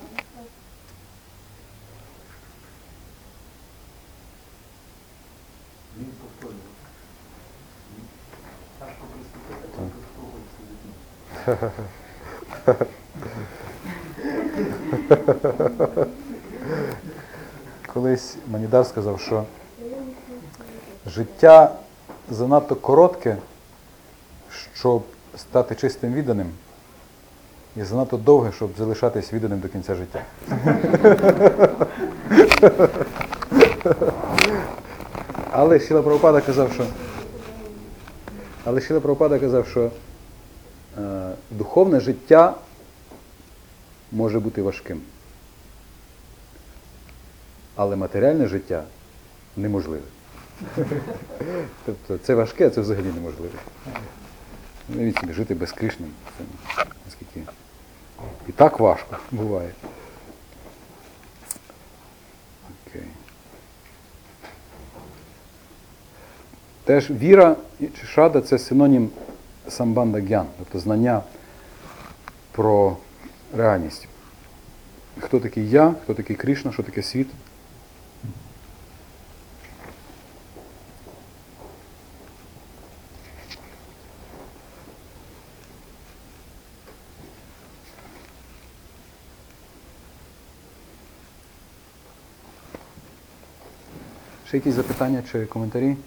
Він повторював. Тяжко приступити, так проходиться. Колись Манідар сказав, що життя занадто коротке, щоб стати чистим відданим, і занадто довге, щоб залишатись відданим до кінця життя. Але Шріла Прабхупада казав, що але Шріла Прабхупада казав, що е, духовне життя може бути важким. Але матеріальне життя неможливе. Тобто це важке, а це взагалі неможливе. Навіть собі жити без Кришни, це наскільки і так важко буває. Окей. Теж віра чи шрада – це синонім самбанда гьян, тобто знання про реальність. Хто такий я, хто такий Кришна, що таке світ. Ще якісь запитання чи коментарі?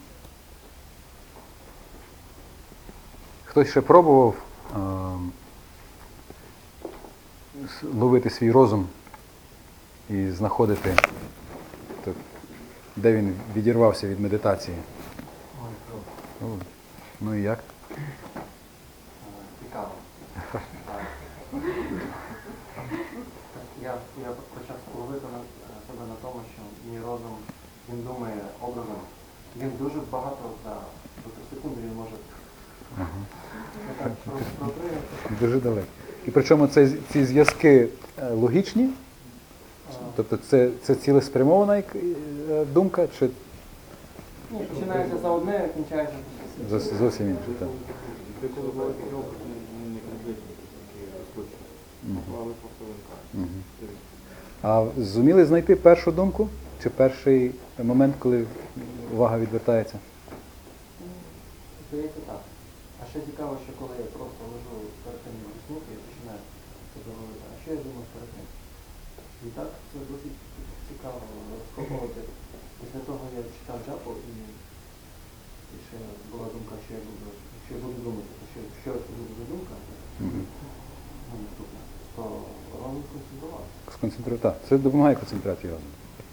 Хтось ще пробував е- с- ловити свій розум і знаходити, то, де він відірвався від медитації. Ну, ну і як? Цікаво. Я, я почав ловити на себе на тому, що мій розум, він думає образом. Він дуже багато за до три секунди він може. Я так про, про три, Дуже далеко. І причому це, ці зв'язки е, логічні? Тобто це, це цілеспрямована як, е, думка, чи ні, починається за одне, а кінчається за все. зовсім зовсім інше? Так. Деколи великий опит не- не конкретні, такі розкручені. Але по хвилинках. Мгм. А зуміли знайти першу думку? Чи перший момент, коли увага відвертається? Здається так. А ще цікаво, що коли я просто лежу перед тим як заснути, я починаю себе говорити, а що я думав перед тим? І так це досить цікаво розкопувати. Після того я читав джапу і, і ще була думка, що я буду, що я буду думати, що, що це буде за думка, Мгм. ну, наступна, то розум сконцентрувався. Сконцентрувати. Так, це допомагає концентрації розуму.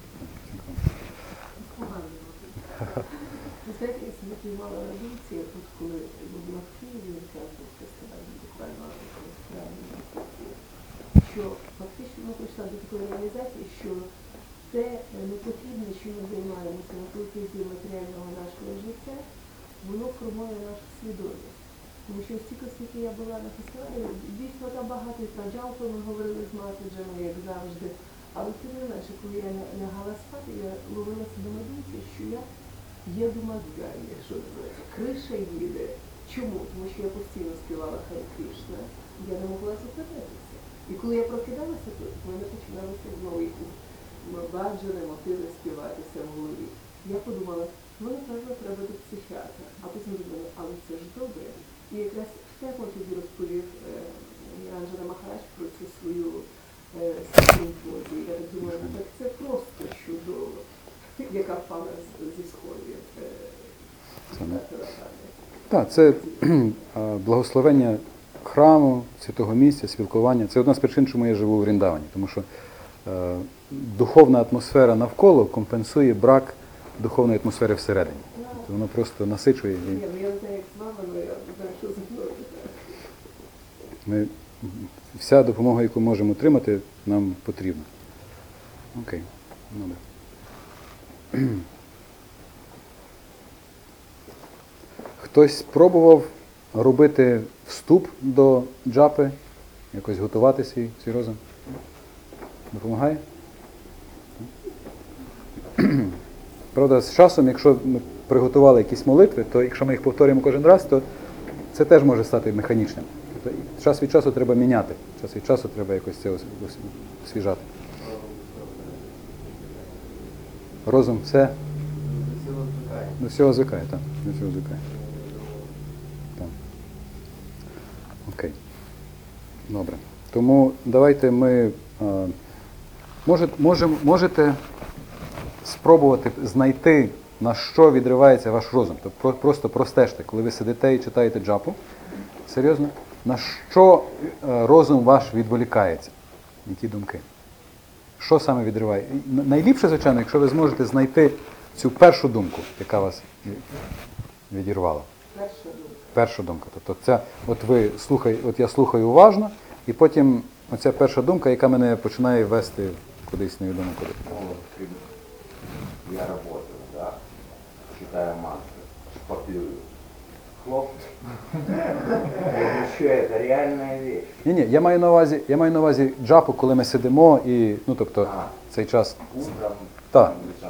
Ви знаєте, я собі піймала на думці, я тут коли була в Києві, участвувала в фестивалі буквально фестивалі, що фактично ми прийшла до такої реалізації, що це не потрібно, чим ми займаємося на протязі матеріального нашого життя, воно формує нашу свідомість. Тому що стільки, скільки я була на фестивалі, дійсно там багато і про джалпу ми говорили з Матеджами, як завжди. Але тим не менше, коли я лягала спати, я ловила себе на думці, що я їду мозгами, що називається, криша їде. Чому? Тому що я постійно співала Хай Кришна, я не могла зупинитися. І коли я прокидалася, то в мене починалися знову якісь баджани, мотиви співатися в голові. Я подумала, ну, напевно, треба до психіатра. А потім думала, але це ж добре. І якраз в тему тоді розповів е, Анджела Махарадж про цю свою е, симфонію. Я так думаю, ну так це просто чудово, яка впала з- зі сходів. Е, Це не- Таракани. Так, це кхм, а, благословення храму, святого місця, спілкування. Це одна з причин, чому я живу в Вріндавані, тому що е, духовна атмосфера навколо компенсує брак духовної атмосфери всередині. Тобто воно просто насичує. І Ні, ну я не знаю, як з вами, але я знаю, що зі мною. ми, вся допомога, яку можемо отримати, нам потрібна. Окей, добре. Хтось спробував робити вступ до джапи, якось готувати свій, свій розум? Допомагає? Правда, з часом, якщо ми приготували якісь молитви, то якщо ми їх повторюємо кожен раз, то це теж може стати механічним. Тобто час від часу треба міняти, час від часу треба якось це ос- ос- освіжати. Розум все Сила звикає. до всього звикає, так. До всього звикає. Так. Окей. Добре. Тому давайте ми е, може, можем, можете спробувати знайти, на що відривається ваш розум. Тобто про- просто простежте, коли ви сидите і читаєте джапу, серйозно, на що е, розум ваш відволікається? Які думки? Що саме відриває? І н- Найліпше, звичайно, якщо ви зможете знайти цю першу думку, яка вас ві- відірвала. Перша думка. Перша думка. Тобто ця, от ви слухай, от я слухаю уважно, і потім оця перша думка, яка мене починає вести кудись невідомо куди. Ну, вот, я работаю, да, читаю мантры, шпаклюю. Хлоп. Еще это реальная вещь. Ні, ні, я маю на увазі, я маю на увазі джапу, коли ми сидимо і, ну тобто, А. цей час. Утром. Так. там,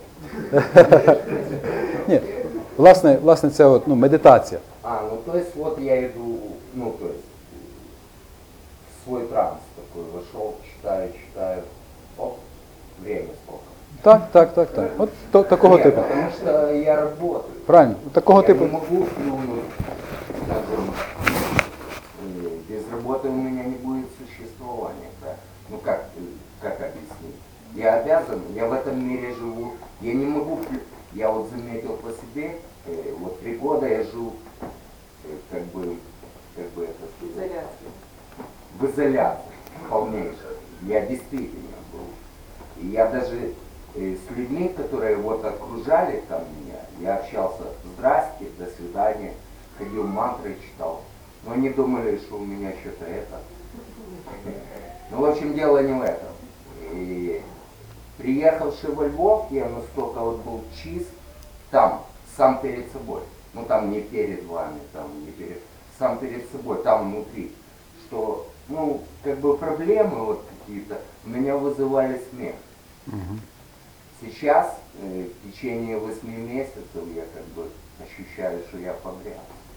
Ні, власне, власне, це от, ну, медитація. А, ну то есть вот я иду, ну то есть в свой транс такой вошел, читаю, читаю, оп, время сколько. Так, так, так, так. От то, такого Нет, типу. потому что я работаю. Правильно, такого я типу. не могу, ну, ну, скажем, э, без работы у меня не будет существования. Да? Ну как, э, как объяснить? Я обязан, я в этом мире живу, я не могу, вклю- я вот заметил по себе, э, вот три года я жил, э, как бы, как бы это сказать, Изоляція. в изоляции. полнейшее. Я действительно был. И я даже э, с людьми, которые вот окружали там меня, я общался, здрасте, до свидания, ходил мантры читал. Но они думали, что у меня что-то это. Ну, в общем, дело не в этом. И приехавший во Львов, я настолько вот был чист, там, сам перед собой. Ну, там не перед вами, там не перед, сам перед собой, там внутри. Что, ну, как бы проблемы вот какие-то у меня вызывали смех. Сейчас, э, в течение восьми месяцев, я как бы ощущаю, что я погряз.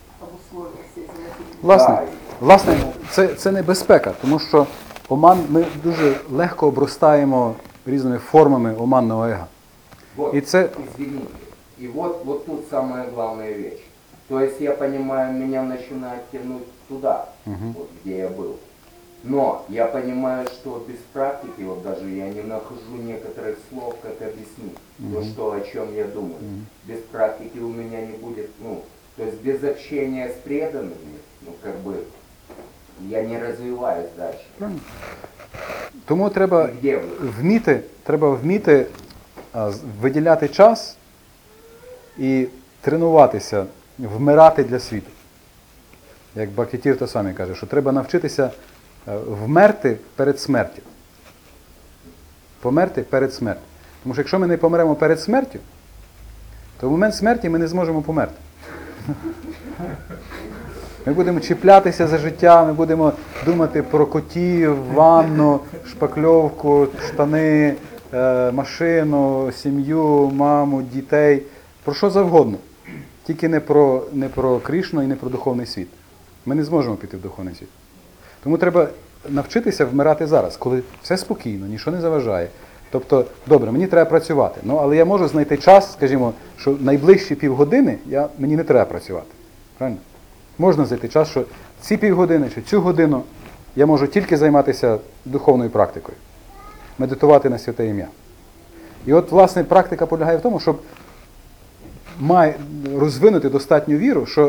Власне, Да, власне це, це небезпека, тому що оман, ми дуже легко обростаємо різними формами оманного ега. Вот, И це- извините. И вот, вот тут самая главная вещь. То есть я понимаю, меня начинает тянуть туда, вот, где я был. Но я понимаю, что без практики, вот даже я не нахожу некоторых слов, как объяснить то, что, о чем я думаю. Без практики у меня не будет, ну, то есть без общения с преданными, ну, как бы, я не развиваюсь дальше. Правильно? Тому треба И где вы? вміти, треба вміти а, з- виділяти час і тренуватися, вмирати для світу. Як Бхактитірта самі каже, що треба навчитися е, вмерти перед смертю. Померти перед смертю. Тому що якщо ми не помремо перед смертю, то в момент смерті ми не зможемо померти. Ми будемо чіплятися за життя, ми будемо думати про котів, ванну, шпакльовку, штани, е, машину, сім'ю, маму, дітей. Про що завгодно. Тільки не про, не про Кришну і не про духовний світ. Ми не зможемо піти в духовний світ. Тому треба навчитися вмирати зараз, коли все спокійно, нічого не заважає. Тобто, добре, мені треба працювати, ну, але я можу знайти час, скажімо, що найближчі півгодини я, мені не треба працювати. Правильно? Можна знайти час, що ці півгодини чи цю годину я можу тільки займатися духовною практикою, медитувати на святе ім'я. І от, власне, практика полягає в тому, щоб має розвинути достатню віру, що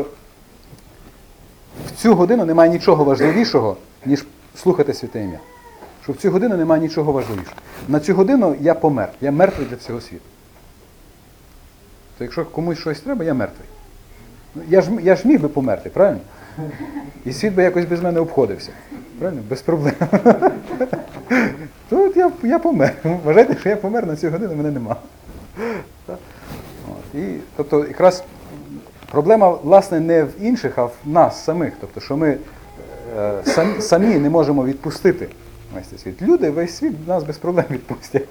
в цю годину немає нічого важливішого, ніж слухати святе ім'я. Що в цю годину немає нічого важливішого. На цю годину я помер, я мертвий для всього світу. То якщо комусь щось треба, я мертвий. Ну, я ж, я ж міг би померти, правильно? І світ би якось без мене обходився. Правильно? Без проблем. То от я, я помер. Вважайте, що я помер, на цю годину мене нема. От. І, тобто, якраз проблема, власне, не в інших, а в нас самих. Тобто, що ми е, самі, самі не можемо відпустити весь цей світ. Люди, весь світ нас без проблем відпустять.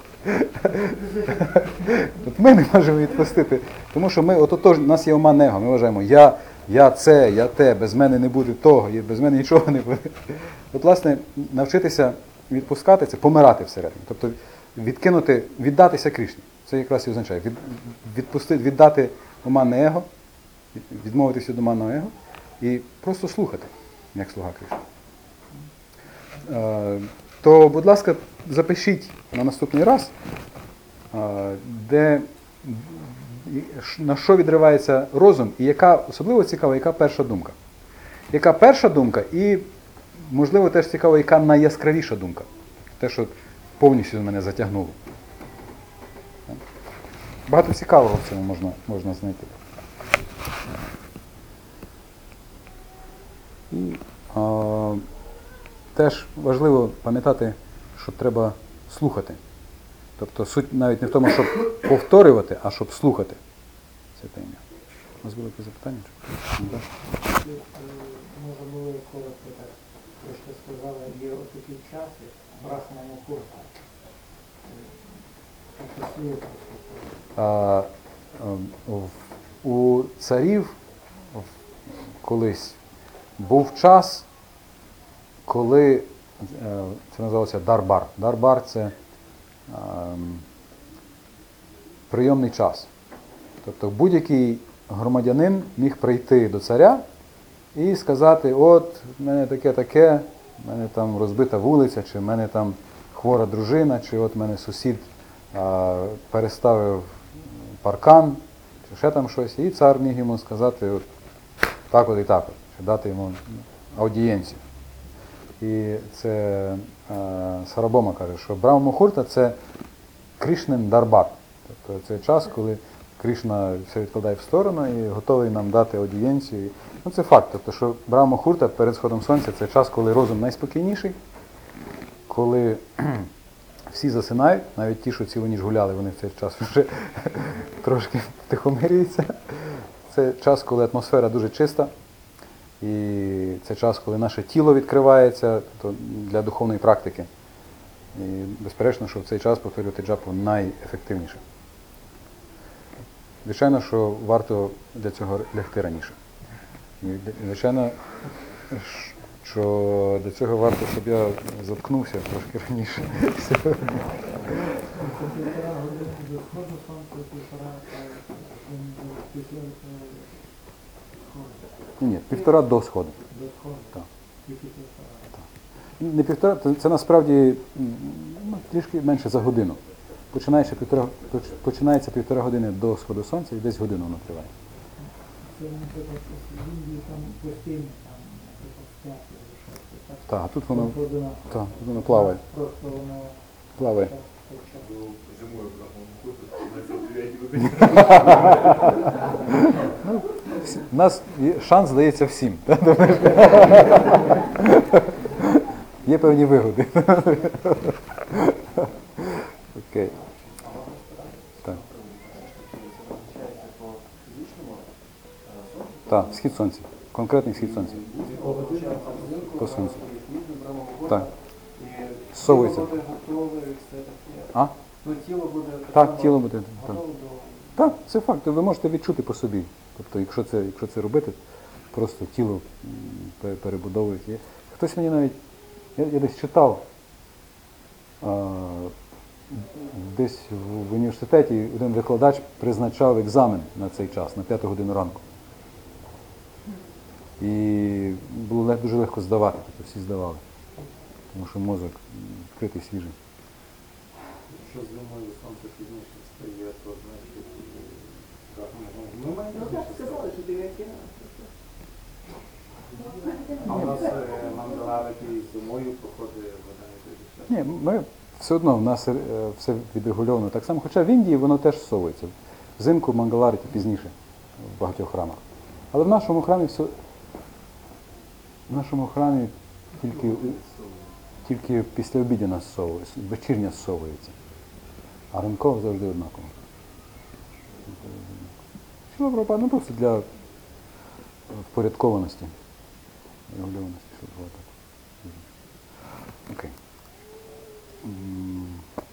От ми не можемо відпустити, тому що ми, от отож, у нас є оман его, ми вважаємо, я, я це, я те, без мене не буде того, без мене нічого не буде. От, власне, навчитися відпускати це, помирати всередині. Тобто відкинути, віддатися Кришні. Це якраз і означає. Від, відпустити, віддати оманне его, відмовитися від оманного его і просто слухати, як слуга Кришни. Е, то, будь ласка, запишіть на наступний раз, е, де, на що відривається розум і яка, особливо цікаво, яка перша думка. Яка перша думка і, можливо, теж цікаво, яка найяскравіша думка. Те, що повністю мене затягнуло. Багато цікавого в цьому можна, можна знайти. І, а, теж важливо пам'ятати, що треба слухати. Тобто суть навіть не в тому, щоб повторювати, а щоб слухати це ім'я. У вас було якесь запитання? Ну, так. Може було коротко так, трошки сказали, є отакі часи, брахма мукурта. А, в- у царів в- колись був час, коли е, це називалося дарбар. Дарбар – це ем, прийомний час. Тобто будь-який громадянин міг прийти до царя і сказати, от, в мене таке-таке, в мене там розбита вулиця, чи в мене там хвора дружина, чи от в мене сусід а, переставив паркан, чи ще там щось. І цар міг йому сказати, от, так от і так от, чи дати йому аудієнцію. І це е, Сарабома каже, що Брахма-мухурта – це Кришнин дарбар. Тобто це час, коли Кришна все відкладає в сторону і готовий нам дати аудієнцію. Ну, це факт. Тобто, що Брахма-мухурта перед сходом сонця – це час, коли розум найспокійніший, коли всі засинають, навіть ті, що цілу ніч гуляли, вони в цей час вже трошки втихомирюються. Це час, коли атмосфера дуже чиста. І це час, коли наше тіло відкривається тобто для духовної практики. І безперечно, що в цей час повторювати джапу найефективніше. Звичайно, що варто для цього лягти раніше. І, звичайно, що для цього варто, щоб я заткнувся трошки раніше. Півтора години до сходу сонця, півтора після сходу. Ні, ні, півтора до сходу. До сходу. Так. Тільки півтора. Не півтора, це, це насправді ну, трішки менше за годину. Починається півтора, починається півтора години до сходу сонця і десь годину воно триває. Це, наприклад, в Індії там постійно, там, наприклад, в п'ятій або шостій. Так, Так, а тут воно, одинаково. так, тут воно плаває. Просто воно Плаває. так тече. Зимою Брахма-мухурта, Ну, у нас є- шанс здається всім. Є певні вигоди. Окей. Так. Так, схід сонця. Конкретний схід сонця. По сонцю. Так. Зсовується. Тіло буде готове, все таке. А? Ну, тіло буде Так, тіло буде. Так. готове до... Так, це факт. Ви можете відчути по собі. Тобто, якщо це, якщо це робити, просто тіло м, пе- перебудовують. Є- Хтось мені навіть, я, я десь читав, а, десь в, в університеті один викладач призначав екзамен на цей час, на п'яту годину ранку. І було лег- дуже легко здавати, тобто всі здавали. Тому що мозок м, відкритий, свіжий. Що зимою сонце пізніше встає, то значить... Ну, ми Ну так, сказали, що дев'ять рано. А у нас мангаларики зимою проходить вода не Ні, ми все одно в нас е, все відрегульовано так само. Хоча в Індії воно теж всовується. Взимку мангаларити пізніше в багатьох храмах. Але в нашому храмі все. В нашому храмі тільки, тільки після обіду нас всовується, вечірня всовується. А ранкова завжди однаково. Шіла Прабхупада, ну просто для впорядкованості. Регульованості. Щоб було так. Окей. М.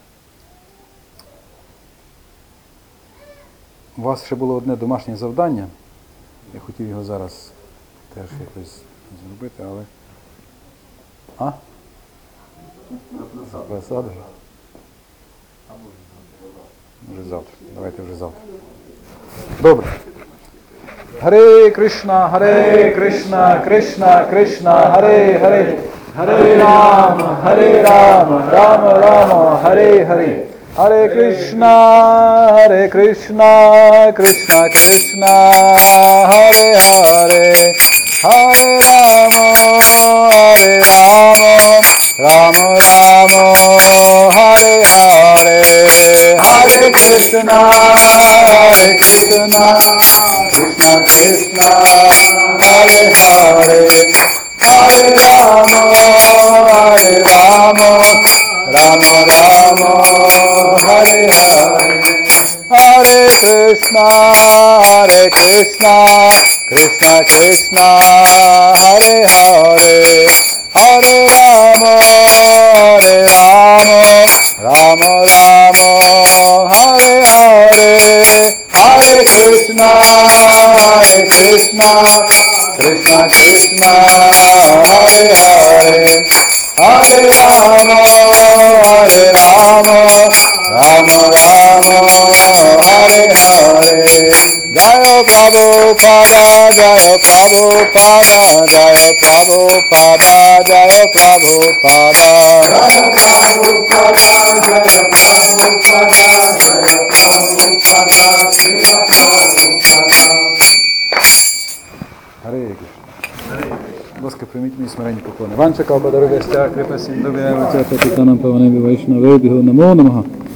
У вас ще було одне домашнє завдання. Я хотів його зараз теж якось зробити, але... А? Записати? Вже завтра. Давайте вже завтра. Добре. Харе Кришна, Харе Кришна, Кришна, Кришна, Харе Харе, Харе Рама, Харе Рама, Рама Рама, Харе Харе. Харе Кришна, Харе Кришна, Кришна Кришна, Харе Харе. Харе Рама, Харе Rama, Rama Rama, Hare Hare, Hare Krishna, Hare Krishna, Krishna Krishna, Hare Hare, Hare Rama, Hare Rama, Rama Rama, Hare Hare, Hare Krishna, Hare Krishna, Krishna Krishna, Hare Hare, Hare Rama, Hare Rama, Rama Rama, Hare Hare, Hare Krishna, Hare Krishna, Krishna Krishna, Hare Hare, Hare Rama, Hare Rama, Rama Rama, Hare Hare. Jaya Prabhupada, Jaya Prabhupada, Jaya Prabhupada, Jaya Prabhupada. Jaya Prabhupada, Jaya Prabhupada, Jaya Prabhupada, Srila Prabhupada. Hare Krishna. Будь ласка, прийміть мої смиренні поклони. Ванчака, ободаруйся, кріпа сім добі, отця, капітаном, певнебі, вайшна, вибігу, намо, намага.